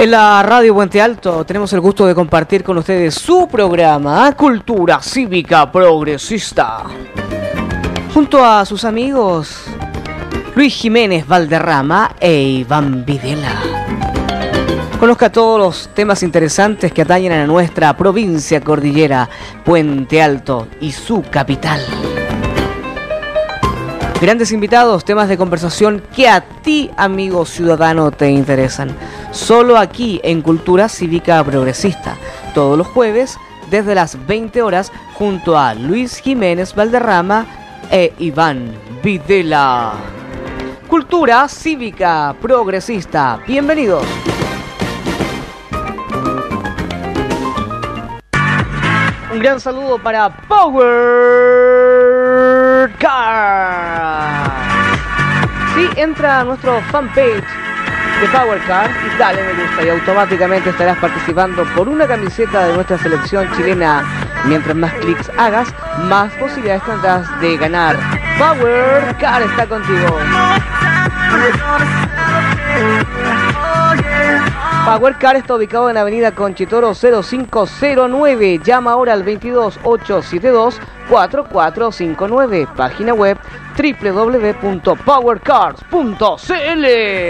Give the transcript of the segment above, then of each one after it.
En la Radio Puente Alto tenemos el gusto de compartir con ustedes su programa Cultura Cívica Progresista. Junto a sus amigos Luis Jiménez Valderrama e Iván Videla. Conozca todos los temas interesantes que atañen a nuestra provincia cordillera, Puente Alto y su capital. Grandes invitados, temas de conversación que a ti, amigo ciudadano, te interesan. Solo aquí en Cultura Cívica Progresista, todos los jueves desde las 20 horas junto a Luis Jiménez Valderrama e Iván Videla. Cultura Cívica Progresista, bienvenidos. Un gran saludo para Power Car. Sí, entra a nuestro fanpage de Power Car y dale me gusta y automáticamente estarás participando por una camiseta de nuestra selección chilena. Mientras más clics hagas, más posibilidades tendrás de ganar. Power Car está contigo. Power Car está ubicado en Avenida Conchitoro 0509. Llama ahora al 22-872-4459. Página web www.powercars.cl.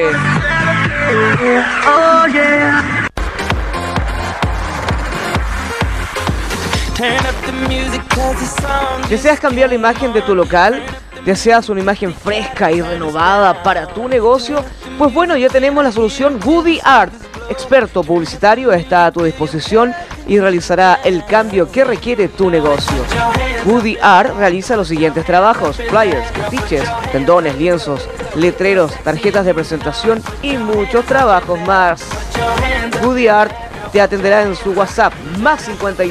¿Deseas cambiar la imagen de tu local? ¿Deseas una imagen fresca y renovada para tu negocio? Pues bueno, ya tenemos la solución Woody Art. Experto publicitario está a tu disposición y realizará el cambio que requiere tu negocio. Woody Art realiza los siguientes trabajos: flyers, afiches, pendones, lienzos, letreros, tarjetas de presentación y muchos trabajos más. Woody Art te atenderá en su WhatsApp más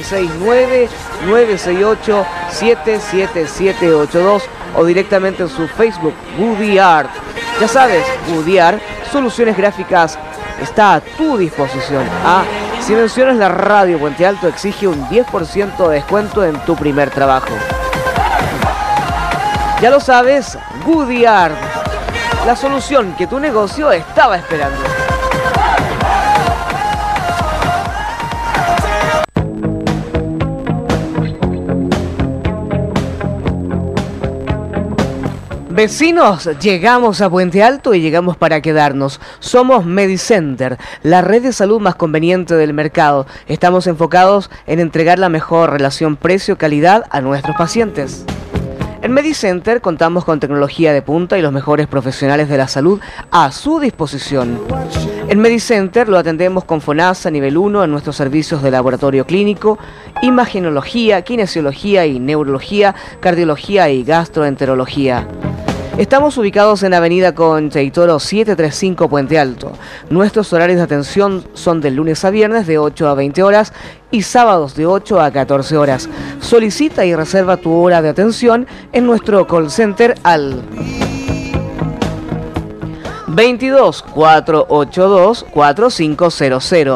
569-968-77782 o directamente en su Facebook Woody Art. Ya sabes, Woody Art, soluciones gráficas, está a tu disposición. Si mencionas la Radio Puente Alto, exige un 10% de descuento en tu primer trabajo. Ya lo sabes, Woody Art, la solución que tu negocio estaba esperando. Vecinos, llegamos a Puente Alto y llegamos para quedarnos. Somos Medicenter, la red de salud más conveniente del mercado. Estamos enfocados en entregar la mejor relación precio-calidad a nuestros pacientes. En Medicenter contamos con tecnología de punta y los mejores profesionales de la salud a su disposición. En Medicenter lo atendemos con FONASA nivel 1 en nuestros servicios de laboratorio clínico, imagenología, kinesiología y neurología, cardiología y gastroenterología. Estamos ubicados en Avenida Conchitoro 735 Puente Alto. Nuestros horarios de atención son de lunes a viernes de 8 a 20 horas y sábados de 8 a 14 horas. Solicita y reserva tu hora de atención en nuestro call center al 22-482-4500,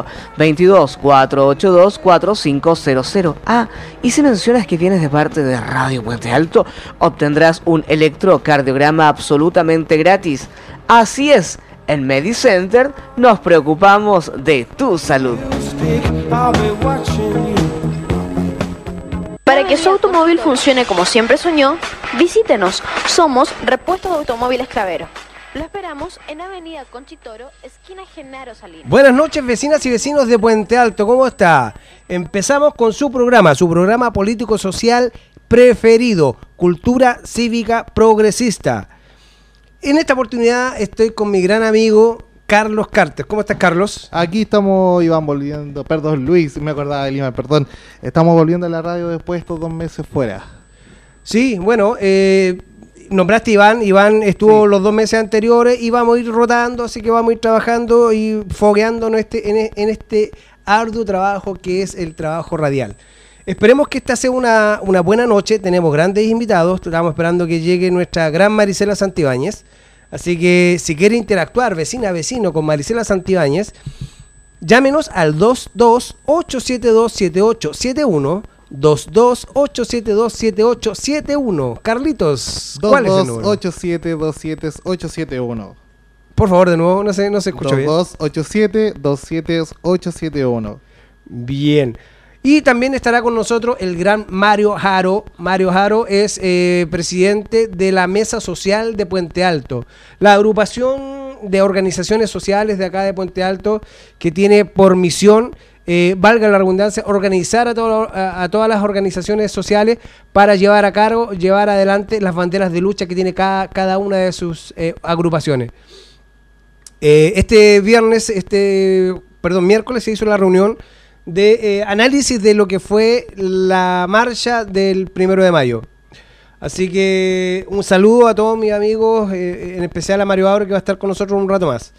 22-482-4500. Y si mencionas que vienes de parte de Radio Puente Alto, obtendrás un electrocardiograma absolutamente gratis. Así es, en Medicenter nos preocupamos de tu salud. Para que su automóvil funcione como siempre soñó, visítenos. Somos Repuestos de Automóviles Clavero. Lo esperamos en Avenida Conchitoro, esquina Genaro Salinas. Buenas noches, vecinas y vecinos de Puente Alto, ¿cómo está? Empezamos con su programa político-social preferido, Cultura Cívica Progresista. En esta oportunidad estoy con mi gran amigo Carlos Carter. ¿Cómo estás, Carlos? Aquí estamos, Iván, volviendo, Luis, me acordaba de Lima, estamos volviendo a la radio después de estos 2 meses fuera. Sí, bueno, nombraste a Iván estuvo los 2 meses anteriores y vamos a ir rotando, así que vamos a ir trabajando y fogueándonos en este arduo trabajo que es el trabajo radial. Esperemos que esta sea una buena noche, tenemos grandes invitados, estamos esperando que llegue nuestra gran Marisela Santibáñez, así que si quiere interactuar, vecino, con Marisela Santibáñez, llámenos al 22-872-7871, 22-872-7871. Carlitos, ¿cuál es el número? 22-872-7871. Por favor, de nuevo, no se escuchó bien. 2287-27871. Bien. Y también estará con nosotros el gran Mario Jaro. Mario Jaro es presidente de la Mesa Social de Puente Alto, la agrupación de organizaciones sociales de acá de Puente Alto que tiene por misión, valga la redundancia, organizar a todas las organizaciones sociales para llevar adelante las banderas de lucha que tiene cada una de sus agrupaciones. Miércoles se hizo la reunión de análisis de lo que fue la marcha del 1 de mayo. Así que un saludo a todos mis amigos, en especial a Mario Auro, que va a estar con nosotros un rato más.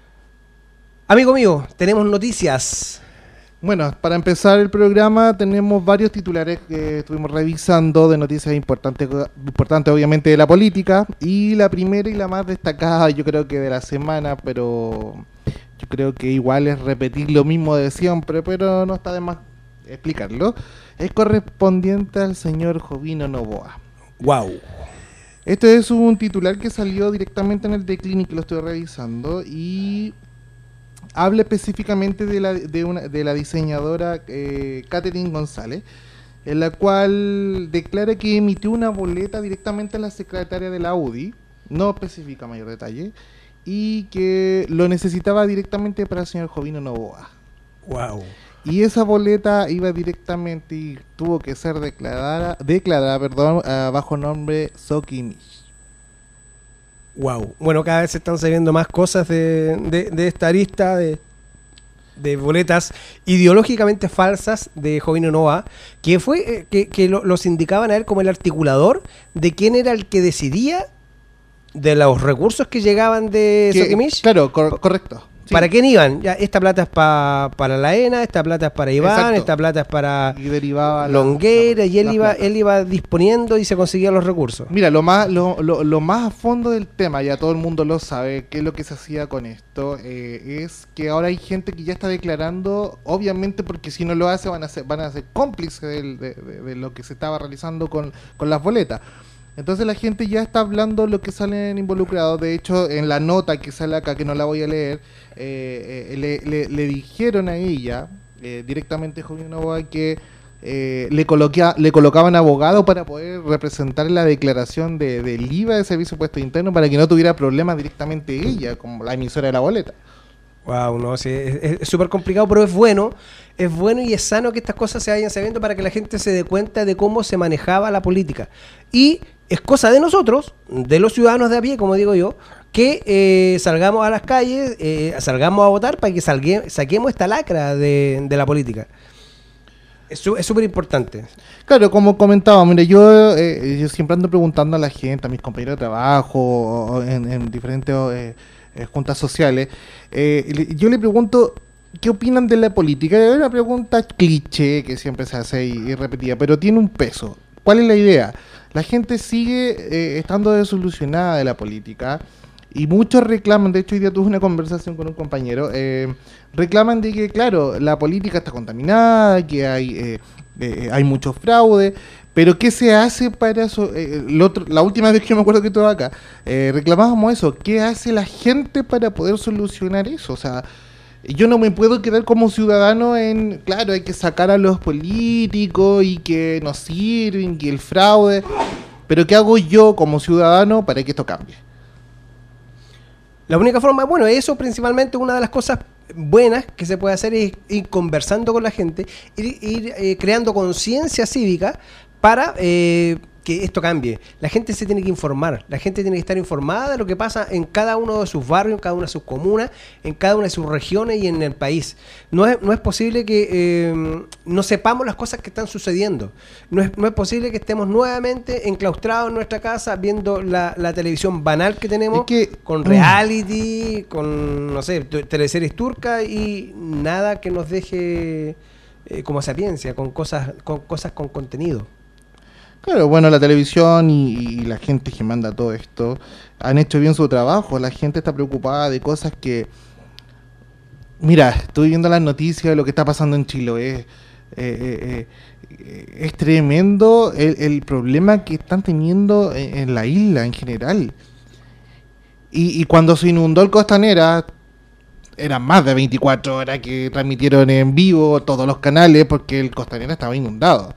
Amigo mío, tenemos noticias. Bueno, para empezar el programa tenemos varios titulares que estuvimos revisando de noticias importantes obviamente de la política, y la primera y la más destacada yo creo que de la semana, pero yo creo que igual es repetir lo mismo de siempre, pero no está de más explicarlo, es correspondiente al señor Jovino Noboa. Wow. Este es un titular que salió directamente en el The Clinic, lo estoy revisando, y habla específicamente de la diseñadora Catherine González, en la cual declara que emitió una boleta directamente a la secretaria de la UDI, no especifica mayor detalle, y que lo necesitaba directamente para el señor Jovino Noboa. Wow. Y esa boleta iba directamente y tuvo que ser declarada bajo nombre Sokimish. Wow. Bueno, cada vez se están saliendo más cosas de esta arista de boletas ideológicamente falsas de Jovino Noboa, que fue que los indicaban a él como el articulador de quién era el que decidía de los recursos que llegaban de Sokimish. Claro, correcto. Sí. ¿Para quién iban? Ya, esta plata es para la ENA, esta plata es para Iván, Exacto. Esta plata es para Longueira, y él iba disponiendo y se conseguían los recursos. Mira, lo más a fondo del tema, ya todo el mundo lo sabe, qué es lo que se hacía con esto, es que ahora hay gente que ya está declarando, obviamente porque si no lo hace van a ser cómplices de lo que se estaba realizando con las boletas. Entonces la gente ya está hablando lo que salen involucrados. De hecho, en la nota que sale acá, que no la voy a leer, le dijeron a ella, directamente Jovino Noboa, que le colocaban abogado para poder representar la declaración del IVA de Servicio de Impuesto Interno para que no tuviera problemas directamente ella, como la emisora de la boleta. Wow, no, sí, es súper complicado, pero es bueno y es sano que estas cosas se vayan sabiendo para que la gente se dé cuenta de cómo se manejaba la política. Y es cosa de nosotros, de los ciudadanos de a pie, como digo yo, que salgamos a las calles, salgamos a votar para que saquemos esta lacra de la política. Es súper importante. Claro, como comentaba, mire, yo siempre ando preguntando a la gente, a mis compañeros de trabajo, o en diferentes juntas sociales, yo le pregunto qué opinan de la política. Es una pregunta cliché que siempre se hace y repetida, pero tiene un peso. ¿Cuál es la idea? La gente sigue estando desilusionada de la política y muchos reclaman, de hecho hoy día tuve una conversación con un compañero, reclaman de que, claro, la política está contaminada, que hay mucho fraude, pero ¿qué se hace para eso? La última vez que me acuerdo que estuve acá, reclamábamos eso, ¿qué hace la gente para poder solucionar eso? O sea, yo no me puedo quedar como ciudadano claro, hay que sacar a los políticos y que nos sirven, y el fraude, pero ¿qué hago yo como ciudadano para que esto cambie? La única forma, bueno, eso principalmente, una de las cosas buenas que se puede hacer es ir conversando con la gente, ir creando conciencia cívica para que esto cambie. La gente se tiene que informar, la gente tiene que estar informada de lo que pasa en cada uno de sus barrios, en cada una de sus comunas, en cada una de sus regiones y en el país. No es posible que no sepamos las cosas que están sucediendo. No es posible que estemos nuevamente enclaustrados en nuestra casa viendo la televisión banal que tenemos, con reality, con, no sé, teleseries turcas y nada que nos deje como sapiencia, con cosas con contenido. Claro, bueno, la televisión y la gente que manda todo esto han hecho bien su trabajo. La gente está preocupada de cosas que... Mira, estoy viendo las noticias de lo que está pasando en Chiloé. Es tremendo el problema que están teniendo en la isla en general. Y cuando se inundó el Costanera, eran más de 24 horas que transmitieron en vivo todos los canales porque el Costanera estaba inundado.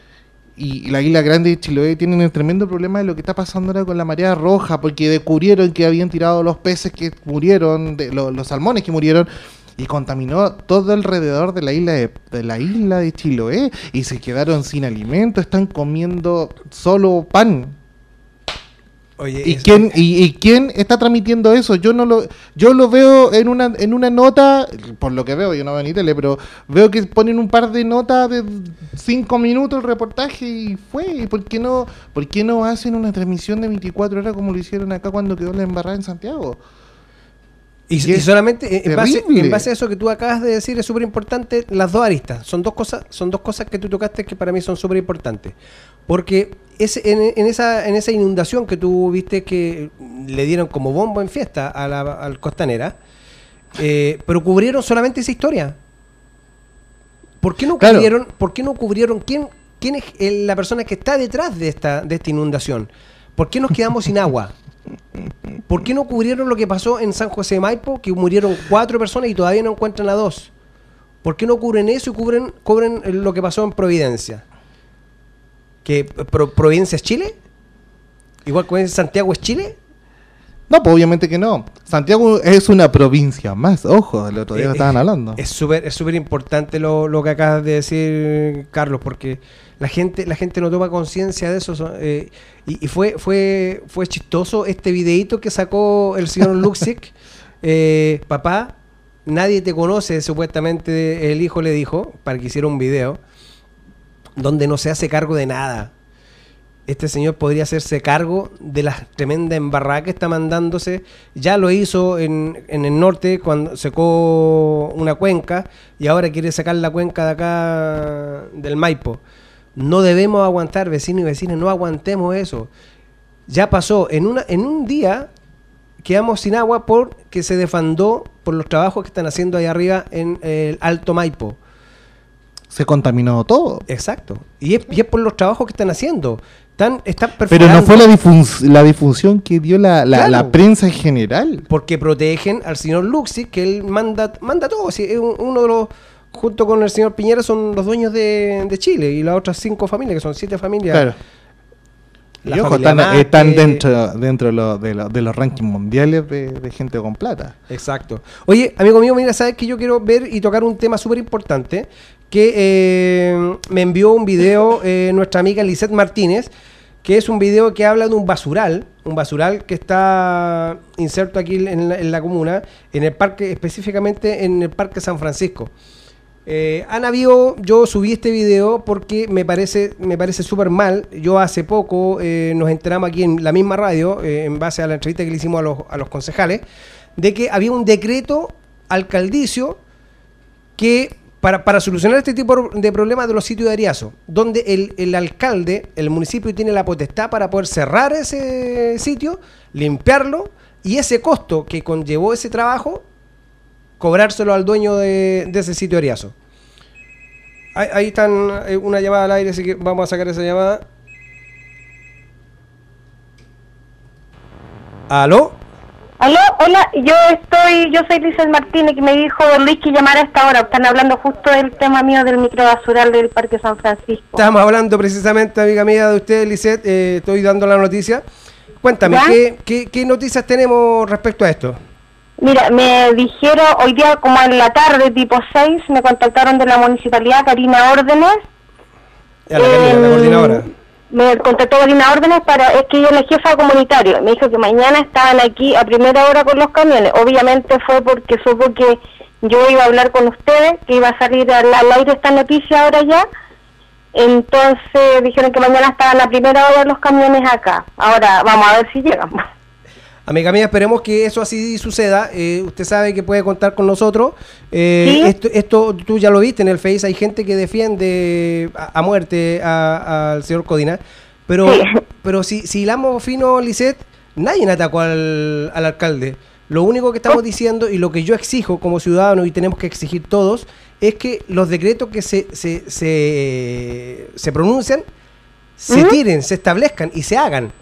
Y la Isla Grande de Chiloé tienen el tremendo problema de lo que está pasando ahora con la marea roja, porque descubrieron que habían tirado los peces que murieron, los salmones que murieron, y contaminó todo alrededor de la isla de Chiloé, y se quedaron sin alimento, están comiendo solo pan. Oye, ¿Y quién está transmitiendo eso? Yo lo veo en una nota, por lo que veo, yo no veo ni tele, pero veo que ponen un par de notas de 5 minutos el reportaje y fue. ¿Por qué no hacen una transmisión de 24 horas como lo hicieron acá cuando quedó la embarrada en Santiago? Y solamente en base a eso que tú acabas de decir es súper importante las dos aristas. Son dos cosas que tú tocaste que para mí son súper importantes. Porque en esa inundación que tú viste que le dieron como bombo en fiesta al Costanera, pero cubrieron solamente esa historia. ¿Por qué no cubrieron quién es la persona que está detrás de esta inundación? ¿Por qué nos quedamos sin agua? ¿Por qué no cubrieron lo que pasó en San José de Maipo, que murieron 4 personas y todavía no encuentran a 2? ¿Por qué no cubren eso y cubren lo que pasó en Providencia? ¿Que Providencia es Chile? ¿Igual que Santiago es Chile? No, pues obviamente que no. Santiago es una provincia más, ojo, el otro día estaban hablando. Es súper importante lo que acabas de decir, Carlos, porque la gente no toma conciencia de eso. Y fue chistoso este videíto que sacó el señor Luxic. Papá, nadie te conoce, supuestamente el hijo le dijo, para que hiciera un video, donde no se hace cargo de nada. Este señor podría hacerse cargo de la tremenda embarrada que está mandándose. Ya lo hizo en el norte cuando secó una cuenca y ahora quiere sacar la cuenca de acá del Maipo. No debemos aguantar, vecinos y vecinas, no aguantemos eso. Ya pasó, en un día quedamos sin agua porque se defandó por los trabajos que están haciendo ahí arriba en el Alto Maipo. Se contaminó todo. Exacto. Y es por los trabajos que están haciendo. Están perforando. Pero no fue la difusión que dio la prensa en general. Porque protegen al señor Luxi, que él manda todo. Sí, es uno de los, junto con el señor Piñera, son los dueños de Chile. Y las otras 5 familias, que son 7 familias. Claro. Y ojo, están dentro de los rankings mundiales de gente con plata. Exacto. Oye, amigo mío, mira, sabes que yo quiero ver y tocar un tema súper importante, que me envió un video nuestra amiga Lisette Martínez, que es un video que habla de un basural que está inserto aquí en la comuna, en el parque, específicamente en el Parque San Francisco. Yo subí este video porque me parece súper mal. Yo hace poco nos enteramos aquí en la misma radio, en base a la entrevista que le hicimos a los concejales, de que había un decreto alcaldicio que para solucionar este tipo de problemas de los sitios de Ariazo, donde el alcalde, el municipio tiene la potestad para poder cerrar ese sitio, limpiarlo, y ese costo que conllevó ese trabajo, cobrárselo al dueño de ese sitio de Ariazo. Ahí están una llamada al aire, así que vamos a sacar esa llamada. ¿Aló? Aló, hola, yo soy Lisette Martínez, que me dijo Luis que llamara a esta hora. Están hablando justo del tema mío del microbasural del Parque San Francisco. Estamos hablando precisamente, amiga mía, de usted, Lisette. Estoy dando la noticia. Cuéntame, ¿qué noticias tenemos respecto a esto? Mira, me dijeron hoy día como en la tarde, tipo 6, me contactaron de la municipalidad, Karina Órdenes. Ya, la coordinadora. Me contactó Karina Órdenes es que ella es la jefa comunitaria. Me dijo que mañana estaban aquí a primera hora con los camiones. Obviamente fue porque supo que yo iba a hablar con ustedes, que iba a salir al aire esta noticia ahora ya. Entonces dijeron que mañana estaban a primera hora los camiones acá. Ahora vamos a ver si llegamos. Amiga mía, esperemos que eso así suceda. Usted sabe que puede contar con nosotros. ¿Sí? Esto tú ya lo viste en el Face. Hay gente que defiende a muerte al señor Codina. Pero si hilamos fino, Lisette, nadie atacó al alcalde. Lo único que estamos diciendo y lo que yo exijo como ciudadano, y tenemos que exigir todos, es que los decretos que se pronuncian se tiren, se establezcan y se hagan.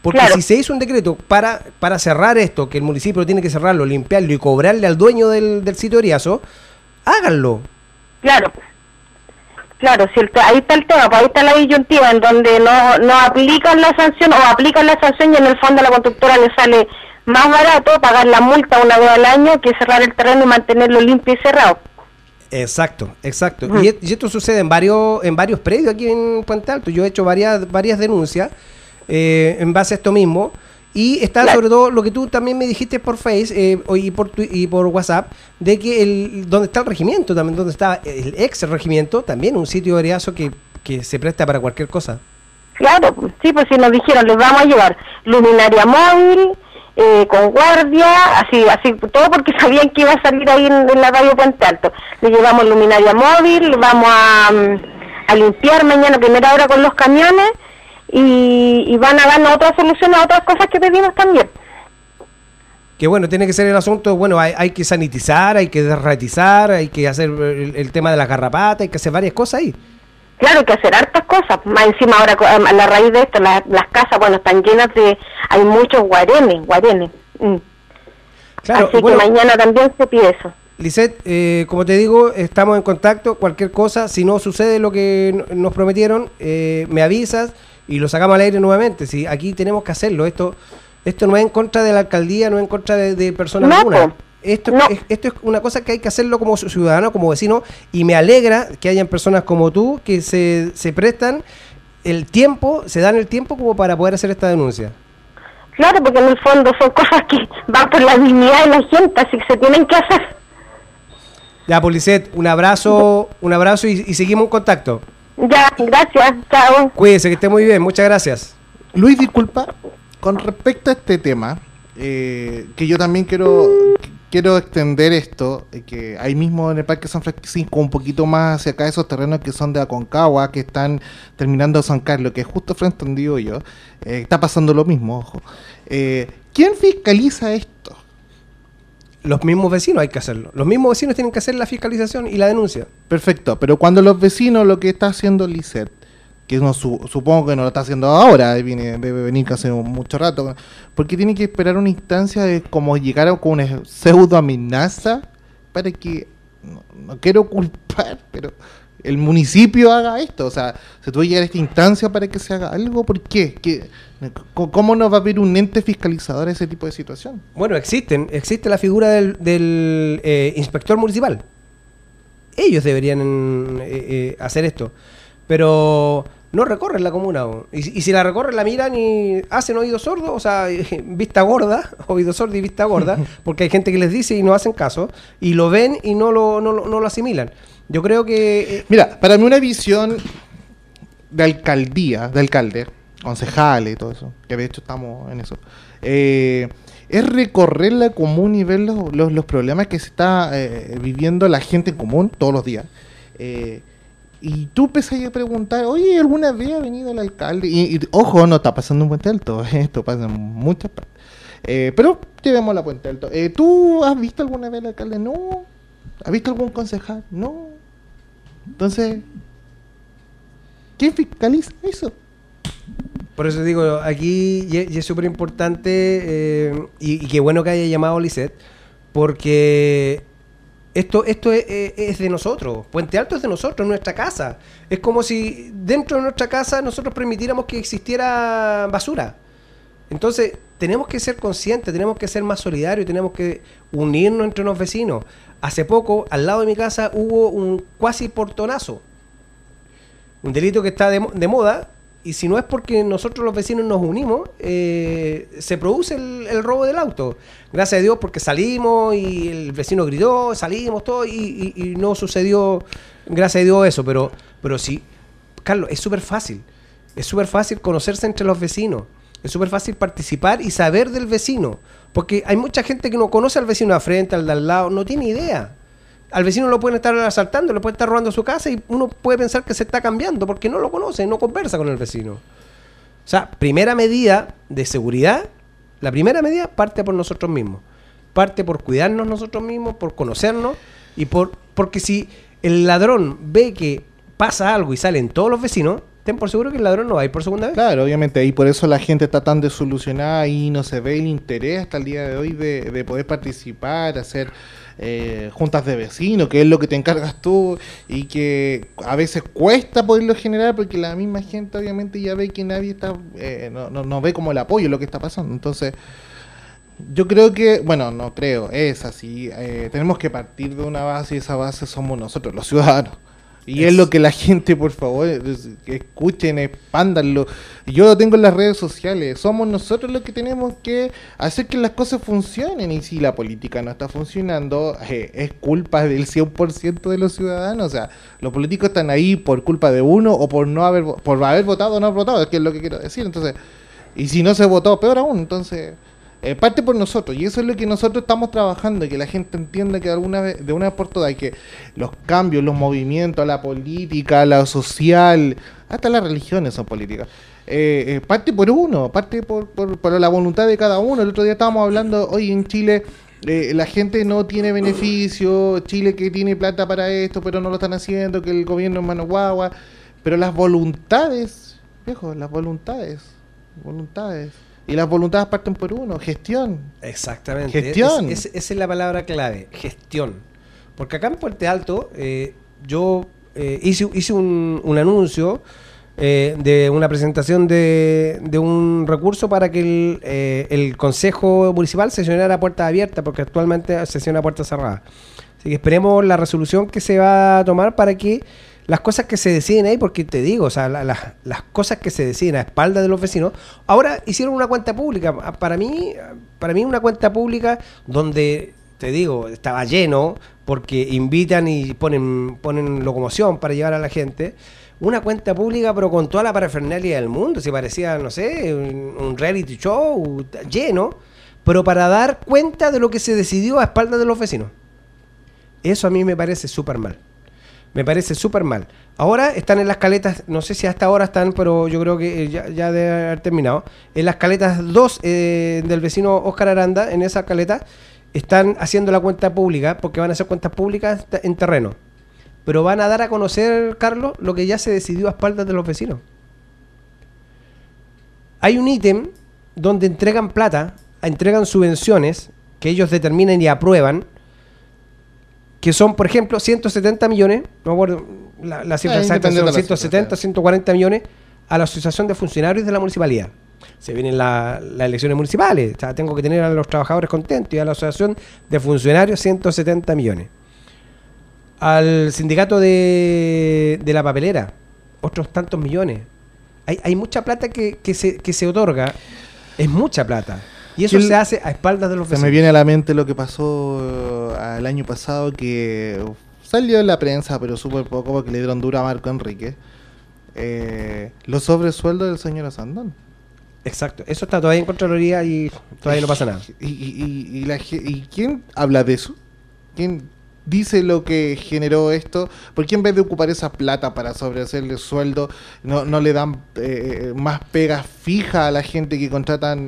Porque Claro. si se hizo un decreto para cerrar esto, que el municipio tiene que cerrarlo, limpiarlo y cobrarle al dueño del sitio de Eriazo, háganlo. Claro, claro, si ahí está el tema, pues ahí está la disyuntiva en donde no aplican la sanción o aplican la sanción y en el fondo a la constructora le sale más barato pagar la multa una vez al año que cerrar el terreno y mantenerlo limpio y cerrado. Exacto. Ujú. Y esto sucede en varios predios aquí en Puente Alto. Yo he hecho varias denuncias en base a esto mismo. Y está Claro. sobre todo lo que tú también me dijiste por Face y por WhatsApp, de que donde está el regimiento, también donde está el ex regimiento, también un sitio de Eriazo que se presta para cualquier cosa. Claro, sí, pues si nos dijeron, les vamos a llevar luminaria móvil, con guardia, así, todo porque sabían que iba a salir ahí en la radio Puente Alto. Le llevamos luminaria móvil, vamos a limpiar mañana a primera hora con los camiones y van a darnos otras soluciones a otras cosas que pedimos también. Que bueno, tiene que ser el asunto, bueno, hay que sanitizar, hay que derratizar, hay que hacer el tema de las garrapatas, hay que hacer varias cosas ahí. Claro, hay que hacer hartas cosas. Más encima ahora, a la raíz de esto, las casas, bueno, están llenas hay muchos guarenes. Claro, Así bueno, que mañana también se pide eso. Lisette, como te digo, estamos en contacto, cualquier cosa, si no sucede lo que nos prometieron, me avisas y lo sacamos al aire nuevamente. Si aquí tenemos que hacerlo, esto no es en contra de la alcaldía, no es en contra de personas No, algunas. po. Esto No. es una cosa que hay que hacerlo como ciudadano, como vecino, y me alegra que hayan personas como tú que se prestan el tiempo, se dan el tiempo como para poder hacer esta denuncia. Claro, porque en el fondo son cosas que van por la dignidad de la gente, así que se tienen que hacer. Ya, pues, Lisette, un abrazo y seguimos en contacto. Ya, gracias, chao. Cuídese, que esté muy bien, muchas gracias. Luis, disculpa, con respecto a este tema, que yo también quiero extender esto, que ahí mismo en el Parque San Francisco, un poquito más hacia acá, esos terrenos que son de Aconcagua, que están terminando San Carlos, que es justo frente donde vivo yo, está pasando lo mismo, ojo. ¿Quién fiscaliza esto? Los mismos vecinos hay que hacerlo. Los mismos vecinos tienen que hacer la fiscalización y la denuncia. Perfecto, pero cuando los vecinos, lo que está haciendo Lisette, que no supongo que no lo está haciendo ahora, debe venir hace mucho rato, porque tiene que esperar una instancia de como llegar con una pseudo amenaza para que, no quiero culpar, pero el municipio haga esto. O sea, se tuvo que llegar a esta instancia para que se haga algo. ¿Por qué? ¿Cómo no va a haber un ente fiscalizador a ese tipo de situación? Bueno, existe la figura del inspector municipal. Ellos deberían hacer esto, pero no recorren la comuna. Y si la recorren, la miran y hacen oídos sordos, o sea, vista gorda, oído sordo y vista gorda, porque hay gente que les dice y no hacen caso, y lo ven y no lo asimilan. Yo creo que... Mira, para mí una visión de alcaldía, de alcalde, concejales y todo eso, que de hecho estamos en eso, es recorrer la común y ver los problemas que se está viviendo la gente en común todos los días. Y tú empezás a preguntar, oye, ¿alguna vez ha venido el alcalde? Y ojo, no está pasando en Puente Alto, esto pasa en muchas partes. Pero llevemos la Puente Alto. ¿Tú has visto alguna vez al alcalde? No. ¿Has visto algún concejal? No. Entonces, ¿quién fiscaliza eso? Por eso digo, aquí y es súper importante y qué bueno que haya llamado Lisette, porque esto es de nosotros. Puente Alto es de nosotros, nuestra casa. Es como si dentro de nuestra casa nosotros permitiéramos que existiera basura. Entonces, tenemos que ser conscientes, tenemos que ser más solidarios, tenemos que unirnos entre los vecinos. Hace poco, al lado de mi casa, hubo un cuasi portonazo. Un delito que está de moda, y si no es porque nosotros los vecinos nos unimos, se produce el robo del auto. Gracias a Dios, porque salimos y el vecino gritó, salimos todos y no sucedió, gracias a Dios, eso. Pero sí, Carlos, es súper fácil. Es súper fácil conocerse entre los vecinos. Es súper fácil participar y saber del vecino. Porque hay mucha gente que no conoce al vecino de frente, al de al lado, no tiene idea. Al vecino lo pueden estar asaltando, le pueden estar robando su casa y uno puede pensar que se está cambiando porque no lo conoce, no conversa con el vecino. O sea, primera medida de seguridad, la primera medida parte por nosotros mismos. Parte por cuidarnos nosotros mismos, por conocernos y porque si el ladrón ve que pasa algo y salen todos los vecinos, ten por seguro que el ladrón no va a ir por segunda vez. Claro, obviamente, y por eso la gente está tan desilusionada y no se ve el interés hasta el día de hoy de poder participar, hacer juntas de vecinos, que es lo que te encargas tú y que a veces cuesta poderlo generar porque la misma gente obviamente ya ve que nadie está, no ve como el apoyo lo que está pasando. Entonces, yo creo que, bueno, no creo, es así, tenemos que partir de una base y esa base somos nosotros, los ciudadanos. Y es lo que la gente, por favor, que escuchen, expándanlo. Yo lo tengo en las redes sociales. Somos nosotros los que tenemos que hacer que las cosas funcionen. Y si la política no está funcionando, es culpa del 100% de los ciudadanos. O sea, los políticos están ahí por culpa de uno o por por haber votado o no votado, es que es lo que quiero decir. Entonces, y si no se votó, peor aún. Entonces, parte por nosotros, y eso es lo que nosotros estamos trabajando, que la gente entienda que de una vez por todas, que los cambios, los movimientos, la política, la social, hasta las religiones son políticas, parte por uno, parte por la voluntad de cada uno. El otro día estábamos hablando, hoy en Chile la gente no tiene beneficio, Chile que tiene plata para esto, pero no lo están haciendo, que el gobierno es mano guagua, pero las voluntades, viejo, las voluntades. Y las voluntades parten por uno, gestión. Exactamente. Gestión. Esa es la palabra clave, gestión. Porque acá en Puente Alto yo hice un anuncio de una presentación de un recurso para que el Consejo Municipal sesionara a puerta abierta, porque actualmente sesiona a puerta cerrada. Así que esperemos la resolución que se va a tomar para que las cosas que se deciden ahí, porque te digo, o sea, las cosas que se deciden a espaldas de los vecinos, ahora hicieron una cuenta pública. Para mí una cuenta pública donde, te digo, estaba lleno, porque invitan y ponen locomoción para llevar a la gente. Una cuenta pública, pero con toda la parafernalia del mundo, si parecía, no sé, un reality show lleno, pero para dar cuenta de lo que se decidió a espaldas de los vecinos. Eso a mí me parece súper mal. Me parece súper mal. Ahora están en las caletas, no sé si hasta ahora están, pero yo creo que ya debe haber terminado. En las caletas 2 del vecino Óscar Aranda, en esa caleta, están haciendo la cuenta pública, porque van a hacer cuentas públicas en terreno. Pero van a dar a conocer, Carlos, lo que ya se decidió a espaldas de los vecinos. Hay un ítem donde entregan plata, entregan subvenciones, que ellos determinan y aprueban, que son, por ejemplo, 170 millones, no me acuerdo la cifra exacta, son 170, 140 millones a la Asociación de Funcionarios de la Municipalidad. Se vienen las elecciones municipales, o sea, tengo que tener a los trabajadores contentos, y a la Asociación de Funcionarios 170 millones. Al sindicato de la papelera, otros tantos millones. Hay mucha plata que se otorga, es mucha plata. Y eso se hace a espaldas de los vecinos. Se me viene a la mente lo que pasó el año pasado, que salió en la prensa, pero súper poco, porque le dieron duro a Marco Enrique. Los sobresueldos del señor Asandón. Exacto, eso está todavía en Contraloría y todavía no pasa nada. ¿Y quién habla de eso? ¿Quién dice lo que generó esto? ¿Por qué en vez de ocupar esa plata para sobrehacerle sueldo, no le dan más pegas fijas a la gente que contratan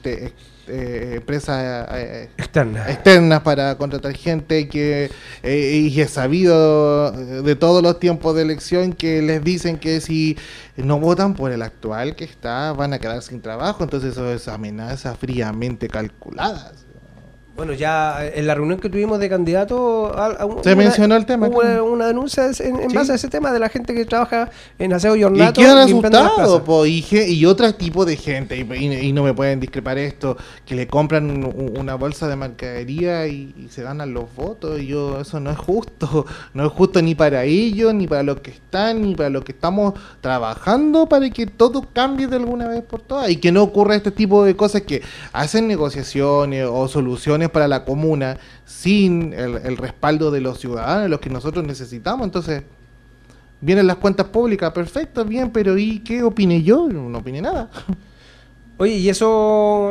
empresas externas para contratar gente y es sabido de todos los tiempos de elección que les dicen que si no votan por el actual que está van a quedar sin trabajo? Entonces eso es amenaza fríamente calculadas. Bueno, ya en la reunión que tuvimos de candidatos se mencionó el tema. Hubo una denuncia en base a ese tema de la gente que trabaja en aseo y ornato. Y quedan asustados, y otro tipo de gente, y no me pueden discrepar esto, que le compran una bolsa de mercadería y se ganan los votos. Y eso no es justo. No es justo ni para ellos, ni para los que están, ni para los que estamos trabajando para que todo cambie de alguna vez por todas. Y que no ocurra este tipo de cosas que hacen negociaciones o soluciones para la comuna sin el respaldo de los ciudadanos, los que nosotros necesitamos. Entonces vienen las cuentas públicas, perfecto, bien, pero ¿y qué opine yo? No opine nada. Oye, y eso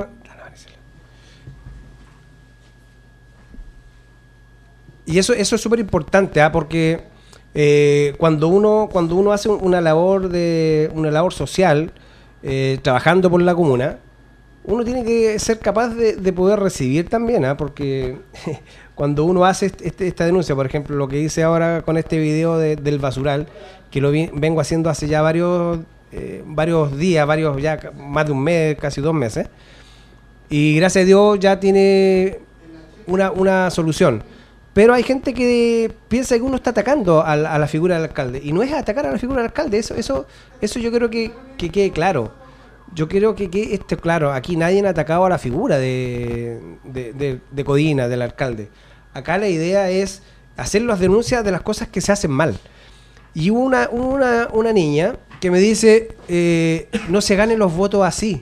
es súper importante, porque cuando uno hace una labor social, trabajando por la comuna, uno tiene que ser capaz de poder recibir también, porque cuando uno hace esta denuncia, por ejemplo, lo que hice ahora con este video del basural, que vengo haciendo hace ya varios días, ya más de un mes, casi 2 meses, y gracias a Dios ya tiene una solución. Pero hay gente que piensa que uno está atacando a la figura del alcalde, y no es atacar a la figura del alcalde, eso yo creo que quede claro. Yo creo que esté claro, aquí nadie ha atacado a la figura de Codina, del alcalde. Acá la idea es hacer las denuncias de las cosas que se hacen mal. Y hubo una niña que me dice, no se ganen los votos así.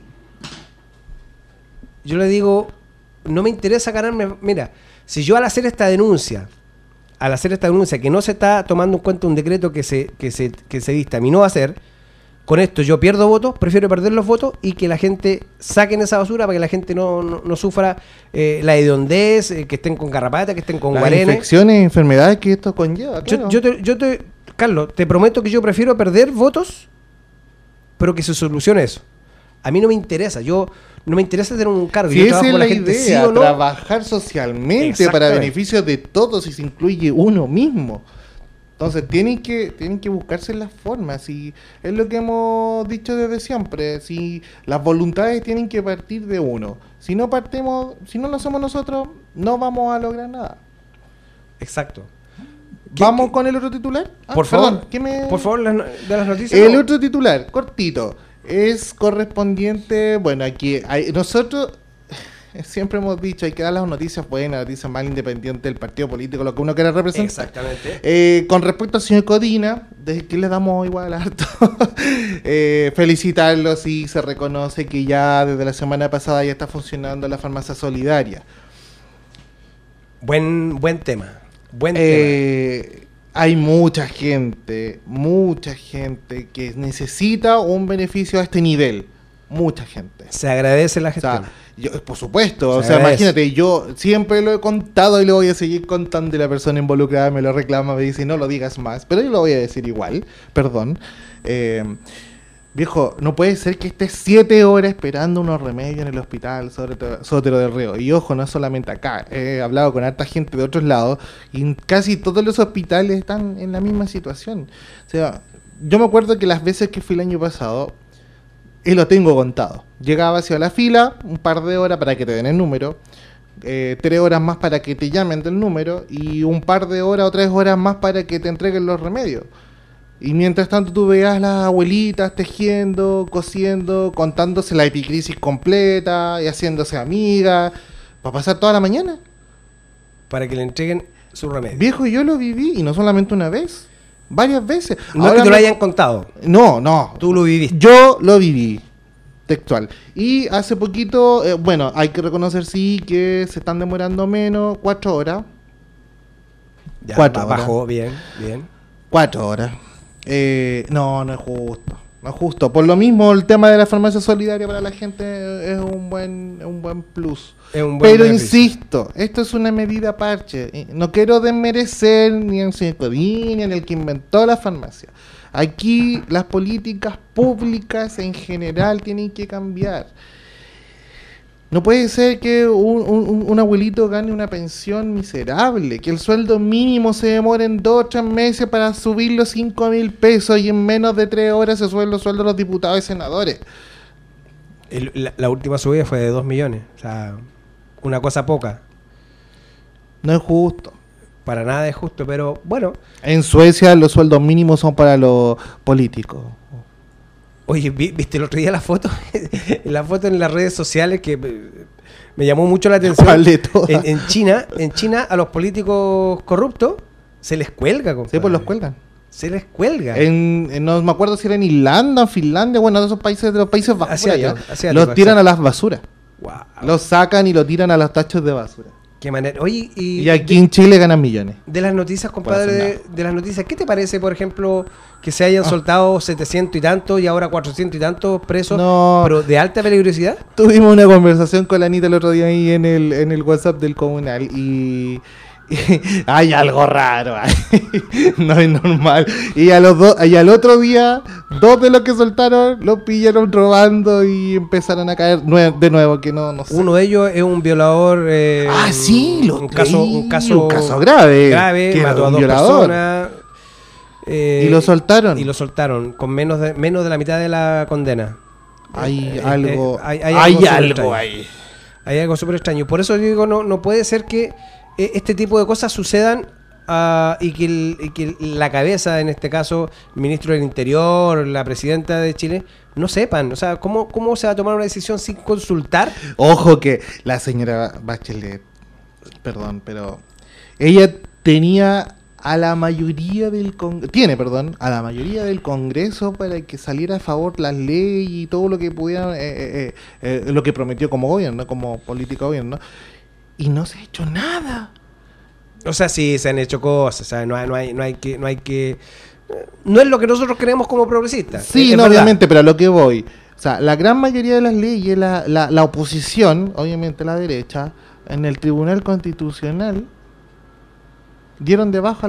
Yo le digo, no me interesa ganarme. Mira, si yo al hacer esta denuncia, que no se está tomando en cuenta un decreto que se dictaminó a hacer, con esto yo pierdo votos, prefiero perder los votos y que la gente saquen esa basura para que la gente no sufra la hediondez, que estén con garrapata, que estén con guarenes. Infecciones, enfermedades que esto conlleva. Claro. Carlos, te prometo que yo prefiero perder votos, pero que se solucione eso. A mí no me interesa, no me interesa tener un cargo. Si yo esa trabajo es con la gente, idea, ¿sí o no? trabajar socialmente para beneficio de todos y se incluye uno mismo. Entonces tienen que buscarse las formas, y es lo que hemos dicho desde siempre. Si las voluntades tienen que partir de uno, si no lo hacemos nosotros, no vamos a lograr nada. Exacto. ¿Vamos con el otro titular? Por favor, por favor, de las noticias. El otro titular, cortito, es correspondiente, bueno, aquí nosotros siempre hemos dicho, hay que dar las noticias buenas, las noticias malas, independientes del partido político, lo que uno quiera representar. Exactamente. Con respecto al señor Codina, desde que le damos igual harto, felicitarlo, sí, se reconoce que ya desde la semana pasada ya está funcionando la farmacia solidaria. Buen tema. Hay mucha gente que necesita un beneficio a este nivel. Mucha gente. Se agradece la gestión. O sea, por supuesto, imagínate, yo siempre lo he contado y lo voy a seguir contando, y la persona involucrada me lo reclama, me dice, no lo digas más, pero yo lo voy a decir igual, perdón. Viejo, no puede ser que estés 7 horas esperando unos remedios en el hospital Sotero del Río. Y ojo, no es solamente acá, he hablado con harta gente de otros lados, y casi todos los hospitales están en la misma situación. O sea, yo me acuerdo que las veces que fui el año pasado, y lo tengo contado. Llegaba hacia la fila, un par de horas para que te den el número, 3 horas más para que te llamen del número, y un par de horas o 3 horas más para que te entreguen los remedios. Y mientras tanto tú veas las abuelitas tejiendo, cosiendo, contándose la epicrisis completa y haciéndose amigas, para pasar toda la mañana. Para que le entreguen su remedio. Viejo, yo lo viví, y no solamente una vez. Varias veces. No es que te lo hayan contado. No. Tú lo viviste. Yo lo viví. Textual. Y hace poquito, bueno, hay que reconocer sí que se están demorando menos, 4 horas. Ya, 4 horas. Bajó, bien. 4 horas. No es justo. No es justo. Por lo mismo, el tema de la farmacia solidaria para la gente es un buen plus. Pero beneficio. Insisto, esto es una medida parche. No quiero desmerecer ni al señor Codina ni al que inventó la farmacia. Aquí las políticas públicas en general tienen que cambiar. No puede ser que un abuelito gane una pensión miserable, que el sueldo mínimo se demore en 2 o 3 meses para subir los 5.000 pesos, y en menos de 3 horas se sube los sueldos de los diputados y senadores. La última subida fue de 2 millones, o sea, una cosa poca. No es justo. Para nada es justo, pero bueno. En Suecia los sueldos mínimos son para los políticos. Oye, ¿viste el otro día la foto? La foto en las redes sociales que me llamó mucho la atención. ¿Cuál de todas? En China a los políticos corruptos se les cuelga, compadre. Sí, pues los cuelgan. Se les cuelga. No me acuerdo si era en Irlanda, Finlandia, bueno, de esos países, de los Países Bajos, asiático, los tiran a las basuras. Wow. Los sacan y lo tiran a los tachos de basura. Qué manera. Oye, y aquí en Chile ganan millones. De las noticias, compadre, de las noticias, ¿qué te parece, por ejemplo, que se hayan soltado 700 y tantos y ahora 400 y tantos presos, pero de alta peligrosidad? Tuvimos una conversación con la Anita el otro día ahí en el WhatsApp del comunal, y Hay algo raro ahí. No es normal. Y al otro día, 2 de los que soltaron los pillaron robando y empezaron a caer de nuevo, que no sé. Uno de ellos es un violador. Sí, un caso grave. Que mató a 2 personas. Y lo soltaron. Y lo soltaron con menos de la mitad de la condena. Hay algo hay algo ahí. Hay algo súper extraño. Por eso digo, no puede ser que este tipo de cosas sucedan y que la cabeza, en este caso, el ministro del Interior, la presidenta de Chile, no sepan. O sea, ¿cómo se va a tomar una decisión sin consultar? Ojo que la señora Bachelet, perdón, pero ella tenía a la mayoría del Congreso para que saliera a favor las leyes y todo lo que pudieran, lo que prometió como gobierno, como política gobierno, y no se ha hecho nada. O sea, sí, se han hecho cosas, o sea, no hay que no es lo que nosotros creemos como progresistas. Sí, no, obviamente, pero a lo que voy, o sea, la gran mayoría de las leyes, la oposición, obviamente la derecha, en el Tribunal Constitucional dieron de baja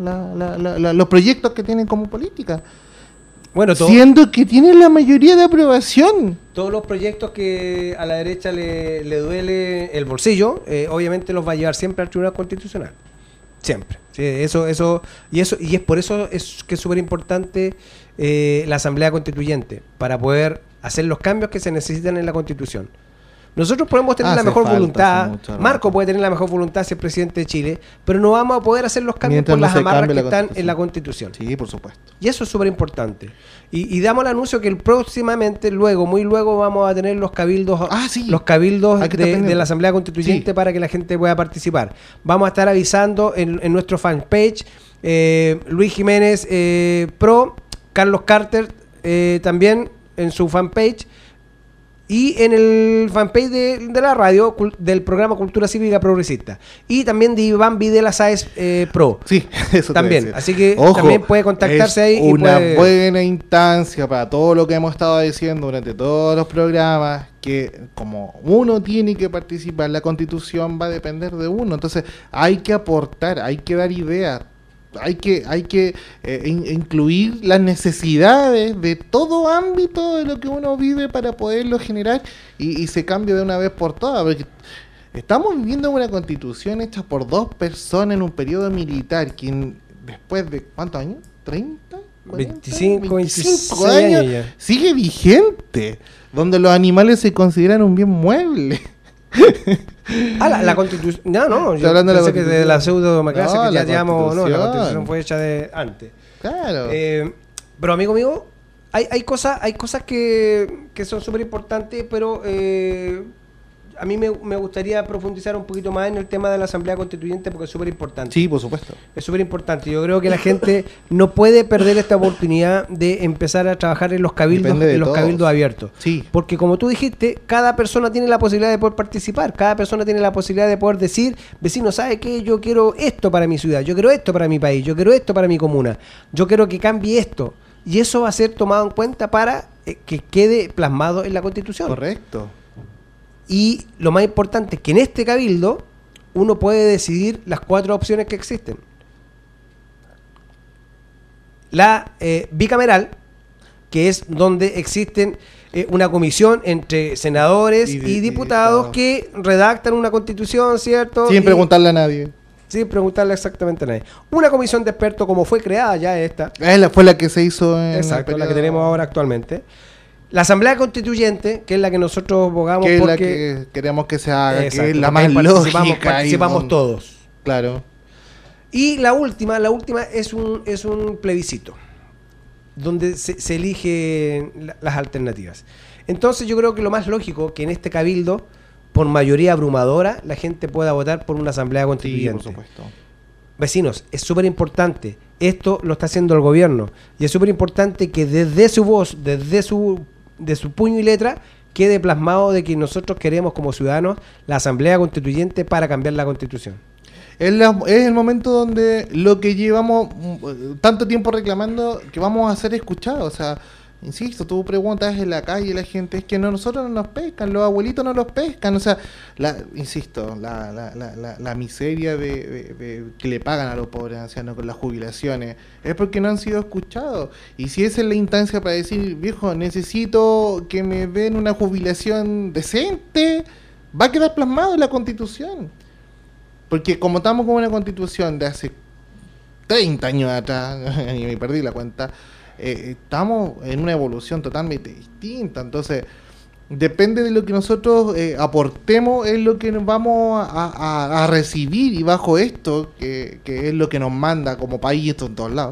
los proyectos que tienen como política. Bueno, siendo que tienen la mayoría de aprobación. Todos los proyectos que a la derecha le duele el bolsillo, obviamente los va a llevar siempre al Tribunal Constitucional. Siempre. Sí, eso y es por eso es que es súper importante la Asamblea Constituyente, para poder hacer los cambios que se necesitan en la Constitución. Nosotros podemos tener la mejor voluntad, Marco puede tener la mejor voluntad si es presidente de Chile, pero no vamos a poder hacer los cambios por las amarras que están en la Constitución. Sí, por supuesto. Y eso es súper importante. Y damos el anuncio que próximamente, muy luego vamos a tener los cabildos, los cabildos de la Asamblea Constituyente, para que la gente pueda participar. Vamos a estar avisando en nuestro fanpage, Luis Jiménez Pro, Carlos Carter también en su fanpage, y en el fanpage de la radio, del programa Cultura Cívica Progresista, y también de Iván Videla Sáez Pro. Sí, eso también. Así que también puede contactarse ahí. Una buena instancia para todo lo que hemos estado diciendo durante todos los programas, que como uno tiene que participar, la Constitución va a depender de uno. Entonces hay que aportar, hay que dar ideas. Hay que incluir las necesidades de todo ámbito de lo que uno vive para poderlo generar y se cambie de una vez por todas, porque estamos viviendo una constitución hecha por 2 personas en un periodo militar, quien después de ¿cuántos años? ¿30? 25 años sigue vigente, donde los animales se consideran un bien mueble. La Constitución. No, yo pensé que de la pseudo-democracia que ya llevamos. No, la Constitución fue hecha de antes. Claro. Pero amigo mío, hay cosas que son súper importantes, pero a mí me gustaría profundizar un poquito más en el tema de la Asamblea Constituyente, porque es súper importante. Sí, por supuesto. Es súper importante. Yo creo que la gente no puede perder esta oportunidad de empezar a trabajar en los cabildos abiertos. Sí. Porque como tú dijiste, cada persona tiene la posibilidad de poder participar, cada persona tiene la posibilidad de poder decir, vecino, ¿sabe qué? Yo quiero esto para mi ciudad, yo quiero esto para mi país, yo quiero esto para mi comuna, yo quiero que cambie esto. Y eso va a ser tomado en cuenta para que quede plasmado en la Constitución. Correcto. Y lo más importante es que en este cabildo uno puede decidir las 4 opciones que existen. La bicameral, que es donde existen una comisión entre senadores y diputados que redactan una constitución, ¿cierto? Sin preguntarle a nadie. Sin preguntarle exactamente a nadie. Una comisión de expertos, como fue creada ya esta. Fue la que se hizo en exacto, la que tenemos ahora actualmente. La Asamblea Constituyente, que es la que nosotros abogamos, que es porque la que queremos que se haga, exacto, que es la más lógica. Participamos todos. Claro. Y la última es un plebiscito, donde se eligen las alternativas. Entonces yo creo que lo más lógico que en este cabildo, por mayoría abrumadora, la gente pueda votar por una Asamblea Constituyente. Sí, por supuesto. Vecinos, es súper importante. Esto lo está haciendo el gobierno. Y es súper importante que desde su voz, de su puño y letra, quede plasmado de que nosotros queremos como ciudadanos la Asamblea Constituyente para cambiar la Constitución. Es el momento donde lo que llevamos tanto tiempo reclamando, que vamos a ser escuchados. O sea, Insisto, tú preguntas en la calle, la gente, es que nosotros no nos pescan, los abuelitos no los pescan, o sea, la miseria que le pagan a los pobres ancianos con las jubilaciones, es porque no han sido escuchados, y si esa es la instancia para decir, viejo, necesito que me den una jubilación decente, va a quedar plasmado en la Constitución, porque como estamos con una Constitución de hace 30 años atrás, y me perdí la cuenta, estamos en una evolución totalmente distinta, entonces depende de lo que nosotros aportemos, es lo que nos vamos a recibir, y bajo esto, que es lo que nos manda como país, esto en todos lados,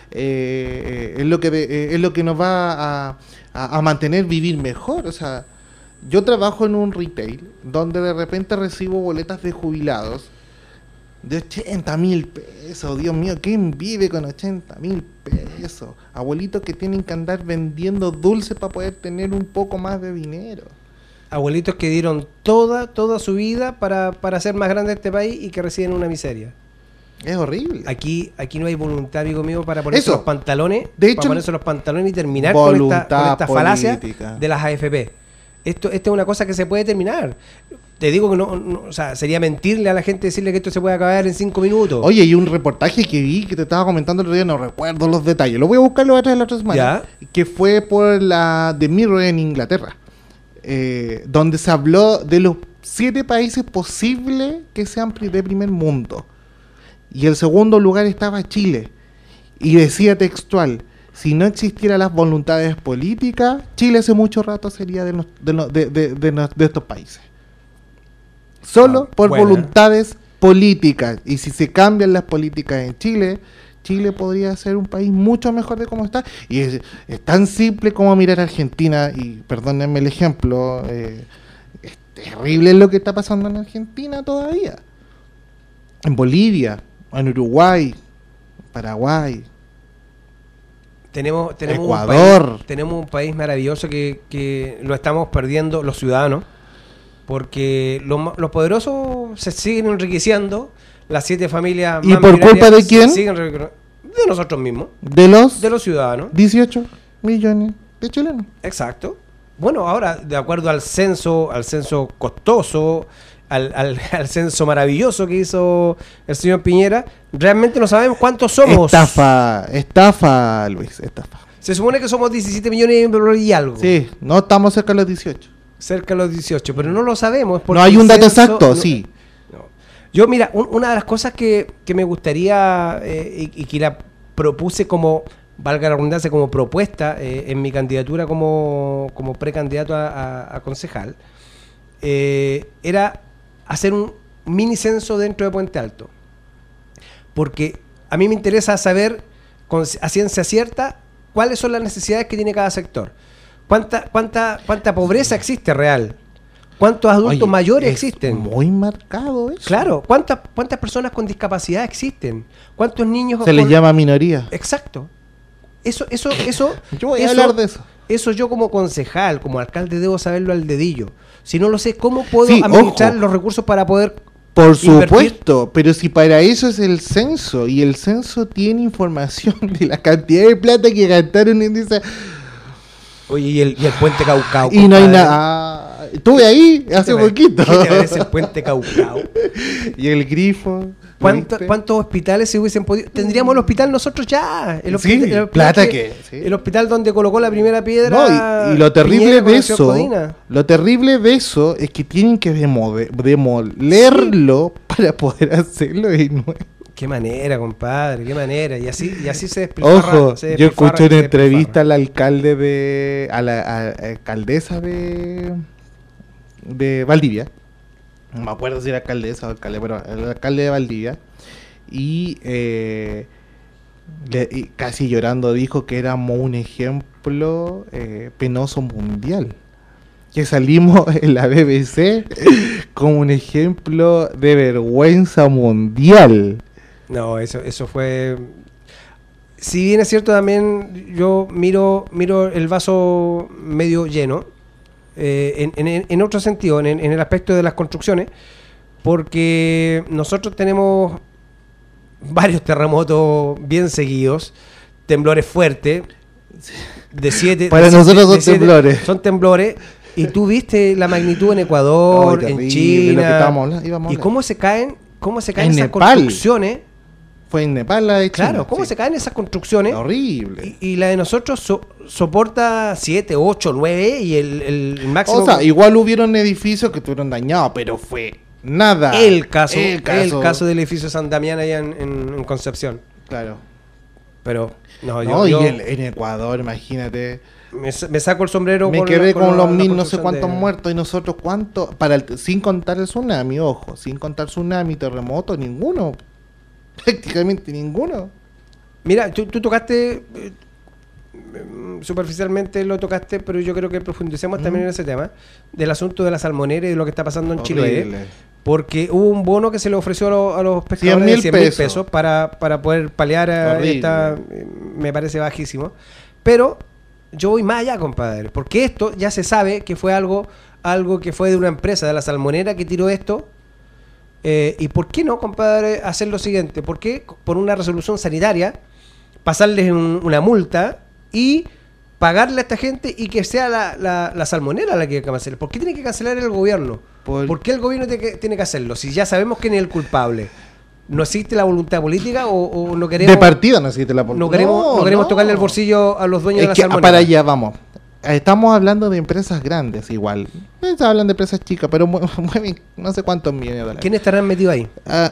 es lo que nos va a mantener vivir mejor. O sea, yo trabajo en un retail donde de repente recibo boletas de jubilados de 80.000 pesos. Dios mío, ¿quién vive con 80.000 pesos? Abuelitos que tienen que andar vendiendo dulces para poder tener un poco más de dinero. Abuelitos que dieron toda su vida para hacer más grande este país y que reciben una miseria. Es horrible. Aquí no hay voluntad, amigo mío, para ponerse Eso. los pantalones. De hecho, para ponerse los pantalones y terminar con esta falacia política de las AFP. Esto es una cosa que se puede terminar. Te digo que no, o sea, sería mentirle a la gente decirle que esto se puede acabar en 5 minutos. Oye, y un reportaje que vi que te estaba comentando el otro día, no recuerdo los detalles, lo voy a buscar, lo voy a traer la otra semana, ¿Ya? que fue por la The Mirror en Inglaterra, donde se habló de los 7 países posibles que sean de primer mundo, y el segundo lugar estaba Chile, y decía textual: si no existieran las voluntades políticas, Chile hace mucho rato sería de estos países. Solo por buena. voluntades políticas. Y si se cambian las políticas en Chile, Chile podría ser un país mucho mejor de cómo está. Y es tan simple como mirar a Argentina. Y perdónenme el ejemplo, es terrible lo que está pasando en Argentina todavía. En Bolivia, en Uruguay, Paraguay. Tenemos Ecuador. tenemos un país maravilloso que lo estamos perdiendo los ciudadanos, porque los poderosos se siguen enriqueciendo, las 7 familias ¿Y más por millonarias culpa de se quién? siguen de nosotros mismos, De los ciudadanos. 18 millones de chilenos. Exacto. Bueno, ahora, de acuerdo al censo costoso, al censo maravilloso que hizo el señor Piñera, realmente no sabemos cuántos somos. Estafa, Luis, estafa. Se supone que somos 17 millones y algo. Sí, no estamos cerca de los 18. Cerca de los 18, pero no lo sabemos. Porque No hay un el dato censo exacto, no- sí. no. Yo, mira, una de las cosas que me gustaría y que la propuse como, valga la redundancia, como propuesta en mi candidatura como precandidato a concejal, era hacer un mini censo dentro de Puente Alto. Porque a mí me interesa saber a ciencia cierta cuáles son las necesidades que tiene cada sector. ¿Cuánta pobreza existe real? ¿Cuántos adultos Oye, mayores es existen? Muy marcado eso. Claro, ¿cuántas personas con discapacidad existen? ¿Cuántos niños Se les llama minoría. Exacto. Eso. Yo voy a hablar de eso. Eso yo como concejal, como alcalde, debo saberlo al dedillo. Si no lo sé, ¿cómo puedo Sí, administrar ojo. los recursos para poder Por invertir? supuesto, pero si para eso es el censo, y el censo tiene información de la cantidad de plata que gastaron en esa... Oye, y el puente Caucao. Y no hay compadre. nada... Estuve ahí hace poquito. ¿Qué te parece el puente Caucao? Y el grifo... ¿viste? ¿Cuántos hospitales se hubiesen podido? Tendríamos el hospital nosotros ya. El Sí, hospital, plata que- sí. El hospital donde colocó la primera piedra. No, y lo terrible Piñera con de el señor eso, Codina. es que tienen que demolerlo para poder hacerlo de nuevo. Qué manera, compadre, qué manera. Y así se despilfarra. Ojo, se yo despilfarra, escuché una se entrevista despilfarra. al alcalde a la alcaldesa de Valdivia. No me acuerdo si era alcaldesa o alcalde, pero el alcalde de Valdivia. Y y casi llorando dijo que éramos un ejemplo penoso mundial. Que salimos en la BBC como un ejemplo de vergüenza mundial. No, eso fue... Si bien es cierto, también yo miro el vaso medio lleno, en otro sentido, en el aspecto de las construcciones, porque nosotros tenemos varios terremotos bien seguidos, temblores fuertes. de 7. Para nosotros son temblores. Son temblores. Y tú viste la magnitud en Ecuador, terrible, en China. lo que íbamos a hablar. Y cómo se caen En esas Nepal. construcciones. Fue en Nepal la de China. Claro, cómo sí. se caen esas construcciones. Horrible. Y la de nosotros soporta 7, 8, 9 y el máximo. O sea, igual hubieron edificios que estuvieron dañados, pero fue nada. El caso del edificio San Damián allá en Concepción. Claro. Pero, no, No, yo y en Ecuador, imagínate. me saco el sombrero. Me quedé con los la 1000 no sé construcción cuántos de- muertos y nosotros cuántos, sin contar el tsunami, ojo, sin contar tsunami, terremoto, ninguno. Prácticamente ninguno. Mira, tú tocaste, superficialmente lo tocaste, pero yo creo que profundicemos también en ese tema, del asunto de la salmonera y de lo que está pasando en Chile. Horrible. Porque hubo un bono que se le ofreció a los pescadores de 100.000 100.000 pesos. pesos para poder paliar a Horrible. esta, me parece bajísimo. Pero yo voy más allá, compadre, porque esto ya se sabe que fue algo que fue de una empresa, de la salmonera, que tiró esto. ¿Y por qué no, compadre, hacer lo siguiente? ¿Por qué por una resolución sanitaria pasarles una multa y pagarle a esta gente y que sea la salmonera la que cancele? ¿Por qué tiene que cancelar el gobierno? ¿Por qué el gobierno tiene que hacerlo? Si ya sabemos quién es el culpable. ¿No existe la voluntad política o no queremos... De partida no existe la No queremos tocarle el bolsillo a los dueños de la Es que salmonera. para allá vamos. Estamos hablando de empresas grandes igual. Se hablan de empresas chicas, pero mueven no sé cuántos millones de dólares. ¿Quiénes estarán metidos ahí?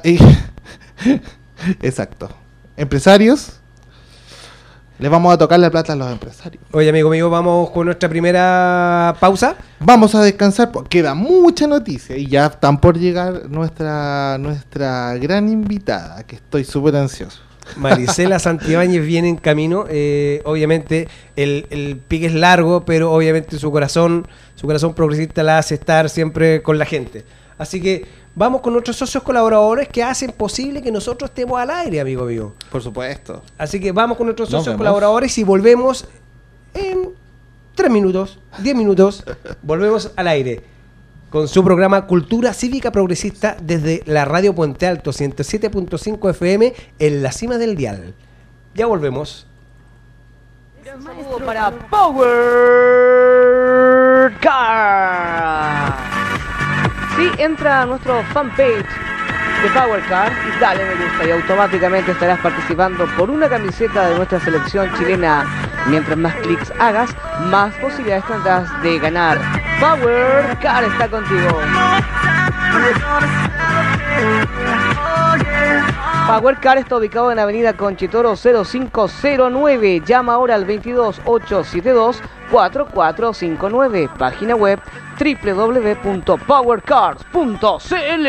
Exacto. Empresarios. Les vamos a tocar la plata a los empresarios. Oye, amigo mío, vamos con nuestra primera pausa. Vamos a descansar, porque queda mucha noticia y ya están por llegar nuestra gran invitada, que estoy súper ansioso. Marisela Santibáñez viene en camino. Obviamente el pique es largo, pero obviamente su corazón progresista la hace estar siempre con la gente. Así que vamos con nuestros socios colaboradores que hacen posible que nosotros estemos al aire, amigo mío. Por supuesto. Así que vamos con nuestros Nos socios vemos. colaboradores y volvemos en 3 minutos, 10 minutos. Volvemos al aire con su programa Cultura Cívica Progresista desde la Radio Puente Alto 107.5 FM en la cima del dial. Ya volvemos. Un saludo para Power Car. Sí, entra a nuestro fanpage de Power Car y dale me gusta y automáticamente estarás participando por una camiseta de nuestra selección chilena. Mientras más clics hagas, más posibilidades tendrás de ganar. Power Car está contigo. Power Car está ubicado en Avenida Conchitoro 0509. Llama ahora al 22-872-4459. Página web www.powercars.cl.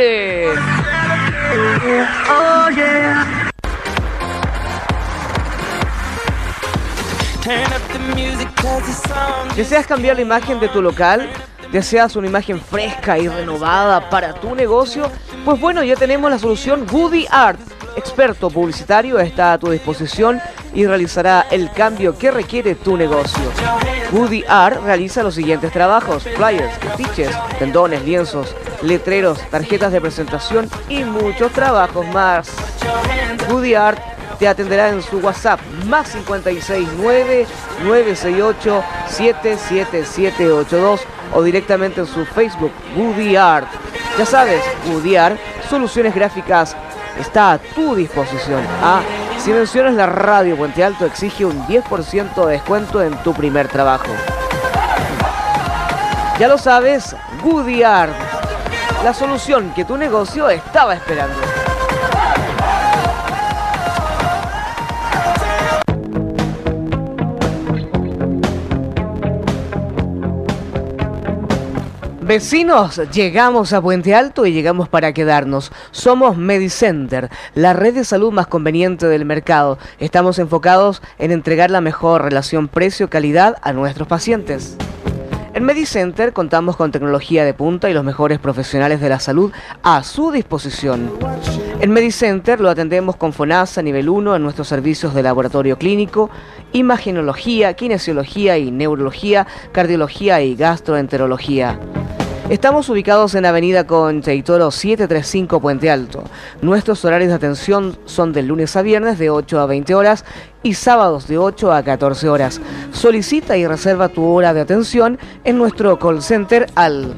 ¿Deseas cambiar la imagen de tu local? ¿Deseas una imagen fresca y renovada para tu negocio? Pues bueno, ya tenemos la solución Goody Art. Experto publicitario está a tu disposición y realizará el cambio que requiere tu negocio. Goody Art realiza los siguientes trabajos: flyers, afiches, tendones, lienzos, letreros, tarjetas de presentación y muchos trabajos más. Goody Art te atenderá en su WhatsApp más 569-968-77782 o directamente en su Facebook Goody Art. Ya sabes, Goody Art, soluciones gráficas, está a tu disposición. Si mencionas la radio Puente Alto, exige un 10% de descuento en tu primer trabajo. Ya lo sabes, Goody Art, la solución que tu negocio estaba esperando. Vecinos, llegamos a Puente Alto y llegamos para quedarnos. Somos Medicenter, la red de salud más conveniente del mercado. Estamos enfocados en entregar la mejor relación precio-calidad a nuestros pacientes. En Medicenter contamos con tecnología de punta y los mejores profesionales de la salud a su disposición. En Medicenter lo atendemos con FONASA nivel 1 en nuestros servicios de laboratorio clínico, imagenología, kinesiología y neurología, cardiología y gastroenterología. Estamos ubicados en Avenida Concha y Toro 735 Puente Alto. Nuestros horarios de atención son de lunes a viernes de 8 a 20 horas y sábados de 8 a 14 horas. Solicita y reserva tu hora de atención en nuestro call center al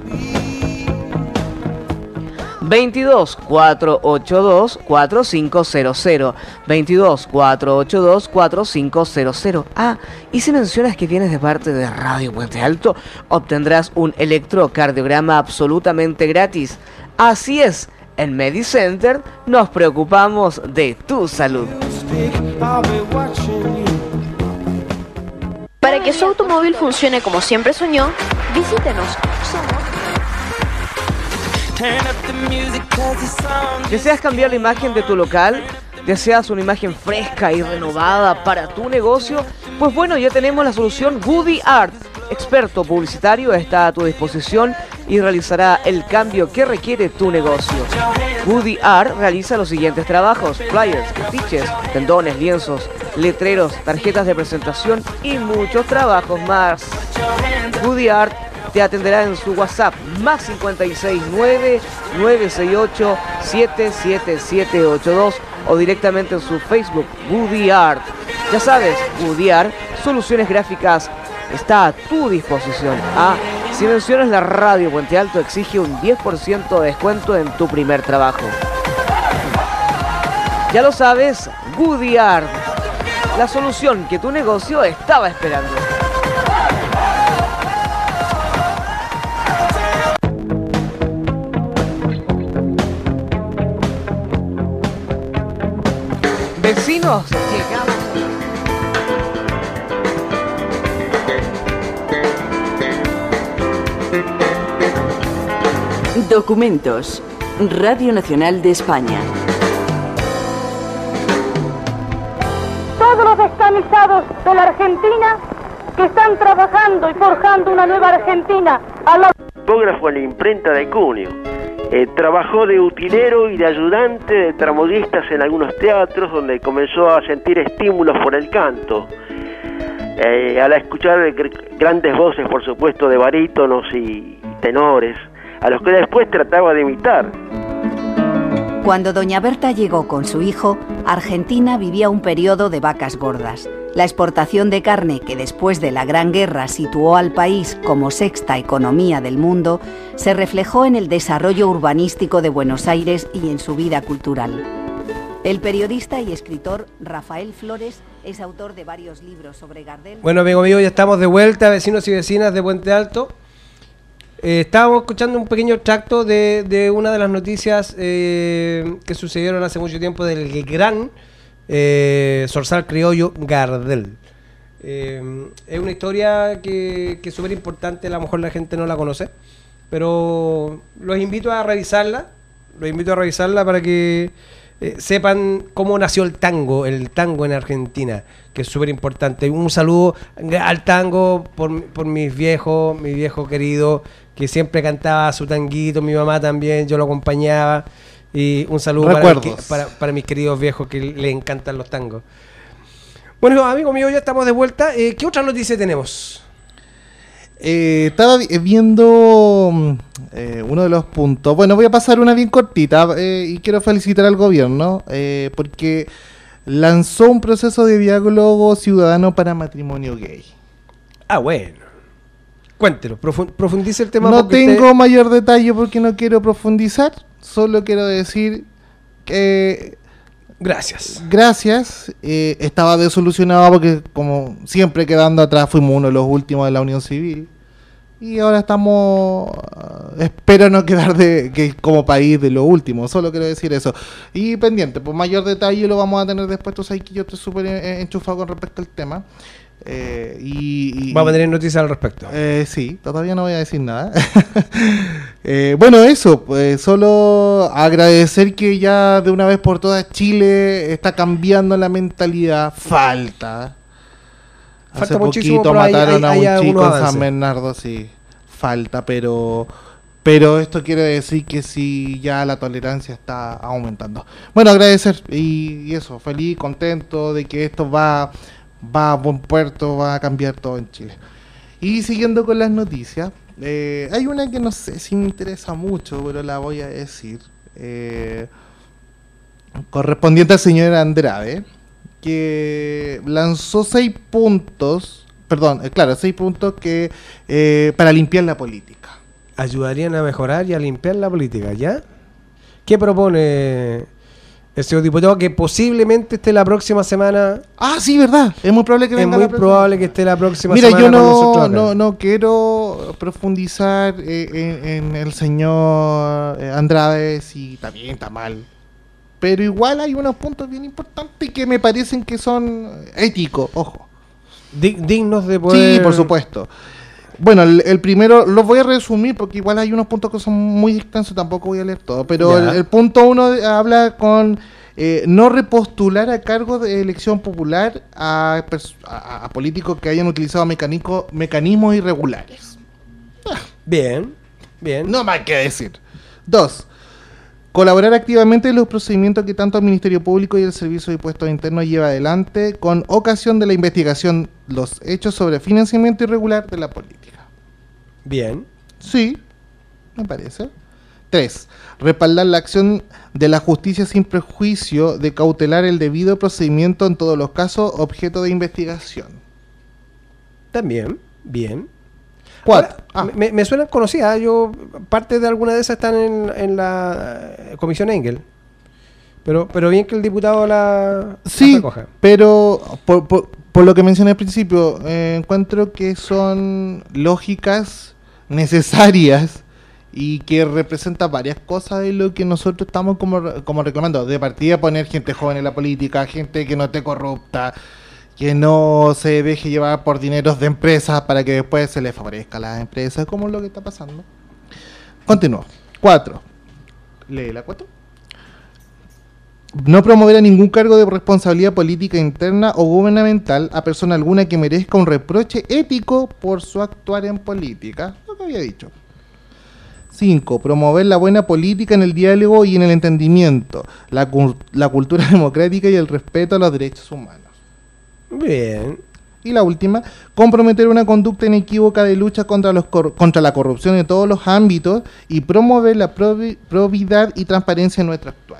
22 482 4500 22 482 4500. Ah, y si mencionas que vienes de parte de Radio Puente Alto, obtendrás un electrocardiograma absolutamente gratis. Así es, en MediCenter nos preocupamos de tu salud. Para que su automóvil funcione como siempre soñó, visítenos. Somos ¿Deseas cambiar la imagen de tu local? ¿Deseas una imagen fresca y renovada para tu negocio? Pues bueno, ya tenemos la solución Goody Art. Experto publicitario está a tu disposición y realizará el cambio que requiere tu negocio. Goody Art realiza los siguientes trabajos: flyers, afiches, tendones, lienzos, letreros, tarjetas de presentación y muchos trabajos más. Goody Art te atenderá en su WhatsApp más 569-968-77782 o directamente en su Facebook Goody Art. Ya sabes, Goody Art, soluciones gráficas, está a tu disposición. Si mencionas la Radio Puente Alto, exige un 10% de descuento en tu primer trabajo. Ya lo sabes, Goody Art, la solución que tu negocio estaba esperando. Vecinos, llegamos. Documentos. Radio Nacional de España. Todos los descamisados de la Argentina que están trabajando y forjando una nueva Argentina a la... Tipógrafo en la imprenta de Cuneo. Trabajó de utilero y de ayudante de tramoyistas en algunos teatros donde comenzó a sentir estímulos por el canto. Al escuchar grandes voces, por supuesto, de barítonos y tenores, a los que después trataba de imitar. Cuando doña Berta llegó con su hijo, Argentina vivía un periodo de vacas gordas. La exportación de carne, que después de la Gran Guerra situó al país como sexta economía del mundo, se reflejó en el desarrollo urbanístico de Buenos Aires y en su vida cultural. El periodista y escritor Rafael Flores es autor de varios libros sobre Gardel. Bueno, amigo mío, ya estamos de vuelta, vecinos y vecinas de Puente Alto. Estábamos escuchando un pequeño extracto de una de las noticias que sucedieron hace mucho tiempo del gran zorzal criollo Gardel. Es una historia que es súper importante, a lo mejor la gente no la conoce, pero los invito a revisarla para que sepan cómo nació el tango en Argentina, que es súper importante. Un saludo al tango por mi viejo querido, que siempre cantaba su tanguito, mi mamá también, yo lo acompañaba. Y un saludo para mis queridos viejos que les encantan los tangos. Bueno, amigos míos, ya estamos de vuelta. ¿Qué otra noticia tenemos? Estaba viendo uno de los puntos. Bueno, voy a pasar una bien cortita y quiero felicitar al gobierno porque lanzó un proceso de diálogo ciudadano para matrimonio gay. Bueno. Cuéntelo, profundice el tema. No tengo mayor detalle porque no quiero profundizar. Solo quiero decir que Gracias. Estaba desolucionado porque, como siempre, quedando atrás, fuimos uno de los últimos de la Unión Civil. Y ahora estamos... espero no quedar como país de lo último. Solo quiero decir eso. Y pendiente, pues mayor detalle lo vamos a tener después. Tú sabes que yo estoy súper enchufado con respecto al tema. Vamos a tener noticias al respecto. Sí, todavía no voy a decir nada. Bueno, eso, pues solo agradecer que ya de una vez por todas Chile está cambiando la mentalidad. Falta Hace muchísimo, poquito mataron a un chico en avance. San Bernardo, sí. Falta, pero esto quiere decir que sí, ya la tolerancia está aumentando. Bueno, agradecer y eso, feliz, contento de que esto va a buen puerto, va a cambiar todo en Chile. Y siguiendo con las noticias, Hay una que no sé si me interesa mucho, pero la voy a decir. Correspondiente al señor Andrade, que lanzó 6 puntos, que para limpiar la política. Ayudarían a mejorar y a limpiar la política, ¿ya? ¿Qué propone el señor diputado? Que posiblemente esté la próxima semana. Ah, sí, verdad. Es muy probable que venga. Es muy probable que esté la próxima semana. Mira, yo no quiero profundizar en el señor Andrade, si está bien, está mal. Pero igual hay unos puntos bien importantes que me parecen que son éticos, ojo. Dignos de poder... Sí, por supuesto. Bueno, el primero lo voy a resumir porque igual hay unos puntos que son muy extensos, tampoco voy a leer todo. Pero el punto 1 habla con no repostular a cargo de elección popular a políticos que hayan utilizado mecanismos irregulares. Bien. No más que decir. 2. Colaborar activamente en los procedimientos que tanto el Ministerio Público y el Servicio de Impuestos Internos lleva adelante con ocasión de la investigación los hechos sobre financiamiento irregular de la política. Bien. Sí, me parece. 3. Respaldar la acción de la justicia sin prejuicio de cautelar el debido procedimiento en todos los casos objeto de investigación. También, bien. 4. Me suenan conocidas. Parte de alguna de esas están en la Comisión Engel. Pero bien que el diputado la recoja. Pero por lo que mencioné al principio, encuentro que son lógicas, necesarias y que representan varias cosas de lo que nosotros estamos como reclamando. De partida, poner gente joven en la política, gente que no esté corrupta, que no se deje llevar por dineros de empresas para que después se les favorezca a las empresas, como es lo que está pasando. Continúo. 4. Lee la 4. No promover a ningún cargo de responsabilidad política interna o gubernamental a persona alguna que merezca un reproche ético por su actuar en política. Lo que había dicho. 5. Promover la buena política en el diálogo y en el entendimiento, la cultura democrática y el respeto a los derechos humanos. Bien. Y la última, comprometer una conducta inequívoca de lucha contra la corrupción en todos los ámbitos y promover la probidad y transparencia en nuestro actuar.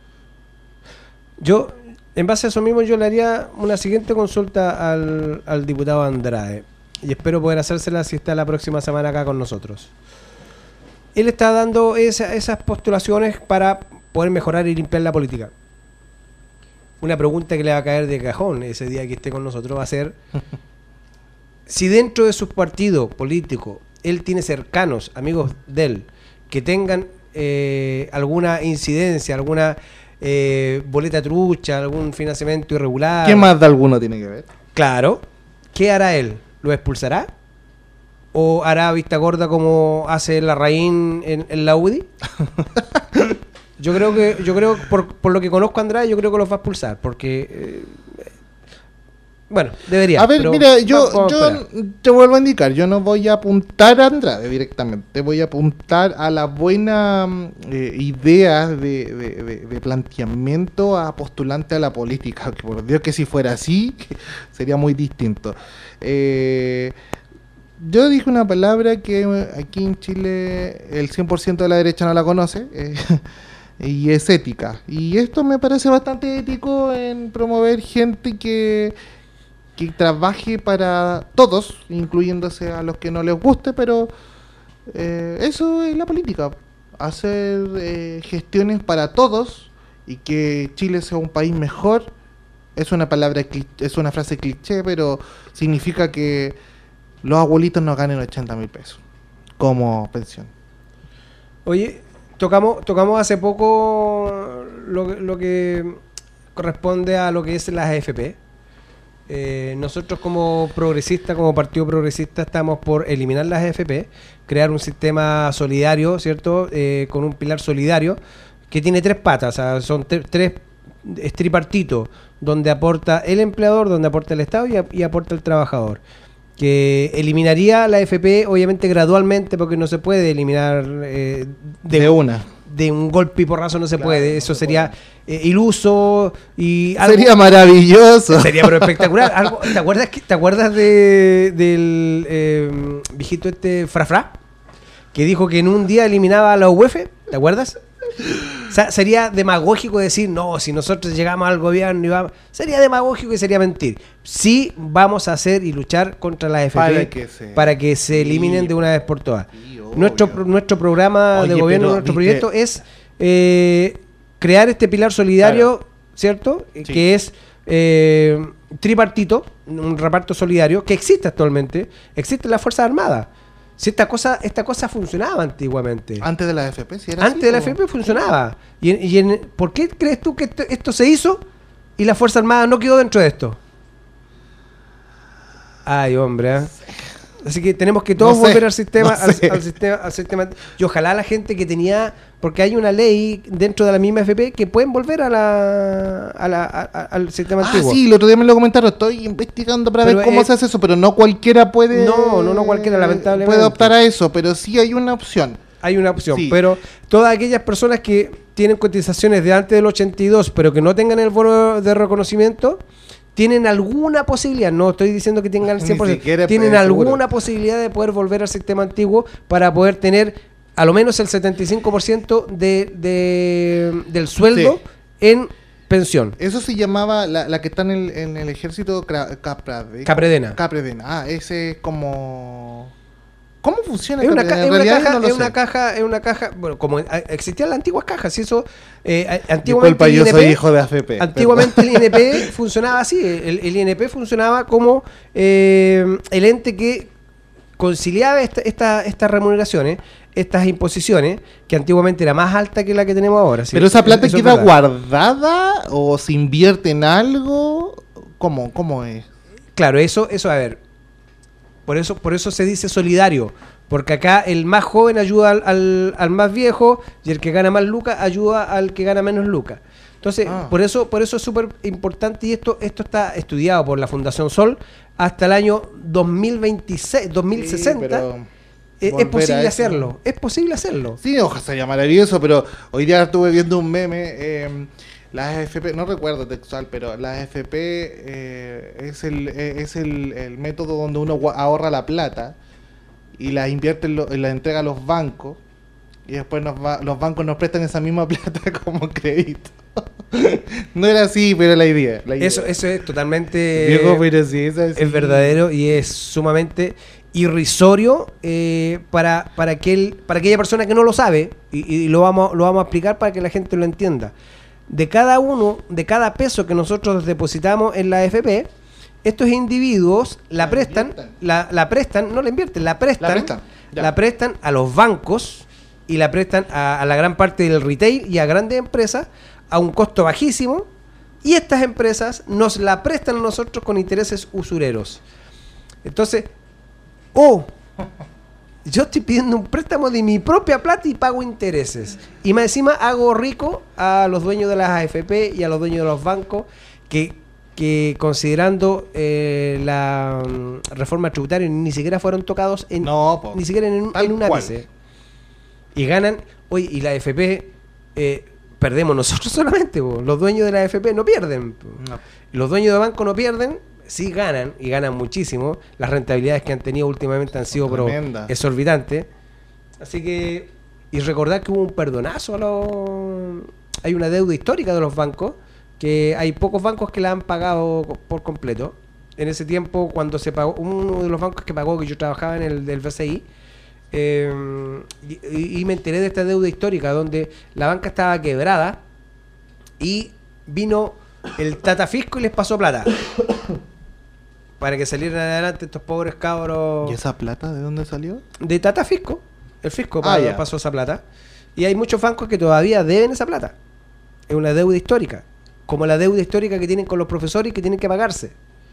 Yo, en base a eso mismo, yo le haría una siguiente consulta al diputado Andrade y espero poder hacérsela si está la próxima semana acá con nosotros. Él está dando esas postulaciones para poder mejorar y limpiar la política. Una pregunta que le va a caer de cajón ese día que esté con nosotros va a ser si dentro de su partido político él tiene cercanos, amigos de él, que tengan alguna incidencia, alguna boleta trucha, algún financiamiento irregular. ¿Qué más de alguno tiene que ver? Claro. ¿Qué hará él? ¿Lo expulsará? ¿O hará vista gorda como hace Larraín en la UDI? Yo creo por lo que conozco a Andrade, yo creo que los va a expulsar, porque bueno, debería. A ver, mira, yo te vuelvo a indicar, yo no voy a apuntar a Andrade directamente, voy a apuntar a la buena idea de planteamiento a postulante a la política, que por Dios que si fuera así, sería muy distinto. Yo dije una palabra que aquí en Chile el 100% de la derecha no la conoce, y es ética. Y esto me parece bastante ético en promover gente que trabaje para todos, incluyéndose a los que no les guste, pero eso es la política. Hacer gestiones para todos y que Chile sea un país mejor. Es una palabra, es una frase cliché, pero significa que los abuelitos no ganen 80.000 pesos como pensión. Oye, tocamos hace poco lo que corresponde a lo que es las AFP. Nosotros como progresistas, como partido progresista, estamos por eliminar las AFP, crear un sistema solidario, ¿cierto? Con un pilar solidario que tiene 3 patas, o sea, son tres tripartitos, donde aporta el empleador, donde aporta el Estado y aporta el trabajador, que eliminaría la AFP obviamente gradualmente, porque no se puede eliminar de de un golpe y porrazo no se puede, eso sería iluso y algo, sería maravilloso. sería pero espectacular. Algo, ¿te acuerdas del viejito Frafra? Que dijo que en un día eliminaba a la UEF, ¿te acuerdas? O sea, sería demagógico decir, no, si nosotros llegamos al gobierno, sería demagógico y sería mentir. Sí vamos a hacer y luchar contra la AFP para que se eliminen de una vez por todas. Nuestro programa de gobierno, nuestro proyecto es crear este pilar solidario, ¿cierto? Sí. Que es tripartito, un reparto solidario que existe actualmente, existe en las Fuerzas Armadas. Si esta cosa funcionaba antiguamente. Antes de la AFP, ¿sí era antes así, de la AFP funcionaba. ¿Por qué crees tú que esto se hizo y la Fuerza Armada no quedó dentro de esto? Ay, hombre, ¿eh? Así que tenemos que todos volver al sistema, al sistema. Y ojalá la gente que tenía, porque hay una ley dentro de la misma AFP que pueden volver al sistema antiguo. Sí, el otro día me lo comentaron, estoy investigando para ver cómo se hace eso, pero no cualquiera puede. No cualquiera, lamentablemente. Puede optar a eso, pero sí hay una opción. Hay una opción, sí. Pero todas aquellas personas que tienen cotizaciones de antes del 82, pero que no tengan el bono de reconocimiento, tienen alguna posibilidad, no estoy diciendo que tengan el 100%, tienen alguna posibilidad de poder volver al sistema antiguo para poder tener a lo menos el 75% del sueldo en pensión. Eso se llamaba, la que está en el ejército, Capredena. Ese es como... ¿Cómo funciona? Es una caja, bueno, como existían las antiguas cajas, y eso antiguamente. Disculpa, yo soy hijo de AFP. Antiguamente el INP funcionaba así, el INP funcionaba como el ente que conciliaba estas remuneraciones, estas imposiciones, que antiguamente era más alta que la que tenemos ahora. ¿Sí? Pero esa plata queda guardada o se invierte en algo, ¿cómo es? Claro, eso a ver. Por eso se dice solidario, porque acá el más joven ayuda al más viejo y el que gana más lucas ayuda al que gana menos lucas. Entonces, por eso es súper importante, y esto está estudiado por la Fundación Sol hasta el año 2026, 2060. Sí, es posible hacerlo, es posible hacerlo. Sí, ojalá sea maravilloso, pero hoy día estuve viendo un meme. Las AFP, no recuerdo textual, pero las AFP es el método donde uno ahorra la plata y la invierte y la entrega a los bancos, y después los bancos nos prestan esa misma plata como crédito. No era así, pero la idea. Eso es totalmente es verdadero, y es sumamente irrisorio para aquella persona que no lo sabe, y lo vamos a explicar para que la gente lo entienda. De cada peso que nosotros depositamos en la AFP, estos individuos la prestan, no la invierten, la prestan a los bancos, y la prestan a la gran parte del retail y a grandes empresas a un costo bajísimo, y estas empresas nos la prestan a nosotros con intereses usureros. Entonces, yo estoy pidiendo un préstamo de mi propia plata y pago intereses. Y más encima hago rico a los dueños de las AFP y a los dueños de los bancos que considerando la reforma tributaria ni siquiera fueron tocados ni siquiera en un ápice. Y ganan, y la AFP perdemos nosotros solamente, los dueños de la AFP no pierden. No. Los dueños de banco no pierden. Sí ganan, y ganan muchísimo. Las rentabilidades que han tenido últimamente han sido exorbitantes. Así que, y recordar que hubo un perdonazo hay una deuda histórica de los bancos, que hay pocos bancos que la han pagado por completo. En ese tiempo, cuando se pagó, uno de los bancos que pagó, que yo trabajaba en el del BCI, y me enteré de esta deuda histórica, donde la banca estaba quebrada, y vino el Tatafisco y les pasó plata para que salieran adelante estos pobres cabros. ¿Y esa plata de dónde salió? De Tatafisco. El fisco pasó esa plata. Y hay muchos bancos que todavía deben esa plata. Es una deuda histórica, como la deuda histórica que tienen con los profesores, que tienen que pagarse.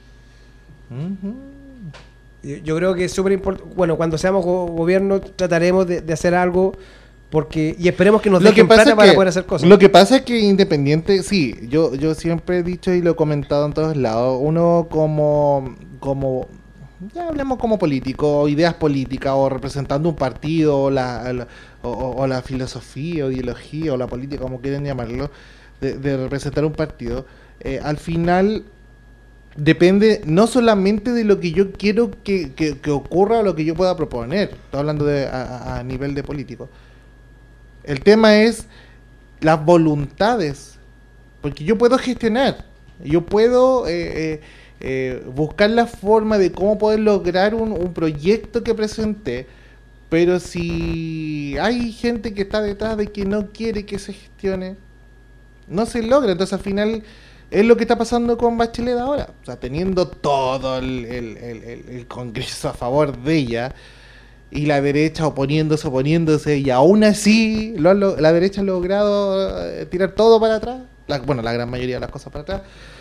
Yo creo que es súper importante. Bueno, cuando seamos gobierno trataremos de hacer algo, y esperemos que nos dejen plata para poder hacer cosas. Lo que pasa es que independiente, sí, yo siempre he dicho y lo he comentado en todos lados, uno como ya hablemos como político, ideas políticas, o representando un partido, o la filosofía, o ideología, o la política, como quieren llamarlo, de representar un partido, al final depende no solamente de lo que yo quiero que ocurra o lo que yo pueda proponer. Estoy hablando a nivel de político. El tema es las voluntades, porque yo puedo gestionar, yo puedo buscar la forma de cómo poder lograr un proyecto que presenté, pero si hay gente que está detrás de que no quiere que se gestione, no se logra. Entonces al final es lo que está pasando con Bachelet ahora, o sea, teniendo todo el Congreso a favor de ella y la derecha oponiéndose, y aún así la derecha ha logrado tirar todo para atrás, la gran mayoría de las cosas para atrás.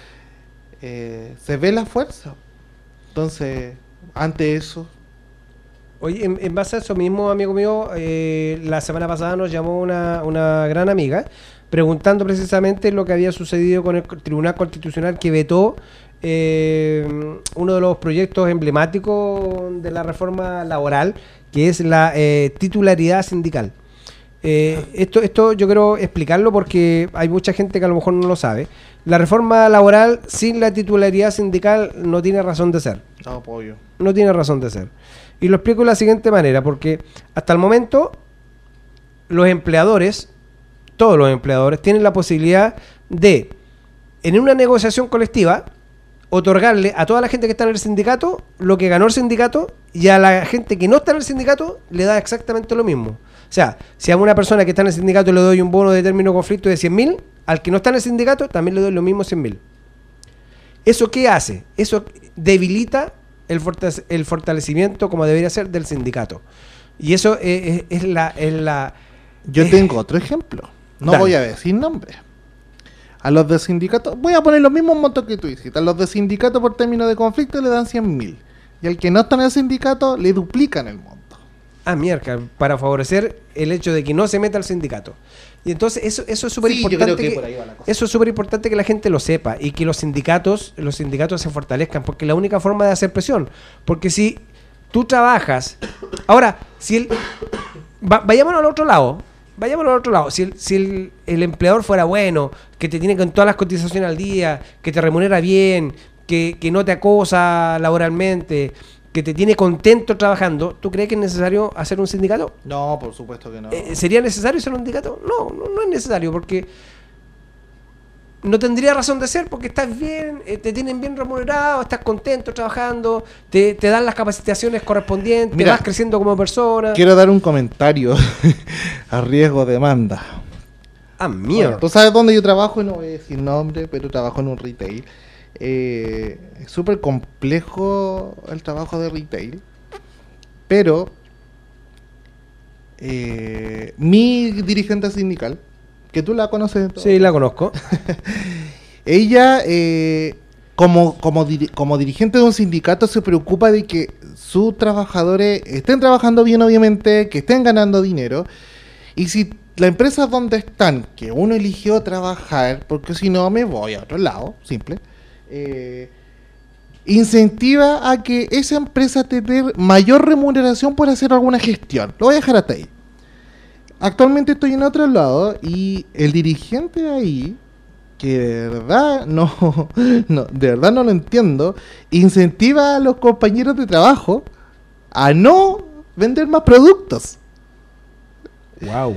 Se ve la fuerza. Entonces, ante eso... Oye, en base a eso mismo, amigo mío, la semana pasada nos llamó una gran amiga preguntando precisamente lo que había sucedido con el Tribunal Constitucional, que vetó uno de los proyectos emblemáticos de la reforma laboral, que es la titularidad sindical. Esto yo quiero explicarlo porque hay mucha gente que a lo mejor no lo sabe. La reforma laboral sin la titularidad sindical no tiene razón de ser. No tiene razón de ser. Y lo explico de la siguiente manera, porque hasta el momento los empleadores, todos los empleadores, tienen la posibilidad de, en una negociación colectiva, otorgarle a toda la gente que está en el sindicato lo que ganó el sindicato, y a la gente que no está en el sindicato le da exactamente lo mismo. O sea, si a una persona que está en el sindicato le doy un bono de término de conflicto de 100.000, al que no está en el sindicato también le doy lo mismo 100.000. ¿Eso qué hace? Eso debilita el fortalecimiento, como debería ser, del sindicato. Y eso es la... Yo tengo otro ejemplo. No Dale. Voy a decir nombres. A los de sindicato, voy a poner los mismos montos que tú hiciste. A los de sindicato por término de conflicto le dan 100.000. Y al que no está en el sindicato le duplican el monto. Ah, mierda, para favorecer el hecho de que no se meta al sindicato. Y entonces eso es súper importante. Yo creo que por ahí va la cosa. Eso es súper importante que la gente lo sepa y que los sindicatos se fortalezcan, porque es la única forma de hacer presión. Porque si tú trabajas... Ahora, si vayámonos al otro lado. Si el empleador fuera bueno, que te tiene con todas las cotizaciones al día, que te remunera bien, que no te acosa laboralmente, que te tiene contento trabajando, ¿tú crees que es necesario hacer un sindicato? No, por supuesto que no. ¿Sería necesario hacer un sindicato? No es necesario, porque no tendría razón de ser, porque estás bien, te tienen bien remunerado, estás contento trabajando, te dan las capacitaciones correspondientes, Mira, vas creciendo como persona. Quiero dar un comentario a riesgo de demanda. Ah, mierda. Bueno, tú sabes dónde yo trabajo, y no voy a decir nombre, pero trabajo en un retail. Es súper complejo el trabajo de retail, pero mi dirigente sindical, que tú la conoces, Sí, la conozco. ella como dirigente de un sindicato se preocupa de que sus trabajadores estén trabajando bien, obviamente, que estén ganando dinero, y si la empresa donde están, que uno eligió trabajar, porque si no me voy a otro lado, simple, incentiva a que esa empresa te dé mayor remuneración por hacer alguna gestión. Lo voy a dejar hasta ahí. Actualmente estoy en otro lado y el dirigente ahí, que de verdad de verdad no lo entiendo, incentiva a los compañeros de trabajo a no vender más productos. Wow.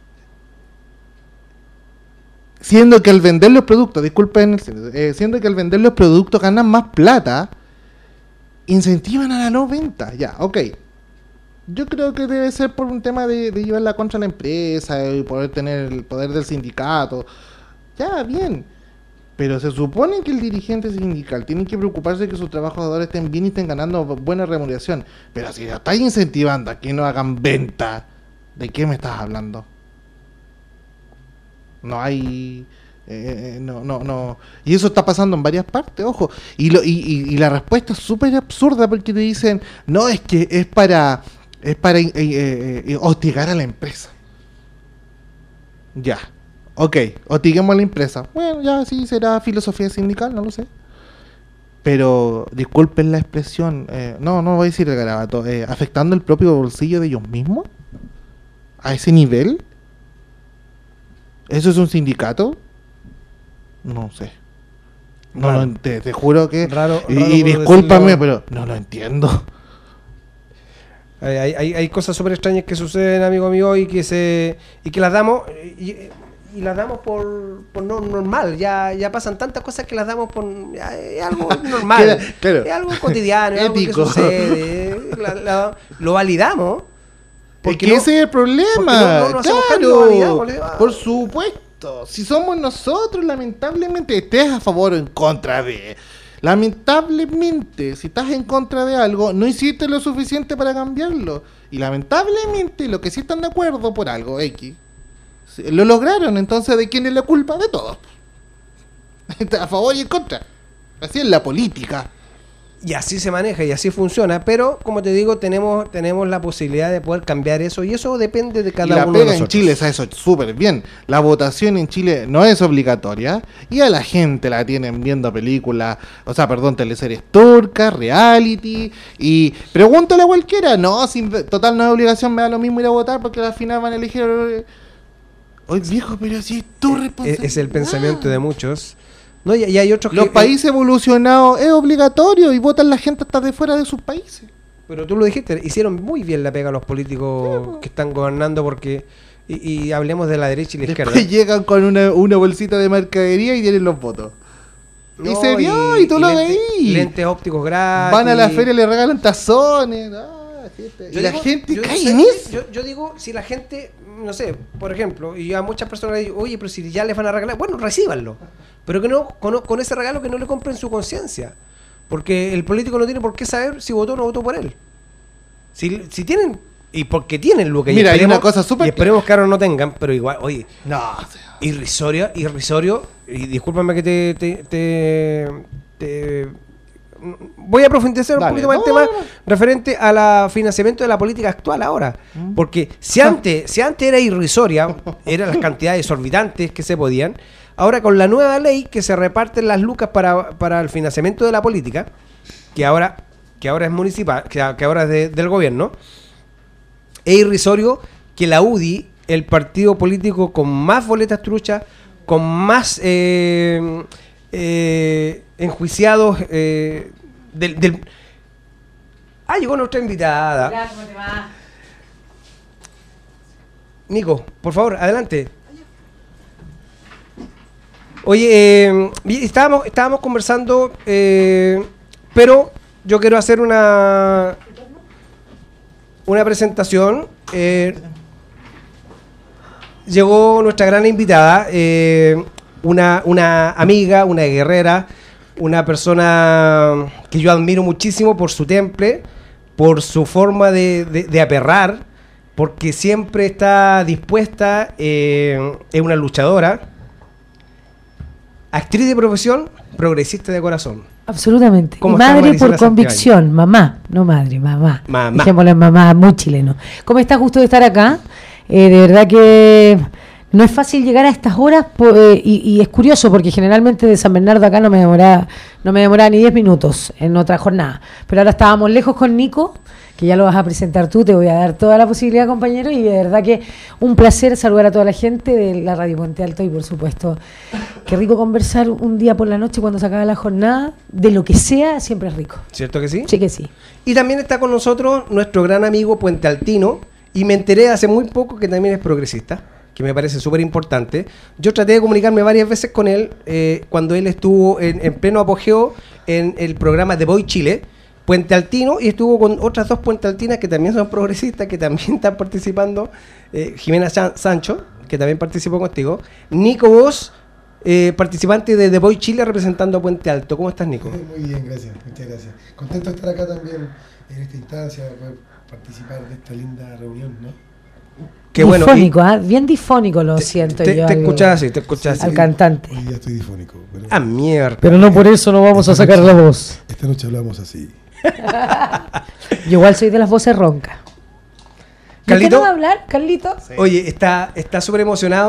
Siendo que al vender los productos, siendo que al vender los productos ganan más plata, incentivan a la no venta. Ya, ok. Yo creo que debe ser por un tema de llevarla contra la empresa y poder tener el poder del sindicato. Ya, bien. Pero se supone que el dirigente sindical tiene que preocuparse de que sus trabajadores estén bien y estén ganando buena remuneración. Pero si lo estás incentivando a que no hagan venta, ¿de qué me estás hablando? No hay... no. Y eso está pasando en varias partes, ojo. Y la respuesta es súper absurda, porque te dicen, no, es que es para hostigar a la empresa. Ya, ok, hostiguemos a la empresa. Bueno, ya sí, será filosofía sindical, no lo sé. pero disculpen la expresión, no voy a decir el garabato, afectando el propio bolsillo de ellos mismos, a ese nivel. ¿Eso es un sindicato? No sé. No, te juro que... Raro y discúlpame, pero no lo entiendo. Hay cosas súper extrañas que suceden, amigo mío, y que las damos y las damos por no normal. Ya pasan tantas cosas que las damos por es algo normal. Claro. Es algo cotidiano, es algo que Ético. sucede. Lo validamos. Porque ese es el problema. No hacemos cambio, lo validamos, por supuesto. Si somos nosotros, lamentablemente, estés a favor o en contra de... Lamentablemente, si estás en contra de algo, no hiciste lo suficiente para cambiarlo. Y lamentablemente, lo que sí están de acuerdo por algo, X, lo lograron. Entonces, ¿de quién es la culpa? De todos. A favor y en contra. Así es la política. Y así se maneja y así funciona, pero como te digo, tenemos la posibilidad de poder cambiar eso, y eso depende de cada uno de nosotros. La pega en Chile, sabe eso súper bien. La votación en Chile no es obligatoria y a la gente la tienen viendo películas, teleseries turcas, reality, y pregúntale a cualquiera, total no es obligación, me da lo mismo ir a votar porque al final van a elegir... Oye, viejo, pero si es tu responsabilidad. Es el pensamiento de muchos. No, y hay otros Los países evolucionados es obligatorio y votan la gente hasta de fuera de sus países. Pero tú lo dijiste, hicieron muy bien la pega los políticos que están gobernando, porque y hablemos de la derecha y la izquierda. Después llegan con una bolsita de mercadería y tienen los votos. No, y se vio, y tú lo veís. Lentes ópticos gratis. Van a la feria y le regalan tazones. La gente cae en eso. Yo digo, si la gente, no sé, por ejemplo, y a muchas personas digo, oye, pero si ya les van a regalar, bueno, recíbanlo. Pero que no, con ese regalo que no le compren su conciencia. Porque el político no tiene por qué saber si votó o no votó por él. Si tienen, y porque tienen lo que... Mira, hay una cosa súper... Y esperemos que ahora no tengan, pero igual, oye... No, irrisorio, y discúlpame que te voy a profundizar un poquito más el tema referente a la financiamiento de la política actual ahora. Porque si antes era irrisoria, eran las cantidades exorbitantes que se podían, ahora con la nueva ley que se reparten las lucas para el financiamiento de la política, que ahora es municipal, que ahora es del gobierno, es irrisorio que la UDI, el partido político con más boletas truchas, con más enjuiciados llegó nuestra invitada. Hola, ¿cómo te va? Nico, por favor, adelante. Oye, estábamos conversando, pero yo quiero hacer una presentación. Llegó nuestra gran invitada, una amiga, una guerrera, una persona que yo admiro muchísimo por su temple, por su forma de aperrar, porque siempre está dispuesta, es una luchadora, actriz de profesión, progresista de corazón. Absolutamente. ¿Cómo Y madre está Marisela por convicción, mamá, no madre, mamá. Mamá. Dejémosla en mamá, muy chileno. ¿Cómo está? Gusto de estar acá. De verdad que no es fácil llegar a estas horas y es curioso porque generalmente de San Bernardo acá no me demoraba ni 10 minutos en otra jornada. Pero ahora estábamos lejos con Nico, que ya lo vas a presentar tú, te voy a dar toda la posibilidad, compañero, y de verdad que un placer saludar a toda la gente de la Radio Puente Alto y por supuesto, qué rico conversar un día por la noche cuando se acaba la jornada, de lo que sea, siempre es rico. ¿Cierto que sí? Sí que sí. Y también está con nosotros nuestro gran amigo puentealtino, y me enteré hace muy poco que también es progresista, que me parece súper importante. Yo traté de comunicarme varias veces con él cuando él estuvo en pleno apogeo en el programa The Voice Chile, puentealtino, y estuvo con otras dos puentealtinas que también son progresistas, que también están participando, Jimena Sancho, que también participó contigo, Nico Vos, participante de The Voice Chile representando a Puente Alto. ¿Cómo estás, Nico? Muy bien, gracias, muchas gracias. Contento de estar acá también en esta instancia, de poder participar de esta linda reunión, ¿no? Qué bueno. Difónico, bien difónico lo siento yo. Te escuchas así, al cantante. Hoy día estoy difónico. Pero, mierda. Pero no por eso no vamos a sacar la voz. Esta noche hablamos así. Yo igual soy de las voces roncas. ¿Carlito? ¿Qué no va a hablar, Carlito? Sí. Oye, está súper emocionado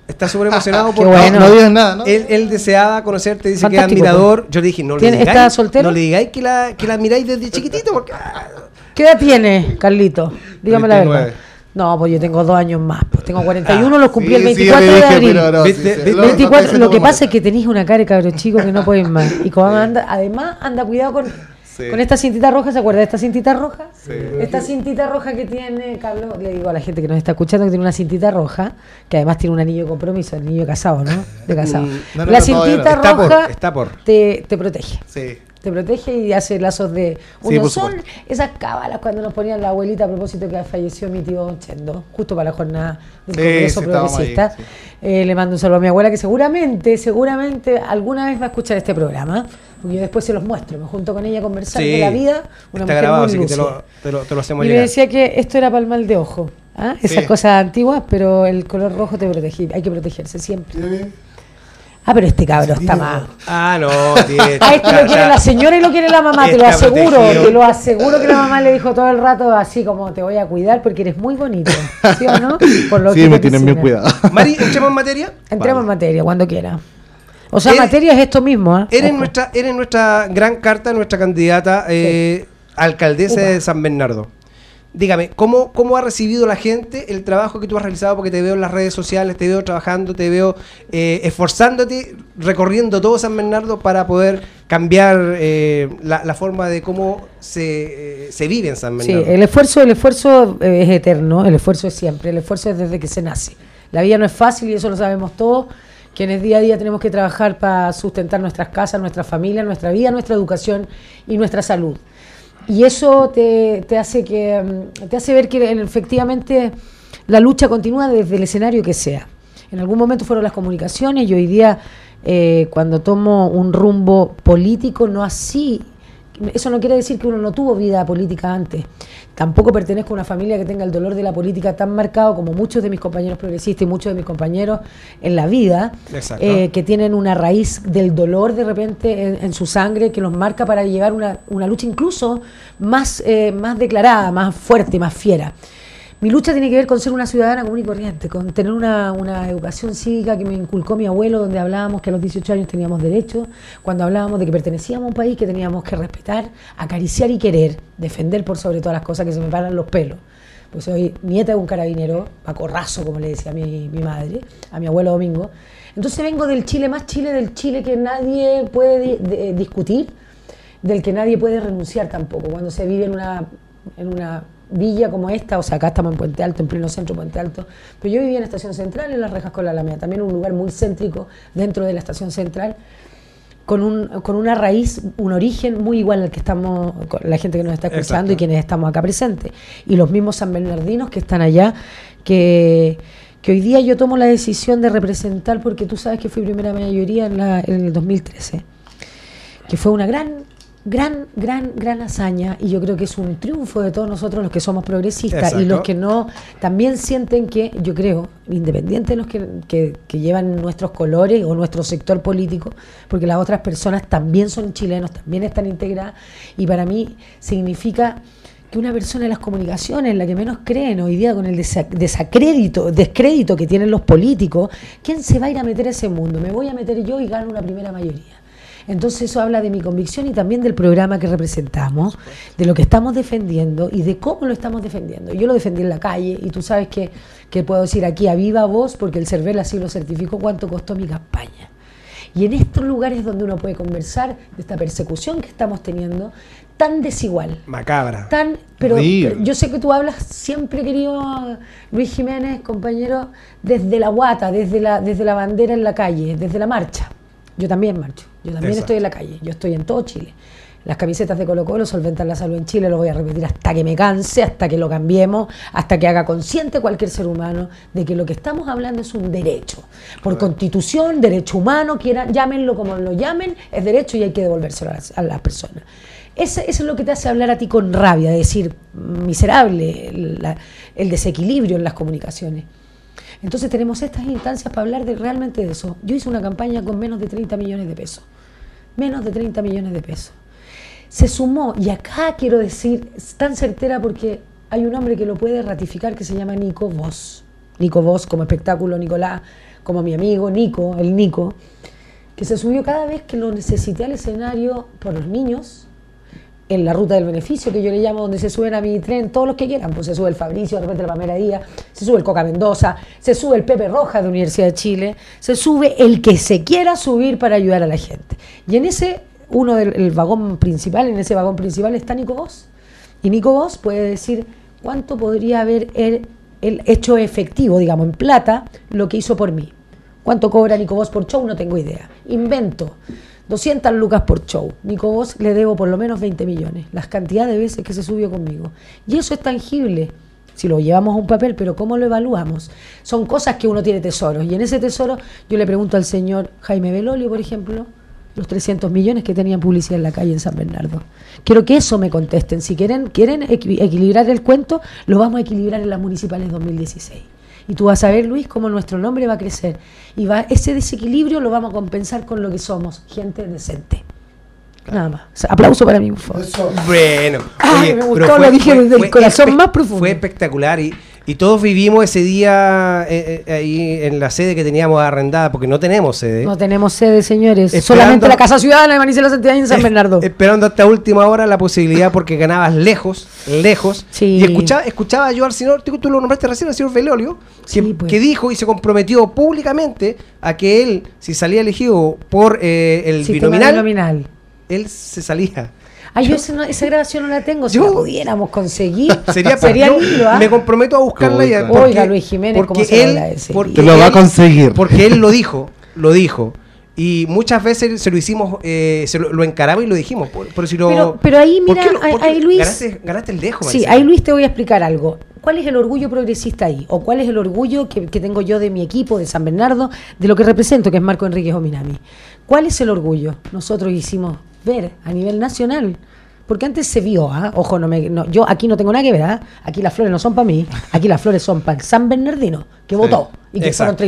Está súper emocionado Qué porque bueno. No digas nada, ¿no? él deseaba conocerte, dice que es Fantástico, admirador. Yo le dije, no le ¿Está digáis, soltero? no le digáis que la miráis desde chiquitito porque ¿Qué edad tiene, Carlito? Dígame la 29. verdad. No, pues yo tengo 2 años más. Pues tengo 41, los cumplí el Sí, 24 yo le de dije, abril. pero no, sí, Viste, sí, viste, lo está 24, diciendo lo que como pasa es mal. que tenéis una cara de cabro chico que no podéis más. Y como anda, además anda cuidado con esta cintita roja. ¿Se acuerda de esta cintita roja? Sí. Esta cintita roja que tiene, Carlos, le digo a la gente que nos está escuchando que tiene una cintita roja, que además tiene un anillo de compromiso, el anillo casado, ¿no? De casado. No, no, La no, todavía cintita no. Está por, roja está por. te protege. Sí. Te protege y hace lazos de Sí, unión. por Son supuesto. esas cábalas cuando nos ponían la abuelita a propósito que falleció mi tío Chendo, justo para la jornada del Sí, Congreso sí, estábamos Progresista. ahí, sí. Le mando un saludo a mi abuela que seguramente alguna vez va a escuchar este programa, porque yo después se los muestro, me junto con ella a conversar de la vida, una está mujer grabado, muy así que te lúcida. lo hacemos Y me llegar. decía que esto era para el mal de ojo, ¿ah? Esas Sí. cosas antiguas, pero el color rojo te protege, hay que protegerse siempre. ¿Tiene bien? Ah, pero este cabro está más... Ah, no, tiene, A esto lo quiere la señora y lo quiere la mamá, te lo Está aseguro, protegido. te lo aseguro que la mamá le dijo todo el rato así como te voy a cuidar porque eres muy bonito, ¿sí o no? Por lo Sí, que me te tienen bien enseñan. cuidado. Mari, entremos en materia. Entremos en materia, cuando quiera. O sea, Eres- materia es esto mismo, ¿ah? Eres Ojo. nuestra gran carta, nuestra candidata alcaldesa Upa. de San Bernardo. Dígame, ¿cómo ha recibido la gente el trabajo que tú has realizado? Porque te veo en las redes sociales, te veo trabajando, te veo esforzándote, recorriendo todo San Bernardo para poder cambiar la forma de cómo se vive en San Sí, Bernardo. el esfuerzo es eterno, el esfuerzo es siempre, el esfuerzo es desde que se nace. La vida no es fácil y eso lo sabemos todos, quienes día a día tenemos que trabajar para sustentar nuestras casas, nuestra familia, nuestra vida, nuestra educación y nuestra salud. Y eso te hace ver que efectivamente la lucha continúa desde el escenario que sea. En algún momento fueron las comunicaciones y hoy día cuando tomo un rumbo político, no así. Eso no quiere decir que uno no tuvo vida política antes. Tampoco pertenezco a una familia que tenga el dolor de la política tan marcado como muchos de mis compañeros progresistas y muchos de mis compañeros en la vida, Exacto. que tienen una raíz del dolor de repente en su sangre que los marca para llevar una lucha incluso más declarada, más fuerte, más fiera. Mi lucha tiene que ver con ser una ciudadana común y corriente, con tener una educación cívica que me inculcó mi abuelo, donde hablábamos que a los 18 años teníamos derechos, cuando hablábamos de que pertenecíamos a un país que teníamos que respetar, acariciar y querer, defender por sobre todas las cosas, que se me paran los pelos. Pues soy nieta de un carabinero, pacorrazo, como le decía mi madre, a mi abuelo Domingo. Entonces vengo del Chile más Chile, del Chile que nadie puede discutir, del que nadie puede renunciar tampoco, cuando se vive en una villa como esta, o sea, acá estamos en Puente Alto, en pleno centro de Puente Alto, pero yo vivía en la Estación Central, en Las Rejas con la Alameda, también un lugar muy céntrico dentro de la Estación Central, con una raíz, un origen muy igual al que estamos, con la gente que nos está escuchando. Exacto. Y quienes estamos acá presentes, y los mismos sanbernardinos que están allá, que hoy día yo tomo la decisión de representar, porque tú sabes que fui primera mayoría en el 2013, que fue una gran hazaña, y yo creo que es un triunfo de todos nosotros los que somos progresistas. Exacto. Y los que no también sienten que, yo creo, independiente de los que llevan nuestros colores o nuestro sector político, porque las otras personas también son chilenos, también están integradas, y para mí significa que una persona de las comunicaciones, la que menos creen hoy día con el descrédito que tienen los políticos, ¿quién se va a ir a meter a ese mundo? Me voy a meter yo y gano una primera mayoría. Entonces eso habla de mi convicción y también del programa que representamos, de lo que estamos defendiendo y de cómo lo estamos defendiendo. Yo lo defendí en la calle, y tú sabes que puedo decir aquí a viva voz, porque el CERVEL así lo certificó, cuánto costó mi campaña. Y en estos lugares donde uno puede conversar de esta persecución que estamos teniendo, tan desigual. Macabra. Pero yo sé que tú hablas siempre, querido Luis Jiménez, compañero, desde la guata, desde la bandera en la calle, desde la marcha. Yo también marcho, yo también Exacto. Estoy en la calle, yo estoy en todo Chile. Las camisetas de Colo-Colo solventan la salud en Chile, lo voy a repetir hasta que me canse, hasta que lo cambiemos, hasta que haga consciente cualquier ser humano de que lo que estamos hablando es un derecho. Por constitución, derecho humano, llámenlo como lo llamen, es derecho y hay que devolvérselo a las personas. Eso es lo que te hace hablar a ti con rabia, decir, miserable, el desequilibrio en las comunicaciones. Entonces tenemos estas instancias para hablar realmente de eso. Yo hice una campaña con menos de 30 millones de pesos. Menos de 30 millones de pesos. Se sumó, y acá quiero decir, es tan certera porque hay un hombre que lo puede ratificar que se llama Nico Voss. Nico Voss como espectáculo, Nicolás como mi amigo Nico, el Nico, que se subió cada vez que lo necesité al escenario por los niños, en la ruta del beneficio, que yo le llamo, donde se suben a mi tren todos los que quieran, pues se sube el Fabricio, de repente la Pamela Díaz, se sube el Coca Mendoza, se sube el Pepe Rojas de Universidad de Chile, se sube el que se quiera subir para ayudar a la gente. Y en ese, el vagón principal, en ese vagón principal está Nico Voss. Y Nico Voss puede decir cuánto podría haber él hecho efectivo, digamos, en plata, lo que hizo por mí. ¿Cuánto cobra Nico Voss por show? No tengo idea. Invento. 200 lucas por show. Nico Voss le debo por lo menos 20 millones. Las cantidades de veces que se subió conmigo. Y eso es tangible. Si lo llevamos a un papel, pero ¿cómo lo evaluamos? Son cosas que uno tiene tesoros. Y en ese tesoro yo le pregunto al señor Jaime Belolio, por ejemplo, los 300 millones que tenía en publicidad en la calle en San Bernardo. Quiero que eso me contesten. Si quieren equilibrar el cuento, lo vamos a equilibrar en las municipales 2016. Y tú vas a ver, Luis, cómo nuestro nombre va a crecer. Y ese desequilibrio lo vamos a compensar con lo que somos, gente decente. Nada más. O sea, aplauso para mí, por favor. Bueno, oye, me gustó, lo dije desde el corazón más profundo. Fue espectacular y todos vivimos ese día ahí en la sede que teníamos arrendada, porque no tenemos sede. No tenemos sede, señores. Solamente la Casa Ciudadana de Manicela Santillán en San Bernardo. Esperando hasta última hora la posibilidad, porque ganabas lejos. Sí. Y escuchaba yo al señor, tú lo nombraste recién, al señor Belolio, que dijo y se comprometió públicamente a que él, si salía elegido por el binominal, él se salía. Yo esa grabación no la tengo. Si la pudiéramos conseguir, sería lindo. Me comprometo a buscarla. Oiga, Luis Jiménez, ¿cómo se agradece? Porque lo va a conseguir. Porque él lo dijo. Y muchas veces se lo hicimos, lo encaramos y lo dijimos. Pero ahí, mira, ahí Luis. Ganaste el dejo. Sí, ahí Luis te voy a explicar algo. ¿Cuál es el orgullo progresista ahí? ¿O cuál es el orgullo que tengo yo de mi equipo, de San Bernardo, de lo que represento, que es Marco Enríquez Ominami? ¿Cuál es el orgullo? Nosotros hicimos ver a nivel nacional, porque antes se vio, ojo, yo aquí no tengo nada que ver, aquí las flores no son para mí, aquí las flores son para el San Bernardino, que votó, y que fueron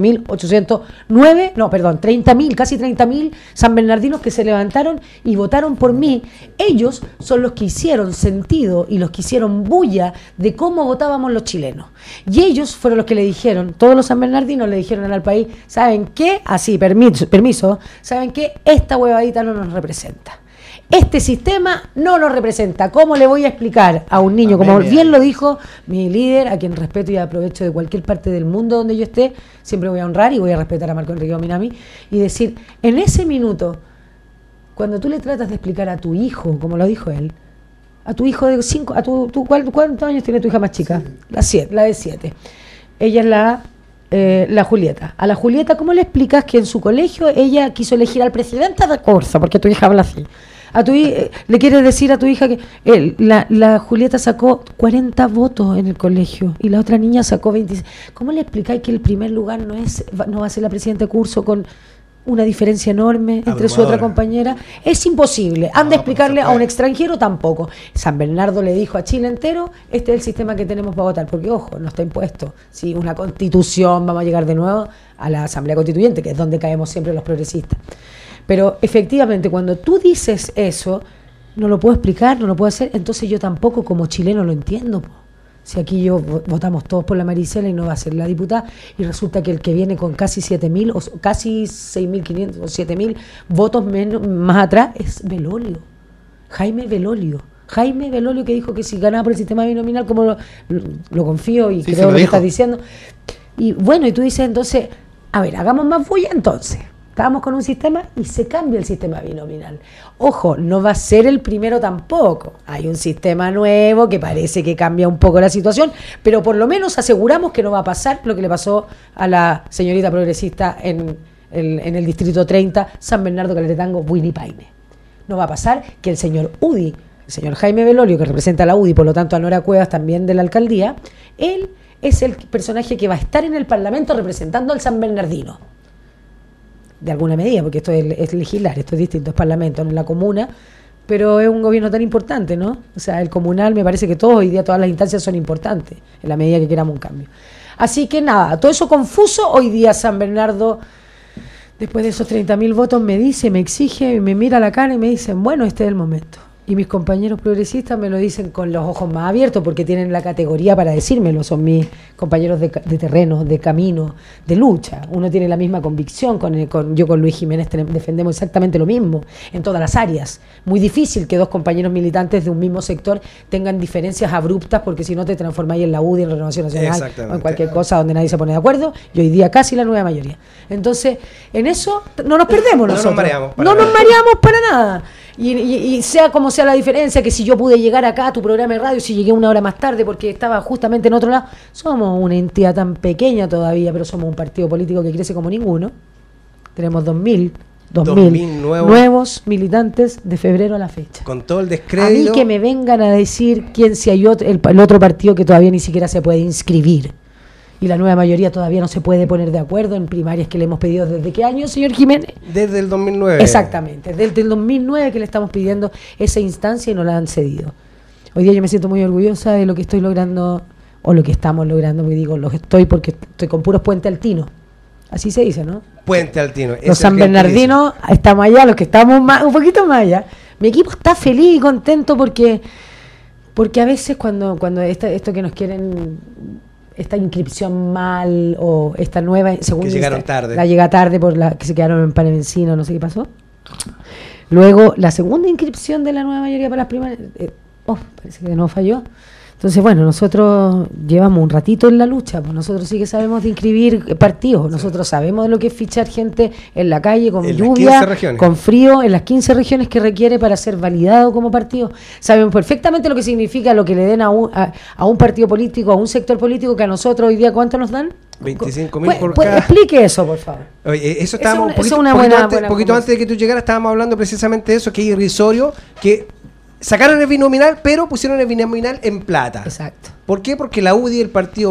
30.000, casi 30.000 San Bernardinos que se levantaron y votaron por mí. Ellos son los que hicieron sentido y los que hicieron bulla de cómo votábamos los chilenos. Y ellos fueron los que le dijeron, todos los San Bernardinos le dijeron al país, ¿saben qué? Así, permiso, ¿saben qué? Esta huevadita no nos representa. Este sistema no lo representa. ¿Cómo le voy a explicar a un niño, como bien lo dijo mi líder, a quien respeto y aprovecho de cualquier parte del mundo donde yo esté, siempre voy a honrar y voy a respetar a Marco Enríquez Ominami, y decir, en ese minuto, cuando tú le tratas de explicar a tu hijo, como lo dijo él, a tu hijo de 5, ¿cuántos años tiene tu hija más chica? La de 7. Ella es la Julieta. A la Julieta, ¿cómo le explicas que en su colegio ella quiso elegir al presidente de curso? Porque tu hija habla así. Le quieres decir a tu hija que la Julieta sacó 40 votos en el colegio y la otra niña sacó 26. ¿Cómo le explicáis que el primer lugar no va a ser la presidenta de curso con una diferencia enorme entre su otra compañera? Es imposible. Han de explicarle a un extranjero tampoco. San Bernardo le dijo a Chile entero, este es el sistema que tenemos para votar, porque ojo, no está impuesto. Si una constitución, vamos a llegar de nuevo a la Asamblea Constituyente, que es donde caemos siempre los progresistas. Pero efectivamente, cuando tú dices eso, no lo puedo explicar, no lo puedo hacer, entonces yo tampoco como chileno lo entiendo. Si aquí votamos todos por la Maricela y no va a ser la diputada, y resulta que el que viene con casi 7.000 o casi 6.500 o 7.000 votos más atrás es Belolio, Jaime Belolio, que dijo que si ganaba por el sistema binominal, como lo confío y creo lo que estás diciendo. Y bueno, y tú dices entonces, a ver, hagamos más bulla entonces. Estábamos con un sistema y se cambia el sistema binominal. Ojo, no va a ser el primero tampoco. Hay un sistema nuevo que parece que cambia un poco la situación, pero por lo menos aseguramos que no va a pasar lo que le pasó a la señorita progresista en el distrito 30, San Bernardo Caleretango, Winnie Paine. No va a pasar que el señor UDI, el señor Jaime Belolio, que representa a la UDI, por lo tanto a Nora Cuevas también de la alcaldía, él es el personaje que va a estar en el Parlamento representando al San Bernardino. De alguna medida, porque esto es legislar, esto es distinto, es parlamento, en la comuna, pero es un gobierno tan importante, ¿no? O sea, el comunal, me parece que hoy día todas las instancias son importantes, en la medida que queramos un cambio. Así que nada, todo eso confuso, hoy día San Bernardo, después de esos 30.000 votos, me exige, me mira a la cara y me dicen, bueno, este es el momento. Y mis compañeros progresistas me lo dicen con los ojos más abiertos porque tienen la categoría para decírmelo. Son mis compañeros de terreno, de camino, de lucha. Uno tiene la misma convicción. Yo con Luis Jiménez defendemos exactamente lo mismo en todas las áreas. Muy difícil que dos compañeros militantes de un mismo sector tengan diferencias abruptas porque si no te transformáis en la UDI, en la Renovación Nacional o en cualquier cosa donde nadie se pone de acuerdo. Y hoy día casi la nueva mayoría. Entonces, en eso no nos perdemos nosotros. No nos mareamos para nada. Y sea como sea la diferencia, que si yo pude llegar acá a tu programa de radio, si llegué una hora más tarde porque estaba justamente en otro lado, somos una entidad tan pequeña todavía, pero somos un partido político que crece como ninguno. Tenemos 2.000 nuevos militantes de febrero a la fecha. Con todo el descrédito. A mí que me vengan a decir quién si hay el otro partido que todavía ni siquiera se puede inscribir. Y la nueva mayoría todavía no se puede poner de acuerdo en primarias que le hemos pedido ¿desde qué año, señor Jiménez? Desde el 2009. Exactamente, desde el 2009 que le estamos pidiendo esa instancia y nos la han cedido. Hoy día yo me siento muy orgullosa de lo que estoy logrando, o lo que estamos logrando, porque digo, porque estoy con puros Puente Altino. Así se dice, ¿no? Puente Altino. Los San Bernardinos, estamos allá, los que estamos un poquito más allá. Mi equipo está feliz y contento porque a veces cuando esto que nos quieren... esta inscripción mal o esta nueva según que llegaron tarde. La llega tarde por la que se quedaron en Panevencino, no sé qué pasó. Luego la segunda inscripción de la nueva mayoría para las primarias parece que no falló. Entonces, bueno, nosotros llevamos un ratito en la lucha, pues nosotros sí que sabemos de inscribir partidos, nosotros sabemos de lo que es fichar gente en la calle con lluvia, con frío, en las 15 regiones que requiere para ser validado como partido. Sabemos perfectamente lo que significa lo que le den a un partido político, a un sector político, que a nosotros hoy día, ¿cuánto nos dan? 25.000 por cada... Explique eso, por favor. Oye, eso estábamos poquito antes de que tú llegaras, estábamos hablando precisamente de eso, que es irrisorio, que sacaron el binominal, pero pusieron el binominal en plata. Exacto. ¿Por qué? Porque la UDI, el partido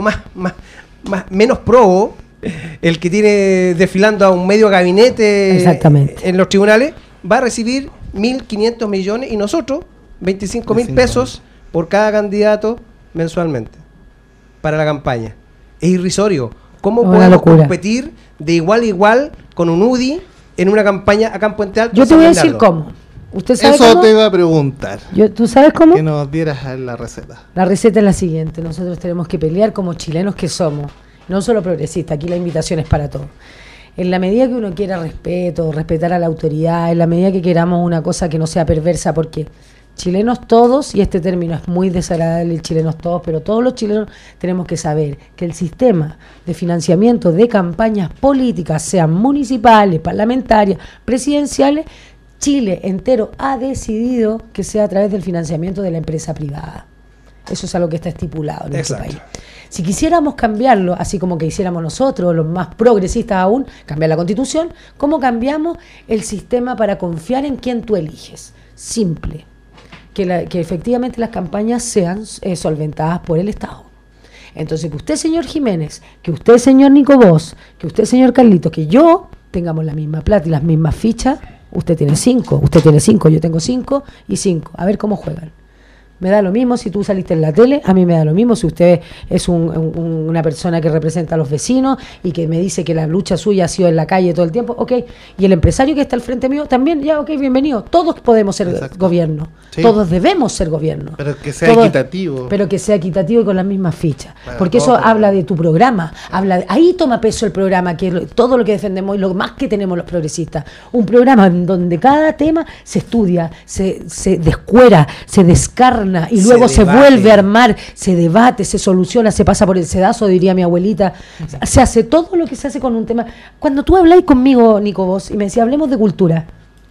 menos probo, el que tiene desfilando a un medio gabinete en los tribunales, va a recibir 1.500 millones y nosotros 25.000 pesos por cada candidato mensualmente para la campaña. Es irrisorio. ¿Cómo podemos competir de igual a igual con un UDI en una campaña acá en Puente Alto? Yo te voy a decir cómo. ¿Usted sabe eso cómo? Te iba a preguntar. ¿Tú sabes cómo? Que nos dieras la receta. La receta es la siguiente. Nosotros tenemos que pelear como chilenos que somos. No solo progresistas. Aquí la invitación es para todos. En la medida que uno quiera respetar a la autoridad, en la medida que queramos una cosa que no sea perversa, porque chilenos todos, y este término es muy desagradable, chilenos todos, pero todos los chilenos tenemos que saber que el sistema de financiamiento de campañas políticas, sean municipales, parlamentarias, presidenciales, Chile entero ha decidido que sea a través del financiamiento de la empresa privada. Eso es algo que está estipulado en nuestro país. Si quisiéramos cambiarlo, así como que hiciéramos nosotros, los más progresistas aún, cambiar la Constitución, ¿cómo cambiamos el sistema para confiar en quien tú eliges? Simple. Que efectivamente las campañas sean solventadas por el Estado. Entonces, que usted, señor Jiménez, que usted, señor Nico Vos, que usted, señor Carlitos, que yo tengamos la misma plata y las mismas fichas. Usted tiene 5, yo tengo 5 y 5. A ver cómo juegan. Me da lo mismo si tú saliste en la tele, a mí me da lo mismo si usted es una persona que representa a los vecinos y que me dice que la lucha suya ha sido en la calle todo el tiempo, ok. Y el empresario que está al frente mío también, ya, ok, bienvenido. Todos podemos ser gobierno, todos debemos ser gobierno. Pero que sea equitativo. Pero que sea equitativo y con las mismas fichas. Porque eso habla de tu programa, ahí toma peso el programa, que es todo lo que defendemos y lo más que tenemos los progresistas. Un programa en donde cada tema se estudia, se descuera, se descarna, y luego se vuelve a armar, se debate, se soluciona, se pasa por el sedazo, diría mi abuelita. Se hace todo lo que se hace con un tema. Cuando tú habláis conmigo, Nico, vos, y me decís, hablemos de cultura.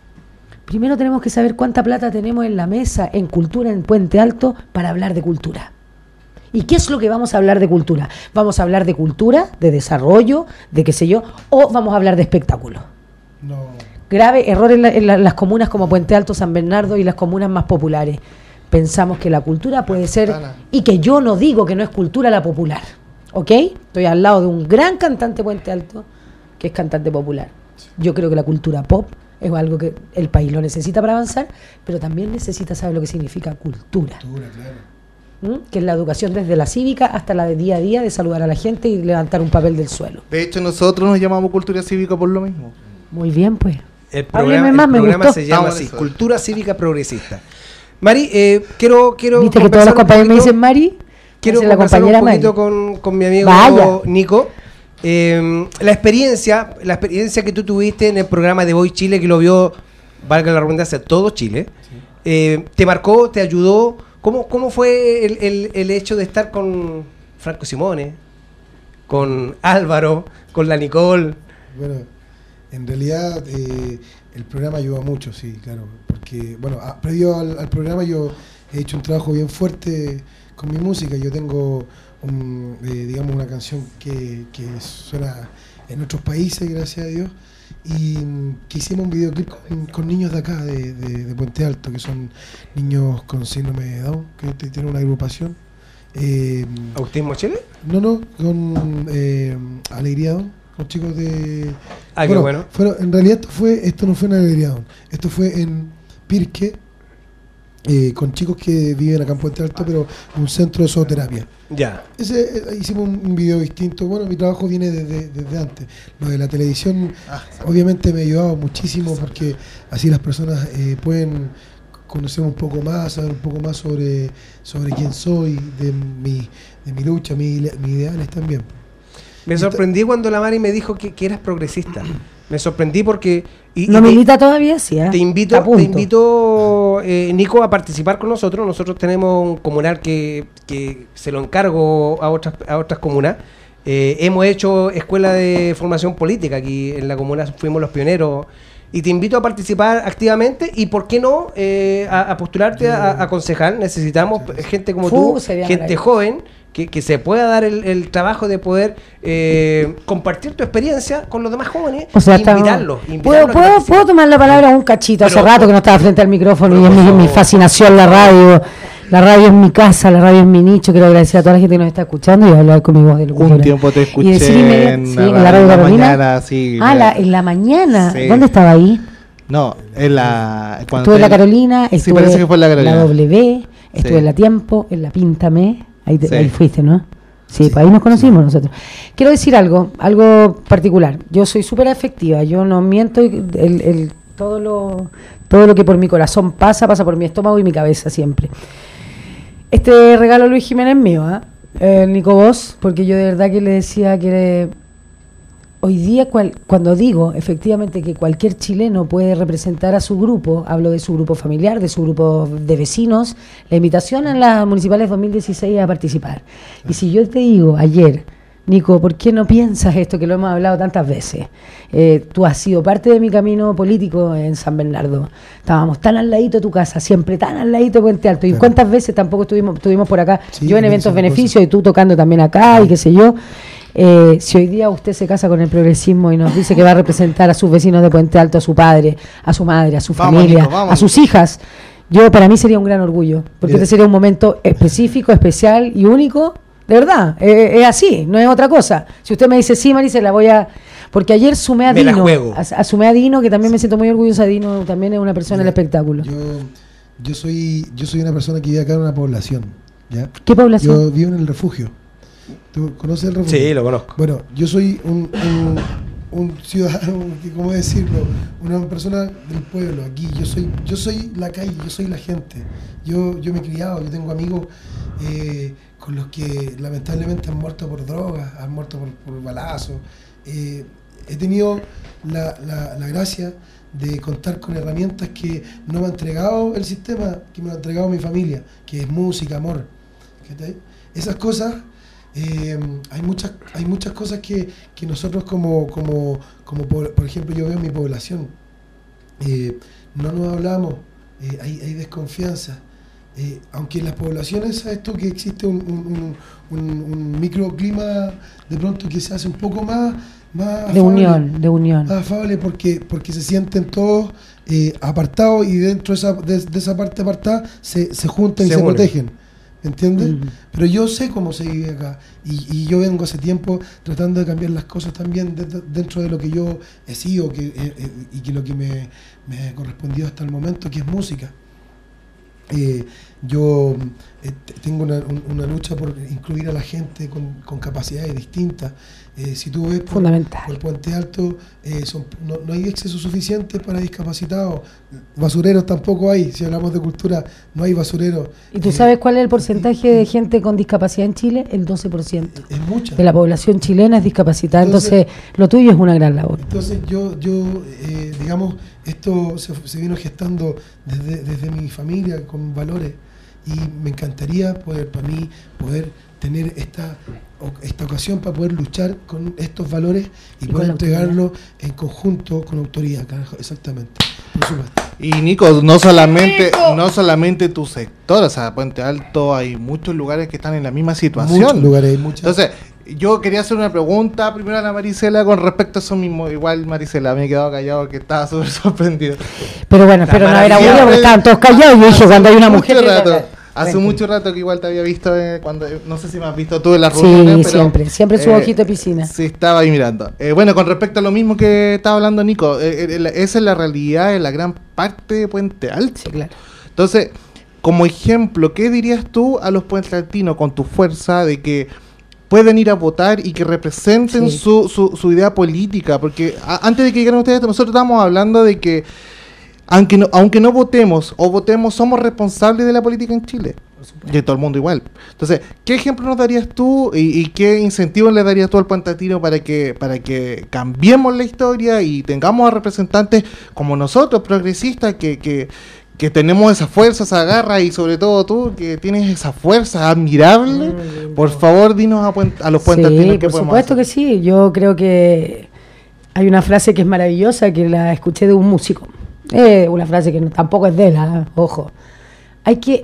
Primero tenemos que saber cuánta plata tenemos en la mesa, en cultura, en Puente Alto, para hablar de cultura. ¿Y qué es lo que vamos a hablar de cultura? ¿Vamos a hablar de cultura, de desarrollo, de qué sé yo, o vamos a hablar de espectáculo? No. Grave error en las comunas como Puente Alto, San Bernardo y las comunas más populares. Pensamos que la cultura puede ser, y que yo no digo que no es cultura la popular, ¿ok? Estoy al lado de un gran cantante Puente Alto, que es cantante popular. Yo creo que la cultura pop es algo que el país lo necesita para avanzar, pero también necesita saber lo que significa cultura. Que es la educación desde la cívica hasta la de día a día, de saludar a la gente y levantar un papel del suelo. De hecho, nosotros nos llamamos cultura cívica por lo mismo. Muy bien, pues. El programa se llama así, Cultura Cívica Progresista. Mari, quiero ¿Viste que todos los compañeros me dicen Mari? Quiero la conversar un compañera poquito con mi amigo Nico. La experiencia que tú tuviste en el programa de Voy Chile, que lo vio, valga la redundancia, todo Chile, ¿te marcó, te ayudó? ¿Cómo fue el hecho de estar con Franco Simone, con Álvaro, con la Nicole? Bueno, en realidad el programa ayudó mucho, sí, claro, porque, bueno, previo al programa yo he hecho un trabajo bien fuerte con mi música. Yo tengo digamos una canción que suena en otros países, gracias a Dios, y que hicimos un videoclip con niños de acá, de Puente Alto, que son niños con síndrome de Down, que tienen una agrupación. ¿Autismo Chile? No, con Alegría Down, con chicos de... qué bueno. En realidad esto no fue en Alegría Down, esto fue en Pirque, con chicos que viven acá en Puente Alto, pero un centro de zooterapia. Ya. Hicimos un video distinto. Bueno, mi trabajo viene desde antes. Lo de la televisión obviamente me ha ayudado muchísimo, porque así las personas pueden conocer un poco más, saber un poco más sobre quién soy, de mi lucha, mis ideales también. Me sorprendí cuando la Mari me dijo que eras progresista. Me sorprendí porque... ¿No milita todavía? Sí, Te invito Nico, a participar con nosotros. Nosotros tenemos un comunal que se lo encargo a otras comunas. Hemos hecho escuela de formación política aquí en la comuna, fuimos los pioneros. Y te invito a participar activamente y, ¿por qué no, a postularte a concejal? Necesitamos gente como tú, gente joven, que se pueda dar el trabajo de poder compartir tu experiencia con los demás jóvenes, o sea, invitarlos. ¿Puedo tomar la palabra un cachito? Hace rato que no estaba frente al micrófono y es mi fascinación la radio. La radio es mi casa, la radio es mi nicho. Quiero agradecer a toda la gente que nos está escuchando y hablar con mi voz de locutora. Un tiempo te escuché en la radio Carolina. Mañana, sí, en la mañana. Sí. ¿Dónde estaba ahí? No, en la... Estuve en la Carolina, sí, parece que fue en la Carolina. La W, estuve en la Tiempo, en la Píntame. Ahí fuiste, ¿no? Sí, pues ahí nos conocimos nosotros. Quiero decir algo particular. Yo soy súper afectiva, yo no miento. Todo lo que por mi corazón pasa por mi estómago y mi cabeza siempre. Este regalo Luis Jiménez mío, Nico Vos, porque yo de verdad que le decía que hoy día cuando digo efectivamente que cualquier chileno puede representar a su grupo, hablo de su grupo familiar, de su grupo de vecinos, la invitación en las municipales 2016 a participar. Y si yo te digo ayer, Nico, ¿por qué no piensas esto? Que lo hemos hablado tantas veces. Tú has sido parte de mi camino político en San Bernardo. Estábamos tan al ladito de tu casa, siempre tan al ladito de Puente Alto. ¿Y cuántas veces tampoco estuvimos por acá? Sí, yo en eventos beneficios y tú tocando también acá y qué sé yo. Si hoy día usted se casa con el progresismo y nos dice que va a representar a sus vecinos de Puente Alto, a su padre, a su madre, a su familia, Nico, a sus hijas, para mí sería un gran orgullo, porque este sería un momento específico, especial y único. De verdad, es así, no es otra cosa. Si usted me dice, sí, Maricela, la voy a... Porque ayer sumé a Dino, sumé a Dino, que también me siento muy orgullosa. Dino también es una persona del espectáculo. Yo soy una persona que vive acá en una población, ¿ya? ¿Qué población? Yo vivo en el refugio. ¿Tú conoces el refugio? Sí, lo conozco. Bueno, yo soy un ciudadano, ¿cómo decirlo? Una persona del pueblo, aquí. Yo soy la calle, yo soy la gente. Yo me he criado, yo tengo amigos... con los que lamentablemente han muerto por drogas, han muerto por balazos. He tenido la gracia de contar con herramientas que no me ha entregado el sistema, que me ha entregado mi familia, que es música, amor. ¿Qué? Esas cosas, hay muchas cosas que nosotros como por ejemplo, yo veo en mi población, no nos hablamos, hay desconfianza. Aunque en las poblaciones, sabes tú que existe un microclima de pronto que se hace un poco más de unión, más afable, porque se sienten todos apartados, y dentro de esa parte apartada se juntan y se protegen, ¿me entiendes? Pero yo sé cómo se vive acá, y yo vengo hace tiempo tratando de cambiar las cosas también dentro de lo que yo he sido, y que lo que me ha correspondido hasta el momento, que es música. Yo tengo una lucha por incluir a la gente con capacidades distintas. Si tú ves por Puente Alto, no hay acceso suficiente para discapacitados. Basureros tampoco hay. Si hablamos de cultura, no hay basureros. ¿Y tú sabes cuál es el porcentaje de gente con discapacidad en Chile? El 12%. Es mucha. De la población chilena es discapacitada. Entonces lo tuyo es una gran labor. Entonces yo digamos, esto se vino gestando desde mi familia con valores, y me encantaría poder tener esta ocasión para poder luchar con estos valores y poder entregarlos en conjunto con autoridad, carajo, exactamente. Por supuesto. Y Nico, no solamente tu sector, o sea, Puente Alto, hay muchos lugares que están en la misma situación. Muchos lugares, muchas. Entonces, yo quería hacer una pregunta primero a la Maricela con respecto a eso mismo. Igual Maricela, me he quedado callado que estaba súper sorprendido. Pero bueno, espero no haber aburrido porque estaban todos callados. Yo dije, cuando hay una mujer... Hace mucho rato que igual te había visto, cuando no sé si me has visto tú en las reuniones. Sí, pero, siempre su ojito de piscina. Sí, estaba ahí mirando. Bueno, con respecto a lo mismo que estaba hablando Nico, esa es la realidad en la gran parte de Puente Alto. Sí, claro. Entonces, como ejemplo, ¿qué dirías tú a los puentealtinos con tu fuerza de que pueden ir a votar y que representen su idea política? Porque antes de que lleguen ustedes, nosotros estábamos hablando de que aunque no votemos o votemos, somos responsables de la política en Chile. Y de todo el mundo igual. Entonces, ¿qué ejemplo nos darías tú y qué incentivos le darías tú al puentealtino para que cambiemos la historia y tengamos a representantes como nosotros, progresistas, que tenemos esa fuerza, esa garra, y sobre todo tú, que tienes esa fuerza admirable? Por favor, dinos a los puentealtinos qué podemos hacer. Por supuesto que sí. Yo creo que hay una frase que es maravillosa, que la escuché de un músico. Una frase que tampoco es de él, ojo. Hay que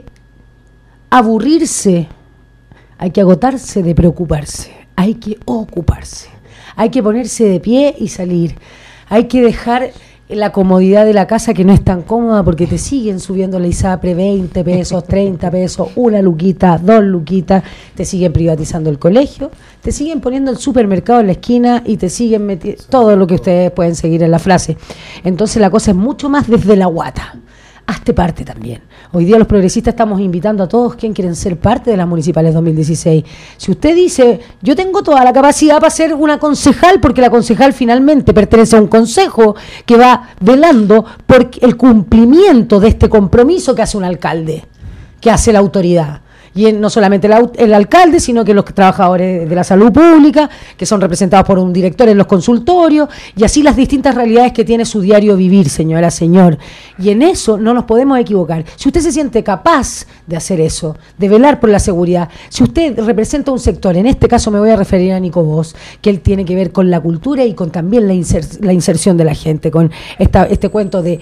aburrirse, hay que agotarse de preocuparse, hay que ocuparse, hay que ponerse de pie y salir, hay que dejar la comodidad de la casa, que no es tan cómoda porque te siguen subiendo la ISAPRE 20 pesos, 30 pesos, 1 luquita, 2 luquitas, te siguen privatizando el colegio, te siguen poniendo el supermercado en la esquina y te siguen metiendo todo lo que ustedes pueden seguir en la frase. Entonces la cosa es mucho más desde la guata. Hazte parte también. Hoy día los progresistas estamos invitando a todos quienes quieren ser parte de las municipales 2016. Si usted dice, yo tengo toda la capacidad para ser una concejal, porque la concejal finalmente pertenece a un consejo que va velando por el cumplimiento de este compromiso que hace un alcalde, que hace la autoridad. Y no solamente el alcalde, sino que los trabajadores de la salud pública, que son representados por un director en los consultorios, y así las distintas realidades que tiene su diario vivir, señora, señor. Y en eso no nos podemos equivocar. Si usted se siente capaz de hacer eso, de velar por la seguridad, si usted representa un sector, en este caso me voy a referir a Nico Bosch, que él tiene que ver con la cultura y con también la inserción de la gente, con este cuento de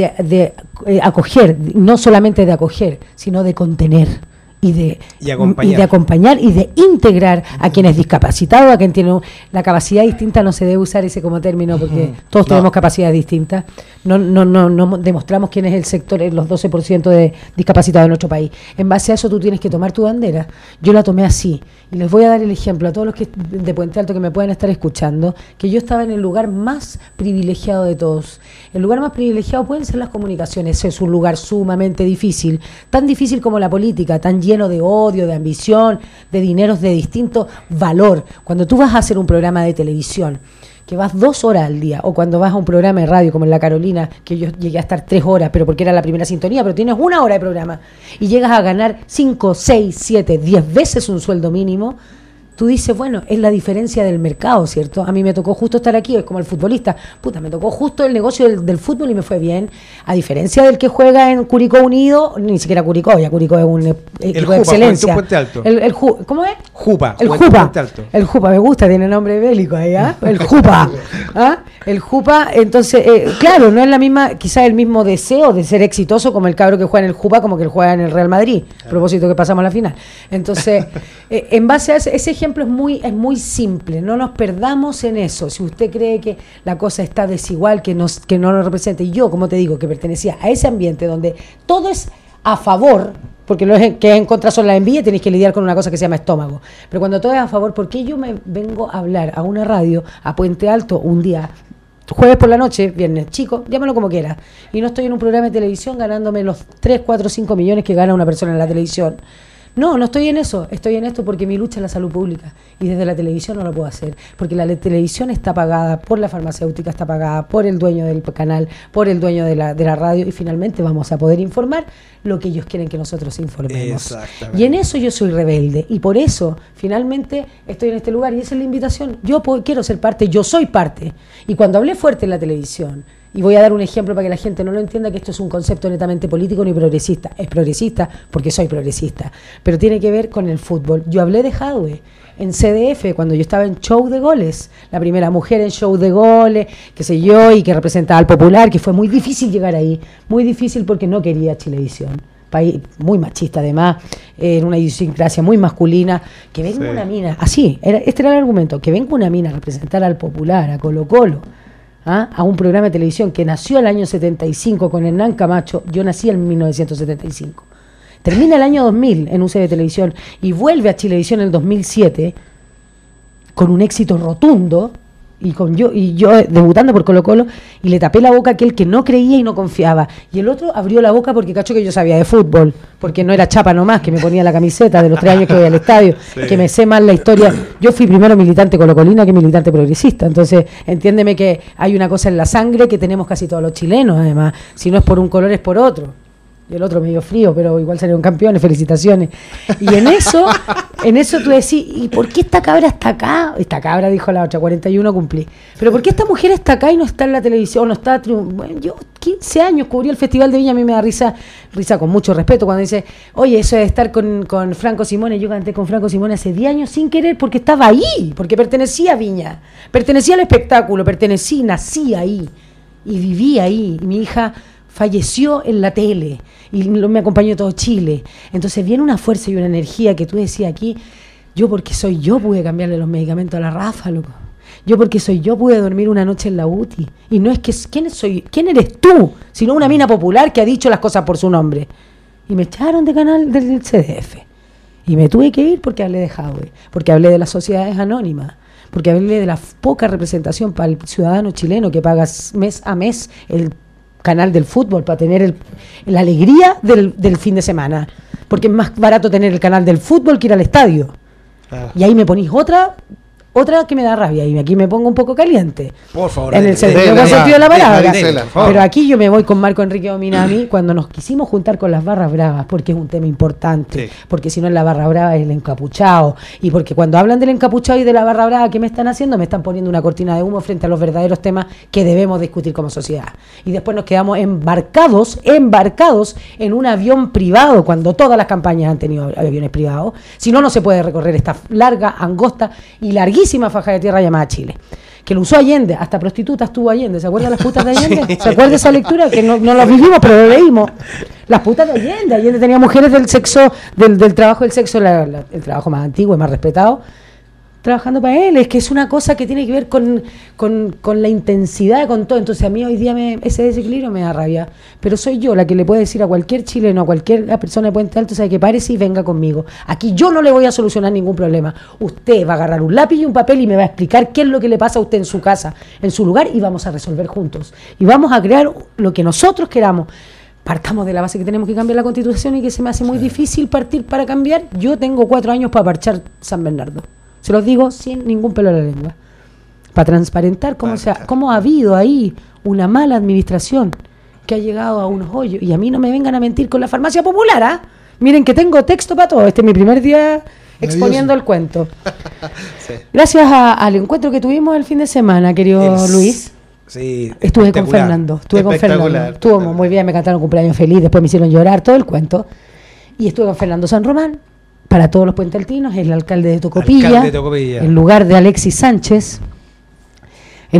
acoger, no solamente de acoger, sino de contener. Y de acompañar y de integrar a quien es discapacitado, a quien tiene la capacidad distinta. No se debe usar ese como término porque todos tenemos capacidades distintas. No demostramos quién es el sector, los 12% de discapacitados en nuestro país. En base a eso tú tienes que tomar tu bandera. Yo la tomé así y les voy a dar el ejemplo a todos los que de Puente Alto que me pueden estar escuchando, que yo estaba en el lugar más privilegiado de todos. El lugar más privilegiado pueden ser las comunicaciones. Es un lugar sumamente difícil, tan difícil como la política, tan lleno de odio, de ambición, de dineros de distinto valor. Cuando tú vas a hacer un programa de televisión, que vas 2 horas al día, o cuando vas a un programa de radio como en La Carolina, que yo llegué a estar 3 horas, pero porque era la primera sintonía, pero tienes 1 hora de programa, y llegas a ganar 5, 6, 7, 10 veces un sueldo mínimo, tú dices, bueno, es la diferencia del mercado, ¿cierto? A mí me tocó justo estar aquí, es como el futbolista. Me tocó justo el negocio del fútbol y me fue bien. A diferencia del que juega en Curicó Unido, ni siquiera Curicó, ya Curicó es un equipo de excelencia. Puente Alto. ¿Cómo es? Jupa. El Jupa, me gusta, tiene nombre bélico ahí, ¿ah? El Jupa. ¿Ah? El Jupa, entonces, claro, no es la misma, quizás el mismo deseo de ser exitoso como el cabro que juega en el Jupa, como que él juega en el Real Madrid, a propósito que pasamos a la final. Entonces, en base a ese ejemplo es muy simple, no nos perdamos en eso. Si usted cree que la cosa está desigual, que no nos represente, y yo, como te digo, que pertenecía a ese ambiente donde todo es a favor, porque lo que es en contra son las envidias, tenéis que lidiar con una cosa que se llama estómago, pero cuando todo es a favor, ¿por qué yo me vengo a hablar a una radio, a Puente Alto, un día jueves por la noche, viernes chico, llámalo como quieras, y no estoy en un programa de televisión ganándome los 3, 4, 5 millones que gana una persona en la televisión. No estoy en eso, estoy en esto porque mi lucha es la salud pública y desde la televisión no lo puedo hacer, porque la televisión está pagada por la farmacéutica, está pagada por el dueño del canal, por el dueño de la radio, y finalmente vamos a poder informar lo que ellos quieren que nosotros informemos. Y en eso yo soy rebelde y por eso finalmente estoy en este lugar y esa es la invitación. Yo quiero ser parte, yo soy parte, y cuando hablé fuerte en la televisión, y voy a dar un ejemplo para que la gente no lo entienda, que esto es un concepto netamente político ni progresista. Es progresista porque soy progresista, pero tiene que ver con el fútbol. Yo hablé de Jadwe en CDF cuando yo estaba en Show de Goles, la primera mujer en Show de Goles, qué sé yo, y que representaba al Popular, que fue muy difícil llegar ahí, muy difícil porque no quería Chilevisión. País muy machista además, en una idiosincrasia muy masculina, que venga una mina, así, este era el argumento, que venga una mina a representar al Popular, a Colo Colo, a un programa de televisión que nació el año 75 con Hernán Camacho. Yo nací en 1975. Termina el año 2000 en UC de televisión y vuelve a Chilevisión en el 2007 con un éxito rotundo y yo debutando por Colo Colo, y le tapé la boca a aquel que no creía y no confiaba, y el otro abrió la boca porque cachó que yo sabía de fútbol, porque no era chapa nomás, que me ponía la camiseta de los 3 años que voy al estadio, que me sé más la historia. Yo fui primero militante colocolina que militante progresista, entonces entiéndeme que hay una cosa en la sangre que tenemos casi todos los chilenos, además, si no es por un color es por otro. Y el otro medio frío, pero igual salieron campeones, felicitaciones. Y en eso tú decís, ¿y por qué esta cabra está acá? Esta cabra, dijo la otra, 41 cumplí. Pero ¿por qué esta mujer está acá y no está en la televisión? No está bueno, yo 15 años cubrí el Festival de Viña, a mí me da risa con mucho respeto, cuando dice, oye, eso de estar con Franco Simone, yo canté con Franco Simone hace 10 años sin querer, porque estaba ahí, porque pertenecía a Viña, pertenecía al espectáculo, nací ahí, y viví ahí, y mi hija falleció en la tele y me acompañó todo Chile. Entonces viene una fuerza y una energía que tú decías aquí, yo porque soy yo pude cambiarle los medicamentos a la Rafa, loco. Yo porque soy yo pude dormir una noche en la UTI. Y no es que, ¿quién eres tú? Sino una mina popular que ha dicho las cosas por su nombre. Y me echaron de canal del CDF. Y me tuve que ir porque hablé de Jadwe, porque hablé de las sociedades anónimas, porque hablé de la poca representación para el ciudadano chileno que paga mes a mes el canal del fútbol para tener la alegría del fin de semana, porque es más barato tener el canal del fútbol que ir al estadio. Y ahí me ponís otra que me da rabia y aquí me pongo un poco caliente. Por favor. En el sentido de la palabra. Pero aquí yo me voy con Marco Enrique Dominami cuando nos quisimos juntar con las barras bravas, porque es un tema importante, porque si no en la barra brava es el encapuchado, y porque cuando hablan del encapuchado y de la barra brava, ¿qué me están haciendo? Me están poniendo una cortina de humo frente a los verdaderos temas que debemos discutir como sociedad. Y después nos quedamos embarcados en un avión privado, cuando todas las campañas han tenido aviones privados. Si no, no se puede recorrer esta larga, angosta y larguísima faja de tierra llamada Chile, que lo usó Allende, hasta prostitutas tuvo Allende. ¿Se acuerdan las putas de Allende? ¿Se acuerda esa lectura? Que no las vivimos, pero lo leímos. Las putas de Allende. Allende tenía mujeres del sexo, del trabajo del sexo, el trabajo más antiguo y más respetado, trabajando para él. Es que es una cosa que tiene que ver con la intensidad, con todo. Entonces a mí hoy día ese desequilibrio me da rabia, pero soy yo la que le puede decir a cualquier chileno, a cualquier persona de Puente Alto, sabe, que párese y venga conmigo. Aquí yo no le voy a solucionar ningún problema. Usted va a agarrar un lápiz y un papel y me va a explicar qué es lo que le pasa a usted en su casa, en su lugar, y vamos a resolver juntos y vamos a crear lo que nosotros queramos. Partamos de la base que tenemos que cambiar la Constitución y que se me hace muy difícil partir para cambiar. Yo tengo 4 años para parchar San Bernardo. Se los digo sin ningún pelo en la lengua. Para transparentar cómo ha habido ahí una mala administración que ha llegado a unos hoyos. Y a mí no me vengan a mentir con la farmacia popular, ¿ah? Miren que tengo texto para todo. Este es mi primer día exponiendo el cuento. Gracias al encuentro que tuvimos el fin de semana, querido Luis. Sí, estuve con Fernando. Estuvo muy bien, me cantaron cumpleaños feliz, después me hicieron llorar, todo el cuento. Y estuve con Fernando San Román. Para todos los puentealtinos, el alcalde de Tocopilla, el lugar de Alexis Sánchez, el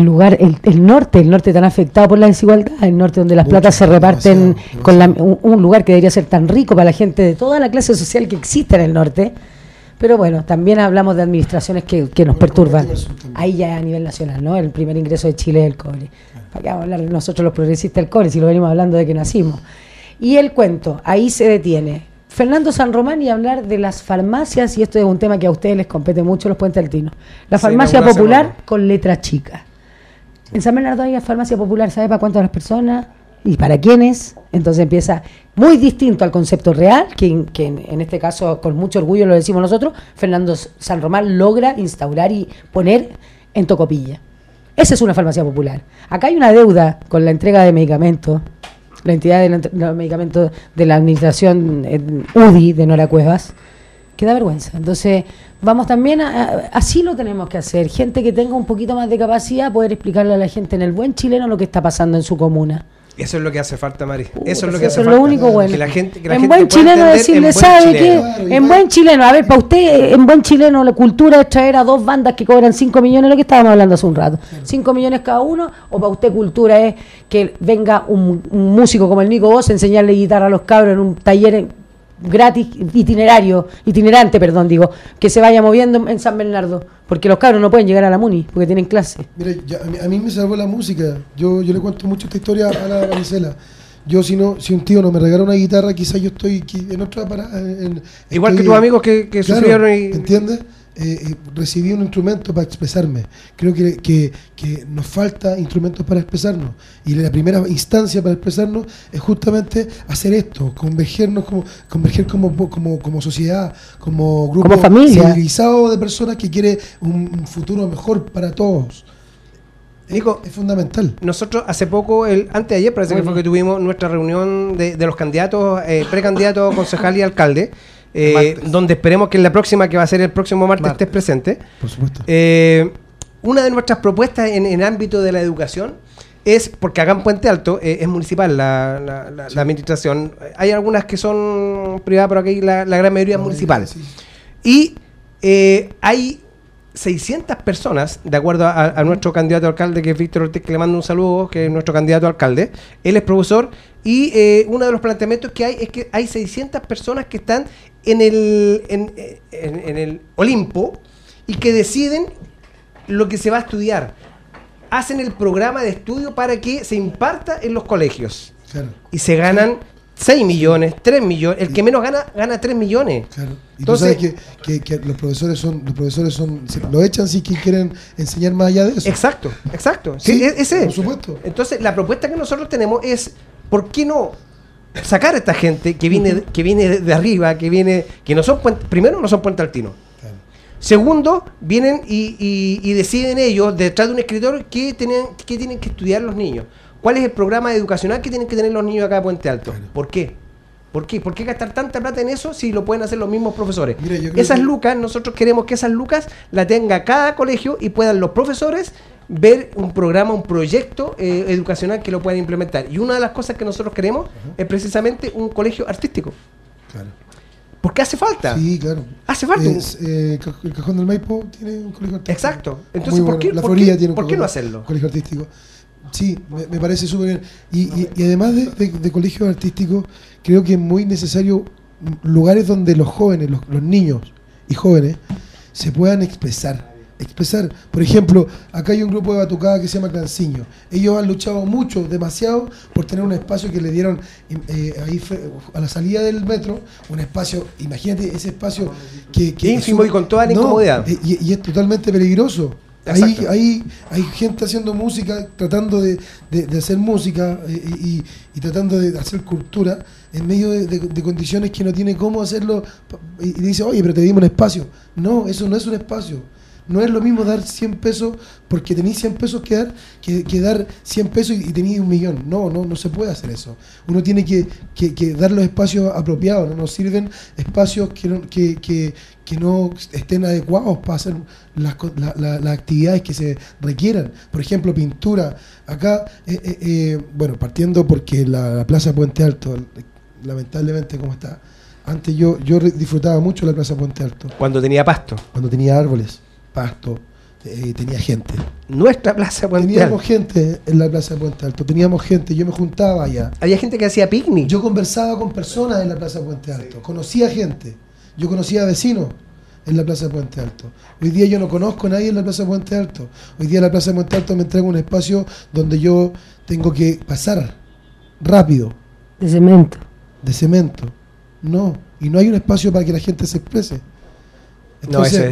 norte tan afectado por la desigualdad, el norte donde las platas se reparten un lugar que debería ser tan rico para la gente de toda la clase social que existe en el norte. Pero bueno, también hablamos de administraciones que nos perturban. Ahí ya a nivel nacional, ¿no? El primer ingreso de Chile es el cobre. ¿Para qué vamos a hablar nosotros los progresistas del cobre si lo venimos hablando de que nacimos? Y el cuento, ahí se detiene. Fernando San Román, y hablar de las farmacias, y esto es un tema que a ustedes les compete mucho, los puentealtinos. La farmacia popular con letra chica. En San Bernardo hay farmacia popular, ¿sabe para cuántas personas y para quiénes? Entonces empieza muy distinto al concepto real, que en este caso, con mucho orgullo lo decimos nosotros, Fernando San Román logra instaurar y poner en Tocopilla. Esa es una farmacia popular. Acá hay una deuda con la entrega de medicamentos, la entidad de los medicamentos de la administración UDI de Nora Cuevas, que da vergüenza. Entonces, vamos también así lo tenemos que hacer. Gente que tenga un poquito más de capacidad, poder explicarle a la gente en el buen chileno lo que está pasando en su comuna. Eso es lo que hace falta, Mari. Eso es lo que hace es falta. Lo único bueno. Que la gente, en buen chileno decirle, ¿sabe qué? En buen chileno, a ver, para usted, en buen chileno, la cultura es traer a 2 bandas que cobran 5 millones, lo que estábamos hablando hace un rato. 5 millones cada uno, o para usted cultura es que venga un músico como el Nico Voz a enseñarle guitarra a los cabros en un taller gratis, itinerante, que se vaya moviendo en San Bernardo, porque los cabros no pueden llegar a la MUNI porque tienen clase. Mira, a mí me salvó la música. Yo le cuento mucho esta historia a la Maricela. Yo si un tío no me regala una guitarra, quizás yo estoy en otra parada. Igual que tus amigos que claro, sufrieron y... ¿Entiendes? Recibí un instrumento para expresarme. Creo que nos falta instrumentos para expresarnos, y la primera instancia para expresarnos es justamente hacer esto, converger como sociedad, como grupo, como familia civilizado de personas que quiere un futuro mejor para todos. Nico, es fundamental. Nosotros hace poco, antes de ayer parece que fue que tuvimos nuestra reunión de los candidatos, precandidatos a concejal y alcalde, donde esperemos que en la próxima, que va a ser el próximo martes, estés presente. Por supuesto. Una de nuestras propuestas en el ámbito de la educación es, porque acá en Puente Alto es municipal la administración, hay algunas que son privadas, pero aquí la gran mayoría es municipal. Sí. Y hay 600 personas, de acuerdo a nuestro candidato a alcalde, que es Víctor Ortiz, que le mando un saludo, que es nuestro candidato a alcalde. Él es profesor, y uno de los planteamientos que hay es que hay 600 personas que están en el Olimpo y que deciden lo que se va a estudiar. Hacen el programa de estudio para que se imparta en los colegios. Claro. Y se ganan 6 millones, 3 millones. El que menos gana 3 millones. Claro. Y entonces, tú sabes que los profesores lo echan si quieren enseñar más allá de eso. Exacto. Sí, ese. Por supuesto. Entonces, la propuesta que nosotros tenemos es, ¿por qué no sacar a esta gente que viene de arriba, que no son primero no son puentealtinos? Claro. Segundo, vienen y deciden ellos, detrás de un escritorio, qué tienen que estudiar los niños. ¿Cuál es el programa educacional que tienen que tener los niños acá de Puente Alto? Claro. ¿Por qué? ¿Por qué gastar tanta plata en eso si lo pueden hacer los mismos profesores? Mira, esas lucas, nosotros queremos que esas lucas la tenga cada colegio y puedan los profesores ver un programa, un proyecto educacional que lo puedan implementar. Y una de las cosas que nosotros queremos es precisamente un colegio artístico. Claro. Porque hace falta. Sí, claro. Hace falta. El Cajón del Maipo tiene un colegio artístico. Exacto. Entonces, ¿por qué no hacerlo? Colegio artístico. Sí, me parece súper bien. Y además de colegios artísticos, creo que es muy necesario lugares donde los jóvenes, los niños y jóvenes, se puedan expresar. Por ejemplo, acá hay un grupo de batucada que se llama Clanciño. Ellos han luchado mucho, demasiado, por tener un espacio que le dieron ahí a la salida del metro, un espacio, imagínate ese espacio que ínfimo y con toda la incomodidad. Y es totalmente peligroso. Hay gente haciendo música, tratando de hacer música y tratando de hacer cultura en medio de condiciones que no tiene cómo hacerlo, y dice, oye, pero te dimos un espacio. No, eso no es un espacio. No es lo mismo dar 100 pesos porque tenéis 100 pesos que dar 100 pesos y tenéis 1 millón. No se puede hacer eso. Uno tiene que dar los espacios apropiados. No nos sirven espacios que no estén adecuados para hacer las actividades que se requieran. Por ejemplo, pintura. Acá, partiendo porque la Plaza Puente Alto, lamentablemente como está, antes yo disfrutaba mucho la Plaza Puente Alto. Cuando tenía pasto. Cuando tenía árboles. Pasto, tenía gente. Nuestra Plaza Puente Alto. Teníamos gente en la Plaza de Puente Alto, teníamos gente, yo me juntaba allá. Había gente que hacía picnic. Yo conversaba con personas en la Plaza de Puente Alto, conocía gente, yo conocía vecinos en la Plaza de Puente Alto. Hoy día yo no conozco a nadie en la Plaza de Puente Alto. Hoy día la Plaza de Puente Alto me entrega un espacio donde yo tengo que pasar rápido. De cemento. No, y no hay un espacio para que la gente se exprese. Entonces,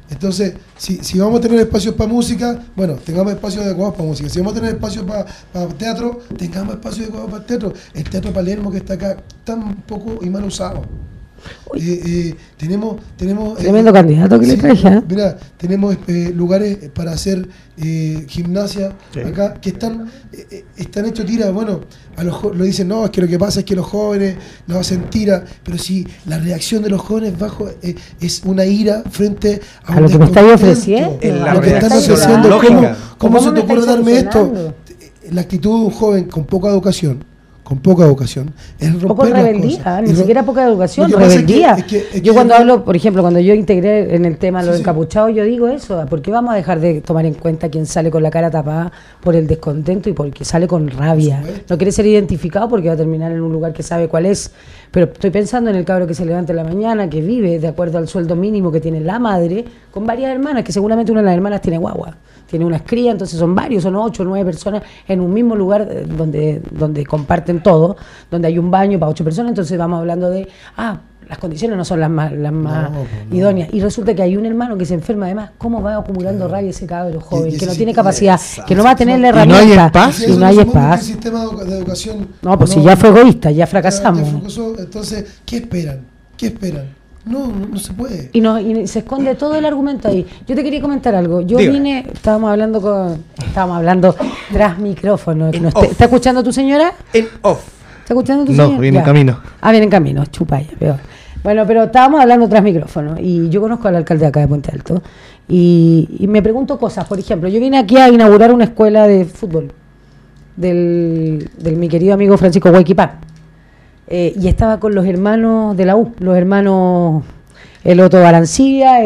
Entonces, si vamos a tener espacios para música, bueno, tengamos espacios adecuados para música. Si vamos a tener espacios para teatro, tengamos espacios adecuados para teatro. El Teatro Palermo que está acá, tan poco y mal usado. Tenemos tremendo candidato que le traje. Mira, tenemos lugares para hacer gimnasia acá que están hechos tiras. Bueno, lo dicen, no, es que lo que pasa es que los jóvenes lo hacen tira, pero si la reacción de los jóvenes es una ira frente a lo que me estáis ofreciendo, lo que están ofreciendo. ¿Cómo se te ocurre darme esto? La actitud de un joven con poca educación es romper poco rebeldía, las cosas. Ni siquiera poca educación, rebeldía. Yo cuando hablo, por ejemplo, cuando yo integré en el tema los encapuchados, yo digo eso, ¿por qué vamos a dejar de tomar en cuenta quien sale con la cara tapada por el descontento y porque sale con rabia? No quiere ser identificado porque va a terminar en un lugar que sabe cuál es, pero estoy pensando en el cabro que se levanta en la mañana, que vive de acuerdo al sueldo mínimo que tiene la madre, con varias hermanas, que seguramente una de las hermanas tiene guagua, tiene unas crías, entonces son varios, son 8 o 9 personas en un mismo lugar donde comparten todo, donde hay un baño para 8 personas, entonces vamos hablando de, las condiciones no son las más idóneas, y resulta que hay un hermano que se enferma además. ¿Cómo va acumulando rabia ese cabro joven, que no tiene capacidad, que no va a tener la herramienta, y no hay espacio? El sistema de educación pues si ya fue egoísta, ya fracasamos. Entonces, ¿qué esperan? No se puede. Y se esconde todo el argumento ahí. Yo te quería comentar algo. Yo vine, estábamos hablando tras micrófono. ¿Está escuchando tu señora? En off. ¿Está escuchando tu señora? No, viene en camino. Viene en camino, chupaya, peor. Bueno, pero estábamos hablando tras micrófono y yo conozco al alcalde acá de Puente Alto y me pregunto cosas. Por ejemplo, yo vine aquí a inaugurar una escuela de fútbol del mi querido amigo Francisco Huayquipán. Y estaba con los hermanos de la U, los hermanos, el Otto Arancibia,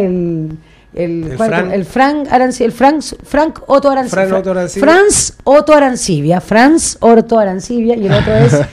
Frank Otto Arancibia, y el otro es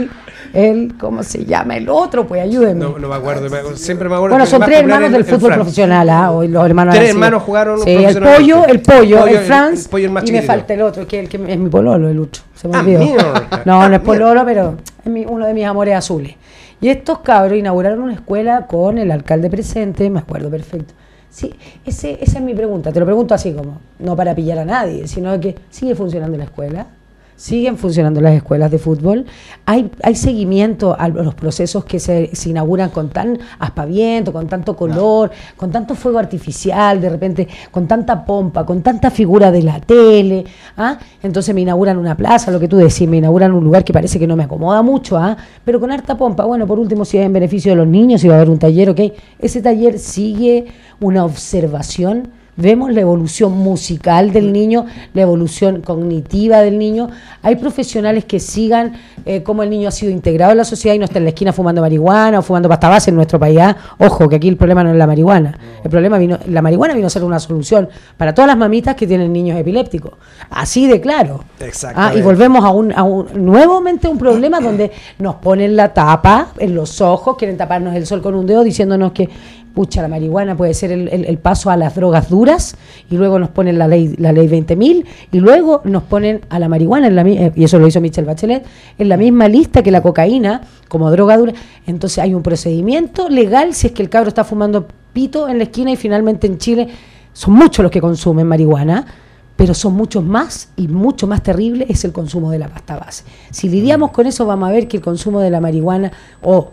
¿cómo se llama el otro? Pues ayúdenme. No me acuerdo, siempre me acuerdo. Bueno, son 3 hermanos del fútbol profesional, los hermanos 3 hermanos jugaron el pollo, el Franz, y me falta el otro, que es mi pololo, el Lucho. Se me olvidó. No es pololo, pero es uno de mis amores azules. Y estos cabros inauguraron una escuela con el alcalde presente, me acuerdo perfecto. Sí, esa es mi pregunta. Te lo pregunto así como, no para pillar a nadie, sino que sigue funcionando la escuela. Siguen funcionando las escuelas de fútbol. Hay seguimiento a los procesos que se inauguran con tan aspaviento, con tanto color, con tanto fuego artificial, de repente con tanta pompa, con tanta figura de la tele. Entonces me inauguran una plaza, lo que tú decís, me inauguran un lugar que parece que no me acomoda mucho, pero con harta pompa. Bueno, por último, si es en beneficio de los niños, si va a haber un taller, ok. Ese taller sigue una observación. Vemos la evolución musical del niño, la evolución cognitiva del niño. Hay profesionales que sigan cómo el niño ha sido integrado en la sociedad y no está en la esquina fumando marihuana o fumando pasta base en nuestro país. Ojo, que aquí el problema no es la marihuana. El problema la marihuana vino a ser una solución para todas las mamitas que tienen niños epilépticos. Así de claro. Y volvemos nuevamente a un problema donde nos ponen la tapa en los ojos, quieren taparnos el sol con un dedo diciéndonos que la marihuana puede ser el paso a las drogas duras, y luego nos ponen la ley 20.000, y luego nos ponen a la marihuana, y eso lo hizo Michelle Bachelet, en la misma lista que la cocaína como droga dura. Entonces hay un procedimiento legal si es que el cabro está fumando pito en la esquina, y finalmente en Chile son muchos los que consumen marihuana, pero son muchos más, y mucho más terrible es el consumo de la pasta base. Si lidiamos con eso, vamos a ver que el consumo de la marihuana o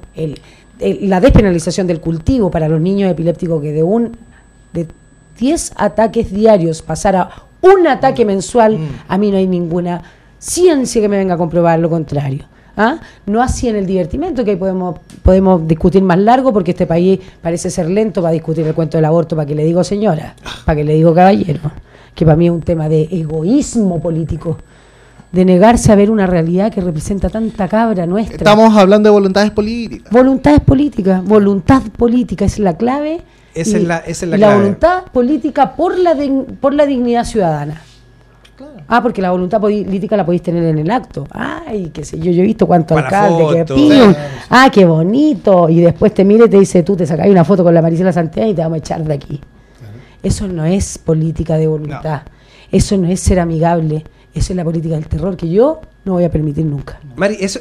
la despenalización del cultivo para los niños epilépticos, que de 10 ataques diarios pasar a un ataque mensual, a mí no hay ninguna ciencia que me venga a comprobar lo contrario. No así en el divertimento, que ahí podemos discutir más largo, porque este país parece ser lento para discutir el cuento del aborto. ¿Para qué le digo señora? ¿Para qué le digo caballero? Que para mí es un tema de egoísmo político, de negarse a ver una realidad que representa tanta cabra nuestra. Estamos hablando de voluntades políticas. Voluntad política es la clave. Esa es la clave. La voluntad política por la dignidad ciudadana. Claro. Porque la voluntad política la podéis tener en el acto. Qué sé yo he visto cuántos alcaldes, qué bonito. Y después te mira y te dice, tú te sacáis una foto con la Maricela Santiago y te vamos a echar de aquí. Claro. Eso no es política de voluntad. No. Eso no es ser amigable. Eso es la política del terror que yo no voy a permitir nunca. Mari, eso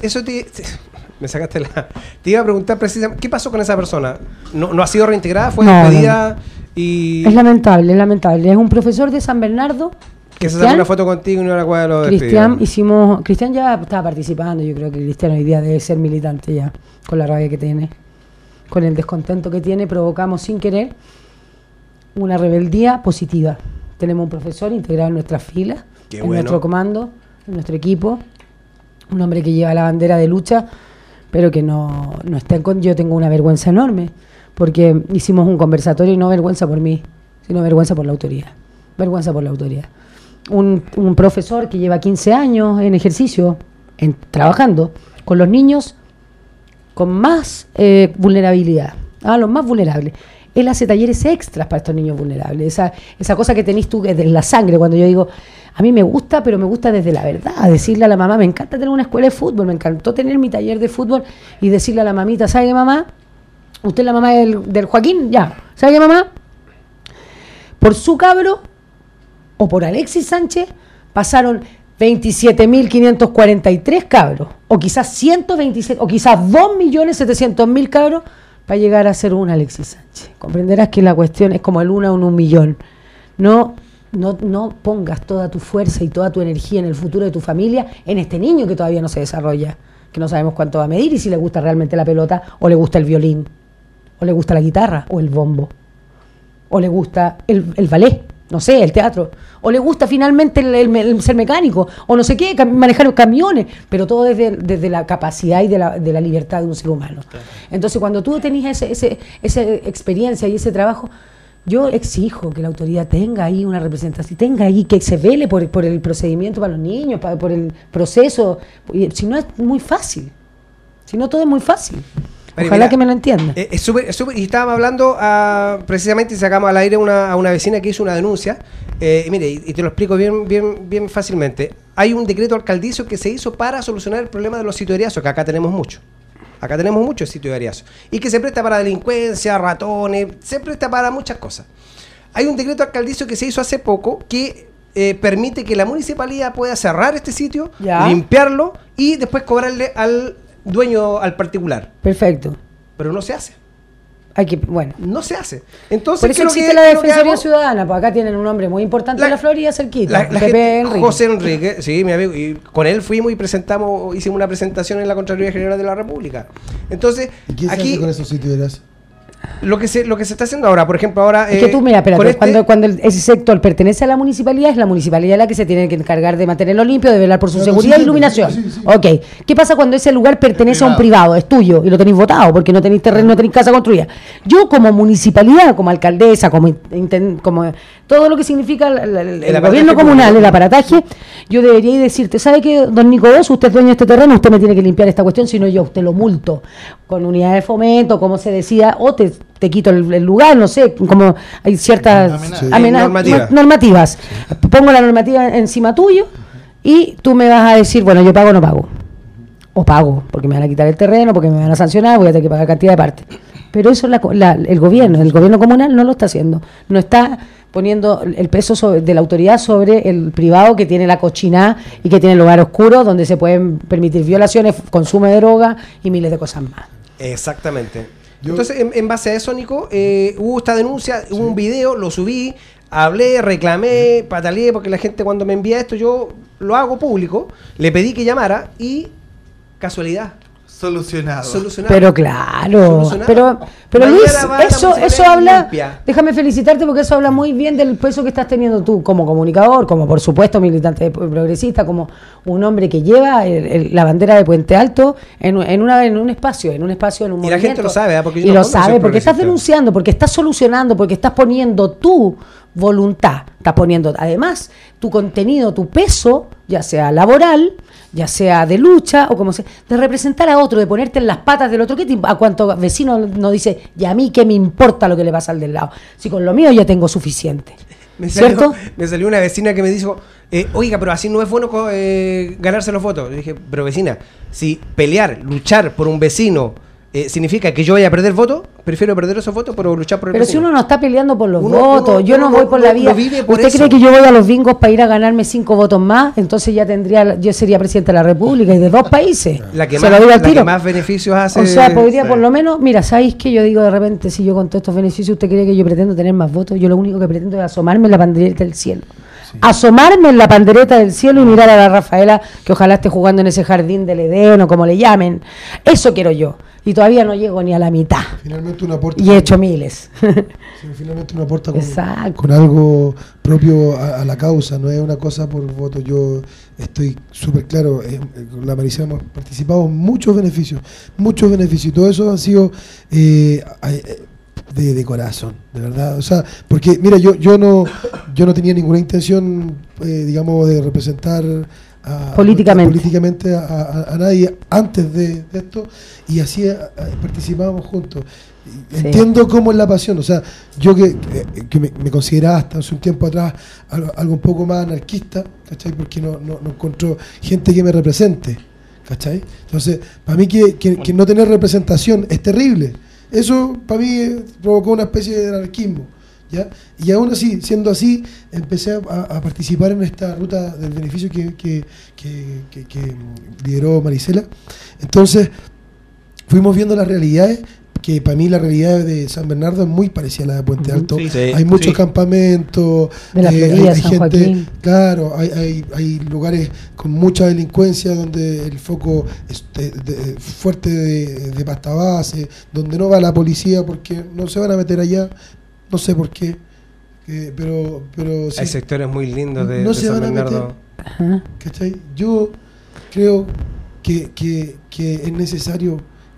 me sacaste te iba a preguntar precisamente, ¿qué pasó con esa persona? ¿No ha sido reintegrada? ¿Fue despedida? Y Es lamentable, es lamentable. Es un profesor de San Bernardo. que se sacó una foto contigo y no la cual lo Cristian ya estaba participando. Yo creo que Cristian hoy día debe ser militante ya, con la rabia que tiene, con el descontento que tiene. Provocamos sin querer una rebeldía positiva. Tenemos un profesor integrado en nuestras filas, nuestro comando, en nuestro equipo, un hombre que lleva la bandera de lucha, pero que no está en... Yo tengo una vergüenza enorme, porque hicimos un conversatorio y no vergüenza por mí, sino vergüenza por la autoridad. Vergüenza por la autoridad. Un profesor que lleva 15 años en ejercicio, trabajando con los niños con más vulnerabilidad, los más vulnerables. Él hace talleres extras para estos niños vulnerables. Esa cosa que tenés tú de la sangre, cuando yo digo, a mí me gusta, pero me gusta desde la verdad. Decirle a la mamá, me encanta tener una escuela de fútbol, me encantó tener mi taller de fútbol y decirle a la mamita, ¿sabe qué, mamá? ¿Usted es la mamá del Joaquín? Ya. ¿Sabe qué, mamá? Por su cabro, o por Alexis Sánchez, pasaron 27.543 cabros, o quizás 127, o quizás 2.700.000 cabros para llegar a ser un Alexis Sánchez. Comprenderás que la cuestión es como el 1 a 1.000.000. No pongas toda tu fuerza y toda tu energía en el futuro de tu familia, en este niño que todavía no se desarrolla, que no sabemos cuánto va a medir y si le gusta realmente la pelota, o le gusta el violín, o le gusta la guitarra, o el bombo, o le gusta el ballet, no sé, el teatro, o le gusta finalmente el ser mecánico, o no sé qué, manejar camiones, pero todo desde la capacidad y de la libertad de un ser humano. Claro. Entonces, cuando tú tenías esa experiencia y ese trabajo, yo exijo que la autoridad tenga ahí una representación, tenga ahí que se vele por el procedimiento para los niños, por el proceso, si no es muy fácil, si no todo es muy fácil. Ojalá que me lo entienda. Es súper, y estábamos hablando precisamente y sacamos al aire a una vecina que hizo una denuncia. Mire, y te lo explico bien fácilmente. Hay un decreto alcaldicio que se hizo para solucionar el problema de los sitioriazos, que acá tenemos mucho. Acá tenemos muchos sitioriazos. Y que se presta para delincuencia, ratones, se presta para muchas cosas. Hay un decreto alcaldicio que se hizo hace poco que permite que la municipalidad pueda cerrar este sitio, limpiarlo y después cobrarle al dueño, al particular. Perfecto. Pero no se hace. No se hace. Entonces, por eso existe la Defensoría Ciudadana, pues acá tienen un hombre muy importante en la Florida cerquita, Pepe Enrique. José Enrique, sí, mi amigo, y con él fuimos y hicimos una presentación en la Contraloría General de la República. Entonces, ¿y qué se hace con esos sitios? Lo que se está haciendo ahora, por ejemplo, ahora... Es que tú, mira, espérate, cuando ese sector pertenece a la municipalidad, es la municipalidad la que se tiene que encargar de mantenerlo limpio, de velar por su seguridad e iluminación. Sí. Ok. ¿Qué pasa cuando ese lugar pertenece a un privado, es tuyo, y lo tenéis votado, porque no tenéis terreno, no tenéis casa construida? Yo, como municipalidad, como alcaldesa, como todo lo que significa el gobierno comunal, el aparataje, yo debería decirte, ¿sabe qué, don Nico Dos, usted es dueño de este terreno, usted me tiene que limpiar esta cuestión, si no yo usted lo multo con unidad de fomento, como se decía, o te quito el lugar, no sé, como hay ciertas normativas. Sí. Pongo la normativa encima tuyo y tú me vas a decir, bueno, yo pago o no pago. O pago, porque me van a quitar el terreno, porque me van a sancionar, voy a tener que pagar cantidad de parte. Pero eso el gobierno comunal no lo está haciendo. No está poniendo el peso de la autoridad sobre el privado que tiene la cochina y que tiene el lugar oscuro donde se pueden permitir violaciones, consumo de droga y miles de cosas más. Exactamente. Entonces, en base a eso, Nico, hubo esta denuncia, hubo un video, lo subí, hablé, reclamé, pataleé, porque la gente cuando me envía esto, yo lo hago público, le pedí que llamara y, casualidad, Solucionado. Pero claro, pero Luis, eso habla, limpia. Déjame felicitarte porque eso habla muy bien del peso que estás teniendo tú como comunicador, como por supuesto militante progresista, como un hombre que lleva la bandera de Puente Alto en un espacio, en un movimiento. Y la gente lo sabe, porque yo lo sabe, porque estás denunciando, porque estás solucionando, porque estás poniendo tu voluntad, estás poniendo además tu contenido, tu peso, ya sea laboral, ya sea de lucha o como sea, de representar a otro, de ponerte en las patas del otro. ¿A cuánto vecino no dice, y a mí qué me importa lo que le pasa al del lado? Si con lo mío ya tengo suficiente. ¿Cierto? Me salió una vecina que me dijo, oiga, pero así no es bueno ganarse los votos. Le dije, pero vecina, si luchar por un vecino significa que yo vaya a perder votos, prefiero perder esos votos por luchar por el Pero vecino. si uno no está peleando por los votos, yo no voy por la vía. Por ¿Usted eso. cree que yo voy a los bingos para ir a ganarme 5 votos más? Entonces yo sería presidente de la República y de 2 países. La que, Se lo digo al tiro. que más beneficios hace. O sea, podría por lo menos, mira, ¿sabéis qué? Yo digo de repente, si yo con todos estos beneficios, ¿usted cree que yo pretendo tener más votos? Yo lo único que pretendo es asomarme en la pandereta del cielo. Asomarme en la pandereta del cielo y mirar a la Rafaela, que ojalá esté jugando en ese jardín del Edén o como le llamen. Eso quiero yo. Y todavía no llego ni a la mitad. Finalmente uno aporta. Y he hecho miles. Sí, finalmente uno aporta con algo propio a la causa, no es una cosa por voto. Yo estoy súper claro, con la Maricela hemos participado en muchos beneficios. Y todo eso ha sido de corazón, de verdad. O sea, porque mira, yo no tenía ninguna intención, digamos, de representar políticamente a nadie antes de esto, y así participábamos juntos. Sí. Entiendo cómo es la pasión, o sea, yo que me consideraba hasta hace un tiempo atrás algo un poco más anarquista, ¿cachai? Porque no encontró gente que me represente, ¿cachai? Entonces, para mí que no tener representación es terrible. Eso para mí provocó una especie de anarquismo, ¿ya? Y aún así, siendo así, empecé a participar en esta ruta del beneficio que lideró Maricela. Entonces, fuimos viendo las realidades, que para mí la realidad de San Bernardo es muy parecida a la de Puente Alto. Sí, hay muchos campamentos, de la Florida, hay San gente, Joaquín. Claro, hay lugares con mucha delincuencia donde el foco es fuerte de pasta base, donde no va la policía porque no se van a meter allá, no sé por qué, pero sí, hay sectores muy lindos de no se San van a Bernardo. meter, ¿cachai? Yo creo que es necesario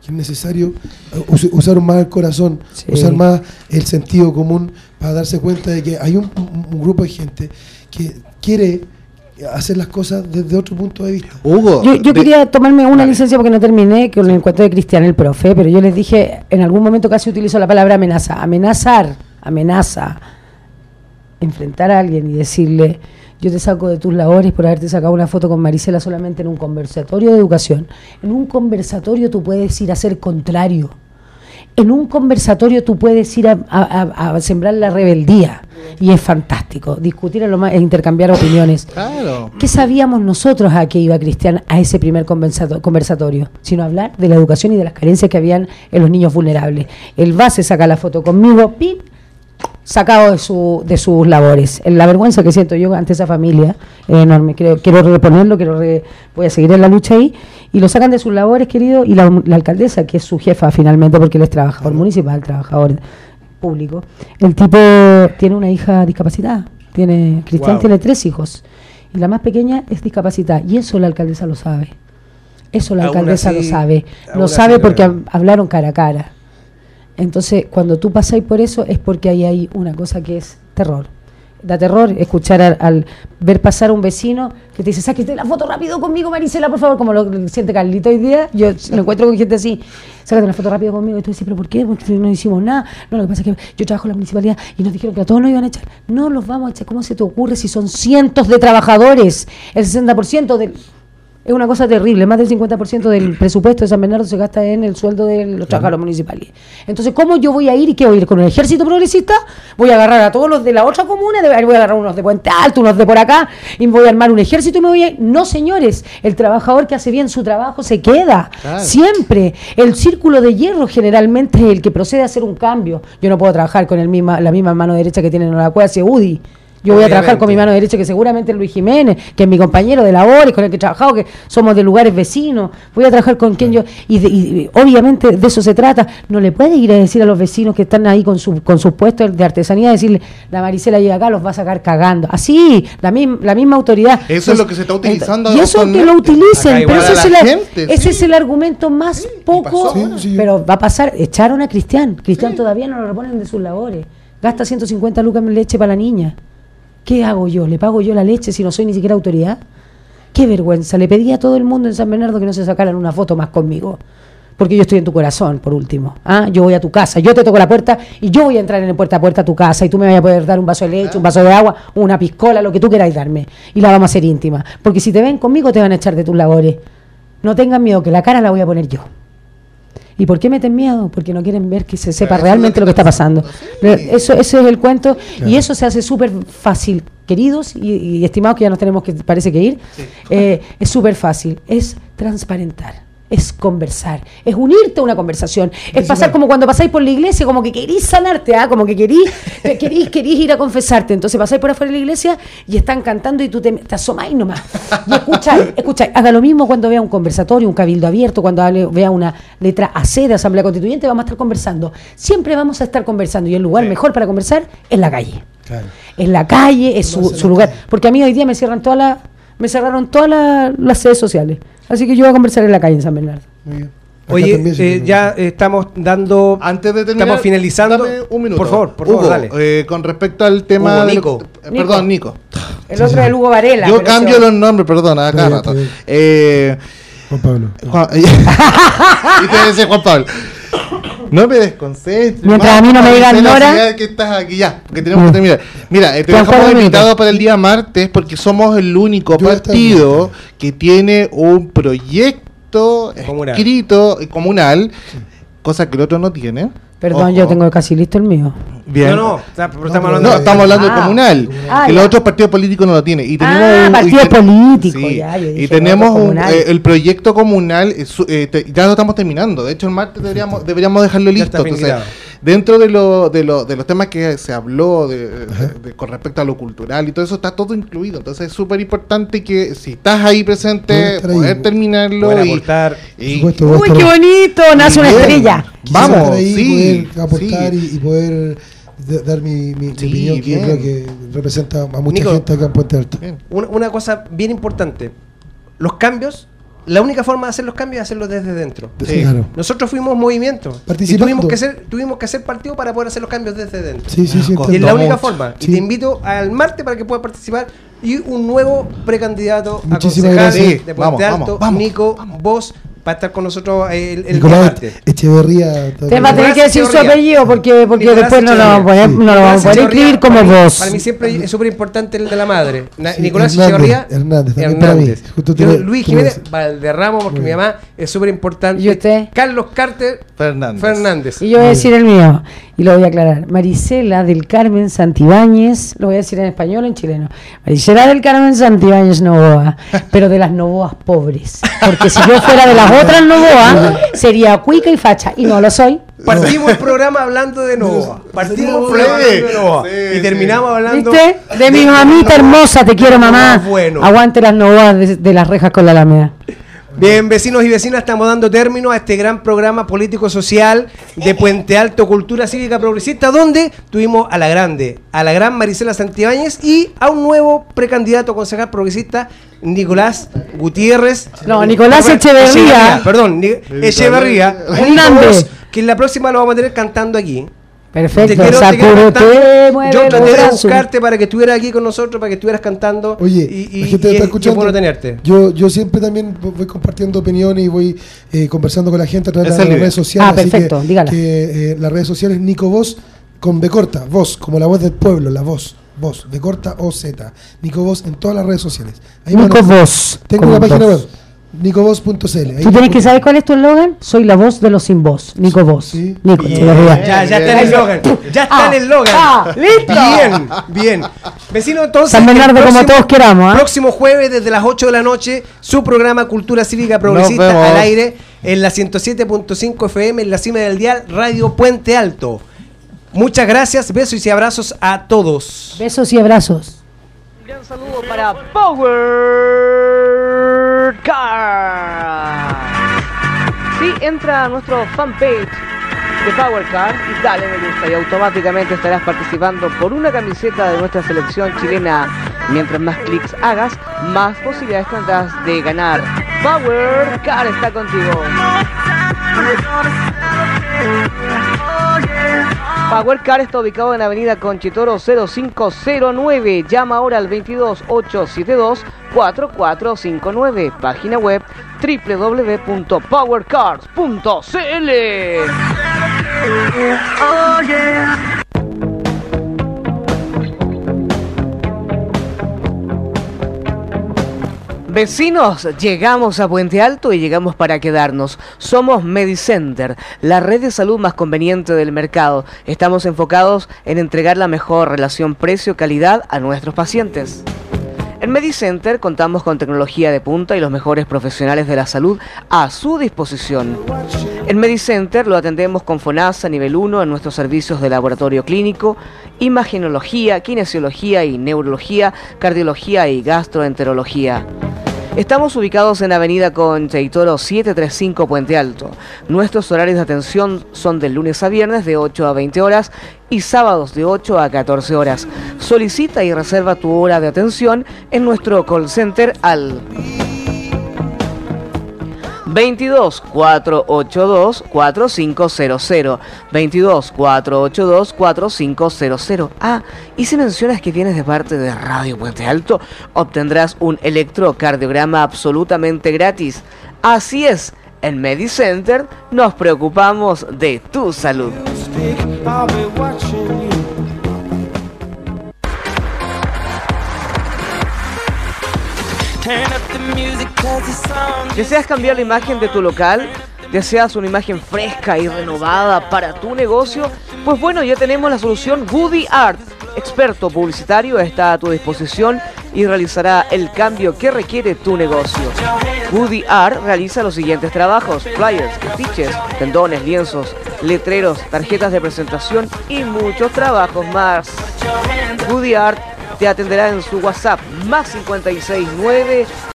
usar más el corazón, usar más el sentido común para darse cuenta de que hay un grupo de gente que quiere hacer las cosas desde otro punto de vista. Hugo, yo quería tomarme una licencia porque no terminé con el encuentro de Cristian, el profe, pero yo les dije, en algún momento casi utilizo la palabra amenaza. Amenaza. Enfrentar a alguien y decirle, yo te saco de tus labores por haberte sacado una foto con Maricela solamente en un conversatorio de educación. En un conversatorio tú puedes ir a ser contrario. En un conversatorio tú puedes ir a sembrar la rebeldía. Y es fantástico. Discutir e intercambiar opiniones. Claro. ¿Qué sabíamos nosotros a qué iba Cristian a ese primer conversatorio? Sino hablar de la educación y de las carencias que habían en los niños vulnerables. El va, se saca la foto conmigo, ¡pim!, sacado de sus labores. La vergüenza que siento yo ante esa familia es enorme. Quiero reponerlo, voy a seguir en la lucha ahí, y lo sacan de sus labores, querido, y la alcaldesa, que es su jefa finalmente, porque él es trabajador municipal, trabajador público. El tipo tiene una hija discapacitada. Cristian tiene 3 hijos, y la más pequeña es discapacitada, y eso la alcaldesa lo sabe. Lo sabe porque hablaron cara a cara. Entonces, cuando tú pasáis por eso es porque ahí hay una cosa que es terror. Da terror escuchar al ver pasar a un vecino que te dice, sáquete la foto rápido conmigo, Maricela, por favor, como lo siente Carlito hoy día. Yo me encuentro con gente así, sácate una foto rápido conmigo, y tú dices, ¿pero por qué? Porque no hicimos nada. No, lo que pasa es que yo trabajo en la municipalidad y nos dijeron que a todos nos iban a echar. No los vamos a echar. ¿Cómo se te ocurre si son cientos de trabajadores? El 60% del... Es una cosa terrible, más del 50% del presupuesto de San Bernardo se gasta en el sueldo de los trabajadores municipales. Entonces, ¿cómo yo voy a ir y qué voy a ir con un ejército progresista? Voy a agarrar a todos los de la otra comuna, voy a agarrar unos de Puente Alto, unos de por acá, y voy a armar un ejército y me voy a ir. No, señores, el trabajador que hace bien su trabajo se queda, siempre. El círculo de hierro generalmente es el que procede a hacer un cambio. Yo no puedo trabajar con la misma mano derecha que tiene en la cueva, hace UDI. Yo voy a trabajar con mi mano derecha, que seguramente es Luis Jiménez, que es mi compañero de labores, con el que he trabajado, que somos de lugares vecinos. Voy a trabajar con quien yo... Y obviamente de eso se trata. No le puede ir a decir a los vecinos que están ahí con sus puestos de artesanía, decirle, la Maricela llega acá, los va a sacar cagando. Así, la misma autoridad. Eso es lo que se está utilizando. Y eso es que lo utilicen, pero ese es el argumento más poco... Pero va a pasar, echaron a Cristian. Cristian todavía no lo reponen de sus labores. Gasta 150 lucas en leche para la niña. ¿Qué hago yo? ¿Le pago yo la leche si no soy ni siquiera autoridad? ¡Qué vergüenza! Le pedí a todo el mundo en San Bernardo que no se sacaran una foto más conmigo. Porque yo estoy en tu corazón, por último. Yo voy a tu casa, yo te toco la puerta y yo voy a entrar en el puerta a puerta a tu casa y tú me vas a poder dar un vaso de leche, un vaso de agua, una piscola, lo que tú queráis darme. Y la vamos a hacer íntima. Porque si te ven conmigo te van a echar de tus labores. No tengan miedo, que la cara la voy a poner yo. ¿Y por qué meten miedo? Porque no quieren ver que se sepa realmente lo que está pasando. Ese es el cuento, claro. Y eso se hace súper fácil, queridos y estimados, que ya nos tenemos que, parece que ir. Sí. Es súper fácil, es transparentar. Es conversar, es unirte a una conversación, es pasar como cuando pasáis por la iglesia, como que querís sanarte, como que querís ir a confesarte, entonces pasáis por afuera de la iglesia y están cantando y tú te asomáis nomás y escucháis, haga lo mismo cuando vea un conversatorio, un cabildo abierto, cuando vea una letra AC de Asamblea Constituyente, vamos a estar conversando, siempre vamos a estar conversando y el lugar mejor para conversar es la calle, claro. En la calle es su lugar, porque a mí hoy día me cerraron todas las redes sociales. Así que yo voy a conversar en la calle en San Bernardo. Muy bien. Oye, ya estamos dando... Antes de terminar, estamos finalizando. Dame un minuto. Por favor, Hugo, dale. Con respecto al tema... Nico. Perdón, Nico. El otro es el Hugo Varela. Yo cambio los nombres, perdón, a cada rato. Juan Pablo. Y te decía Juan Pablo. No me desconcentres. Mientras a mí no me digan Nora. Que estás aquí ya, porque tenemos que terminar. Mira, te dejamos invitado para el día martes porque somos el único partido que tiene un proyecto escrito comunal, cosa que el otro no tiene. Perdón, yo tengo casi listo el mío. Bien. Estamos hablando de comunal. Que los otros partidos políticos no lo tienen. Y tenemos partidos políticos. Sí, y tenemos el proyecto comunal, ya lo estamos terminando. De hecho, el martes deberíamos dejarlo listo. Entonces, dentro de los temas que se habló con respecto a lo cultural y todo eso, está todo incluido. Entonces, es súper importante que si estás ahí presente, poder terminarlo. Uy, qué bonito, nace una estrella. Vamos, sí. Poder aportar y poder dar mi opinión, que yo creo que representa a mucha gente acá en Puente Alto. Una cosa bien importante, los cambios, la única forma de hacer los cambios es hacerlos desde dentro. Sí. Claro. Nosotros fuimos movimiento y tuvimos que hacer partido para poder hacer los cambios desde dentro. Sí, y es la única forma. Sí. Y te invito al martes para que puedas participar y un nuevo precandidato a concejal de Puente Alto, Nico, vos, para estar con nosotros el martes. Echeverría. Te va a tener que decir su apellido porque después no lo vamos a poder escribir como vos. Para mí siempre es súper importante el de la madre. Nicolás Echeverría Hernández. Luis Jiménez Valderramo, porque mi mamá es súper importante. ¿Y usted? Carlos Carter Fernández. Y yo voy a decir el mío, y lo voy a aclarar. Marisela del Carmen Santibáñez, lo voy a decir en español o en chileno. Marisela del Carmen Santibáñez Novoa, pero de las Novoas pobres. Porque si yo fuera de las otras Novoa, sería cuica y facha, y no lo soy. Partimos el programa hablando de Novoa. Y terminamos hablando... ¿Viste? De mi mamita hermosa, te quiero, mamá. Bueno. Aguante las Novoas de las rejas con la Alameda. Bien, vecinos y vecinas, estamos dando término a este gran programa político-social de Puente Alto, Cultura Cívica Progresista, donde tuvimos a la gran Marisela Santibáñez y a un nuevo precandidato concejal progresista, Nicolás Gutiérrez. No, Nicolás Echeverría. Echeverría Hernández. Que en la próxima lo vamos a tener cantando aquí. Perfecto, yo traté de buscarte para que estuvieras aquí con nosotros, para que estuvieras cantando. Oye, y gente está escuchando. Es bueno tenerte. Yo siempre también voy compartiendo opiniones y voy conversando con la gente a través de las redes sociales. Perfecto, dígala. Las redes sociales Nico Voz con B corta, voz, como la voz del pueblo, la voz, B corta o Z. Nico Voz en todas las redes sociales. Nico Voz. Tengo una página web. NicoVoz.cl. ¿Tú tienes que saber cuál es tu eslogan? Soy la voz de los sin voz. Nico Voz. Sí. Nico, ya está el eslogan. Ya está el eslogan. ¡Listo! Bien. Vecino, entonces. San Bernardo, como todos queramos. Próximo jueves, desde las 8 de la noche, su programa Cultura Cívica Progresista al aire en la 107.5 FM, en la cima del dial, Radio Puente Alto. Muchas gracias, besos y abrazos a todos. Besos y abrazos. Un gran saludo para Power Car. Sí, entra a nuestro fanpage de Power Car y dale me gusta y automáticamente estarás participando por una camiseta de nuestra selección chilena. Mientras más clics hagas, más posibilidades tendrás de ganar. Power Car está contigo. Power Car está ubicado en Avenida Conchitoro 0509. Llama ahora al 22872-4459. Página web www.powercars.cl. Vecinos, llegamos a Puente Alto y llegamos para quedarnos. Somos Medicenter, la red de salud más conveniente del mercado. Estamos enfocados en entregar la mejor relación precio-calidad a nuestros pacientes. En Medicenter contamos con tecnología de punta y los mejores profesionales de la salud a su disposición. En Medicenter lo atendemos con FONASA nivel 1 en nuestros servicios de laboratorio clínico, imagenología, kinesiología y neurología, cardiología y gastroenterología. Estamos ubicados en Avenida Concha y Toro 735 Puente Alto. Nuestros horarios de atención son de lunes a viernes de 8 a 20 horas y sábados de 8 a 14 horas. Solicita y reserva tu hora de atención en nuestro call center al 22 482 4500 22 482 4500. Ah, y si mencionas que vienes de parte de Radio Puente Alto, obtendrás un electrocardiograma absolutamente gratis. Así es, en Medicenter nos preocupamos de tu salud. ¿Deseas cambiar la imagen de tu local? ¿Deseas una imagen fresca y renovada para tu negocio? Pues bueno, ya tenemos la solución Goody Art. Experto publicitario está a tu disposición y realizará el cambio que requiere tu negocio. Goody Art realiza los siguientes trabajos: flyers, afiches, tendones, lienzos, letreros, tarjetas de presentación y muchos trabajos más. Goody Art te atenderá en su WhatsApp +569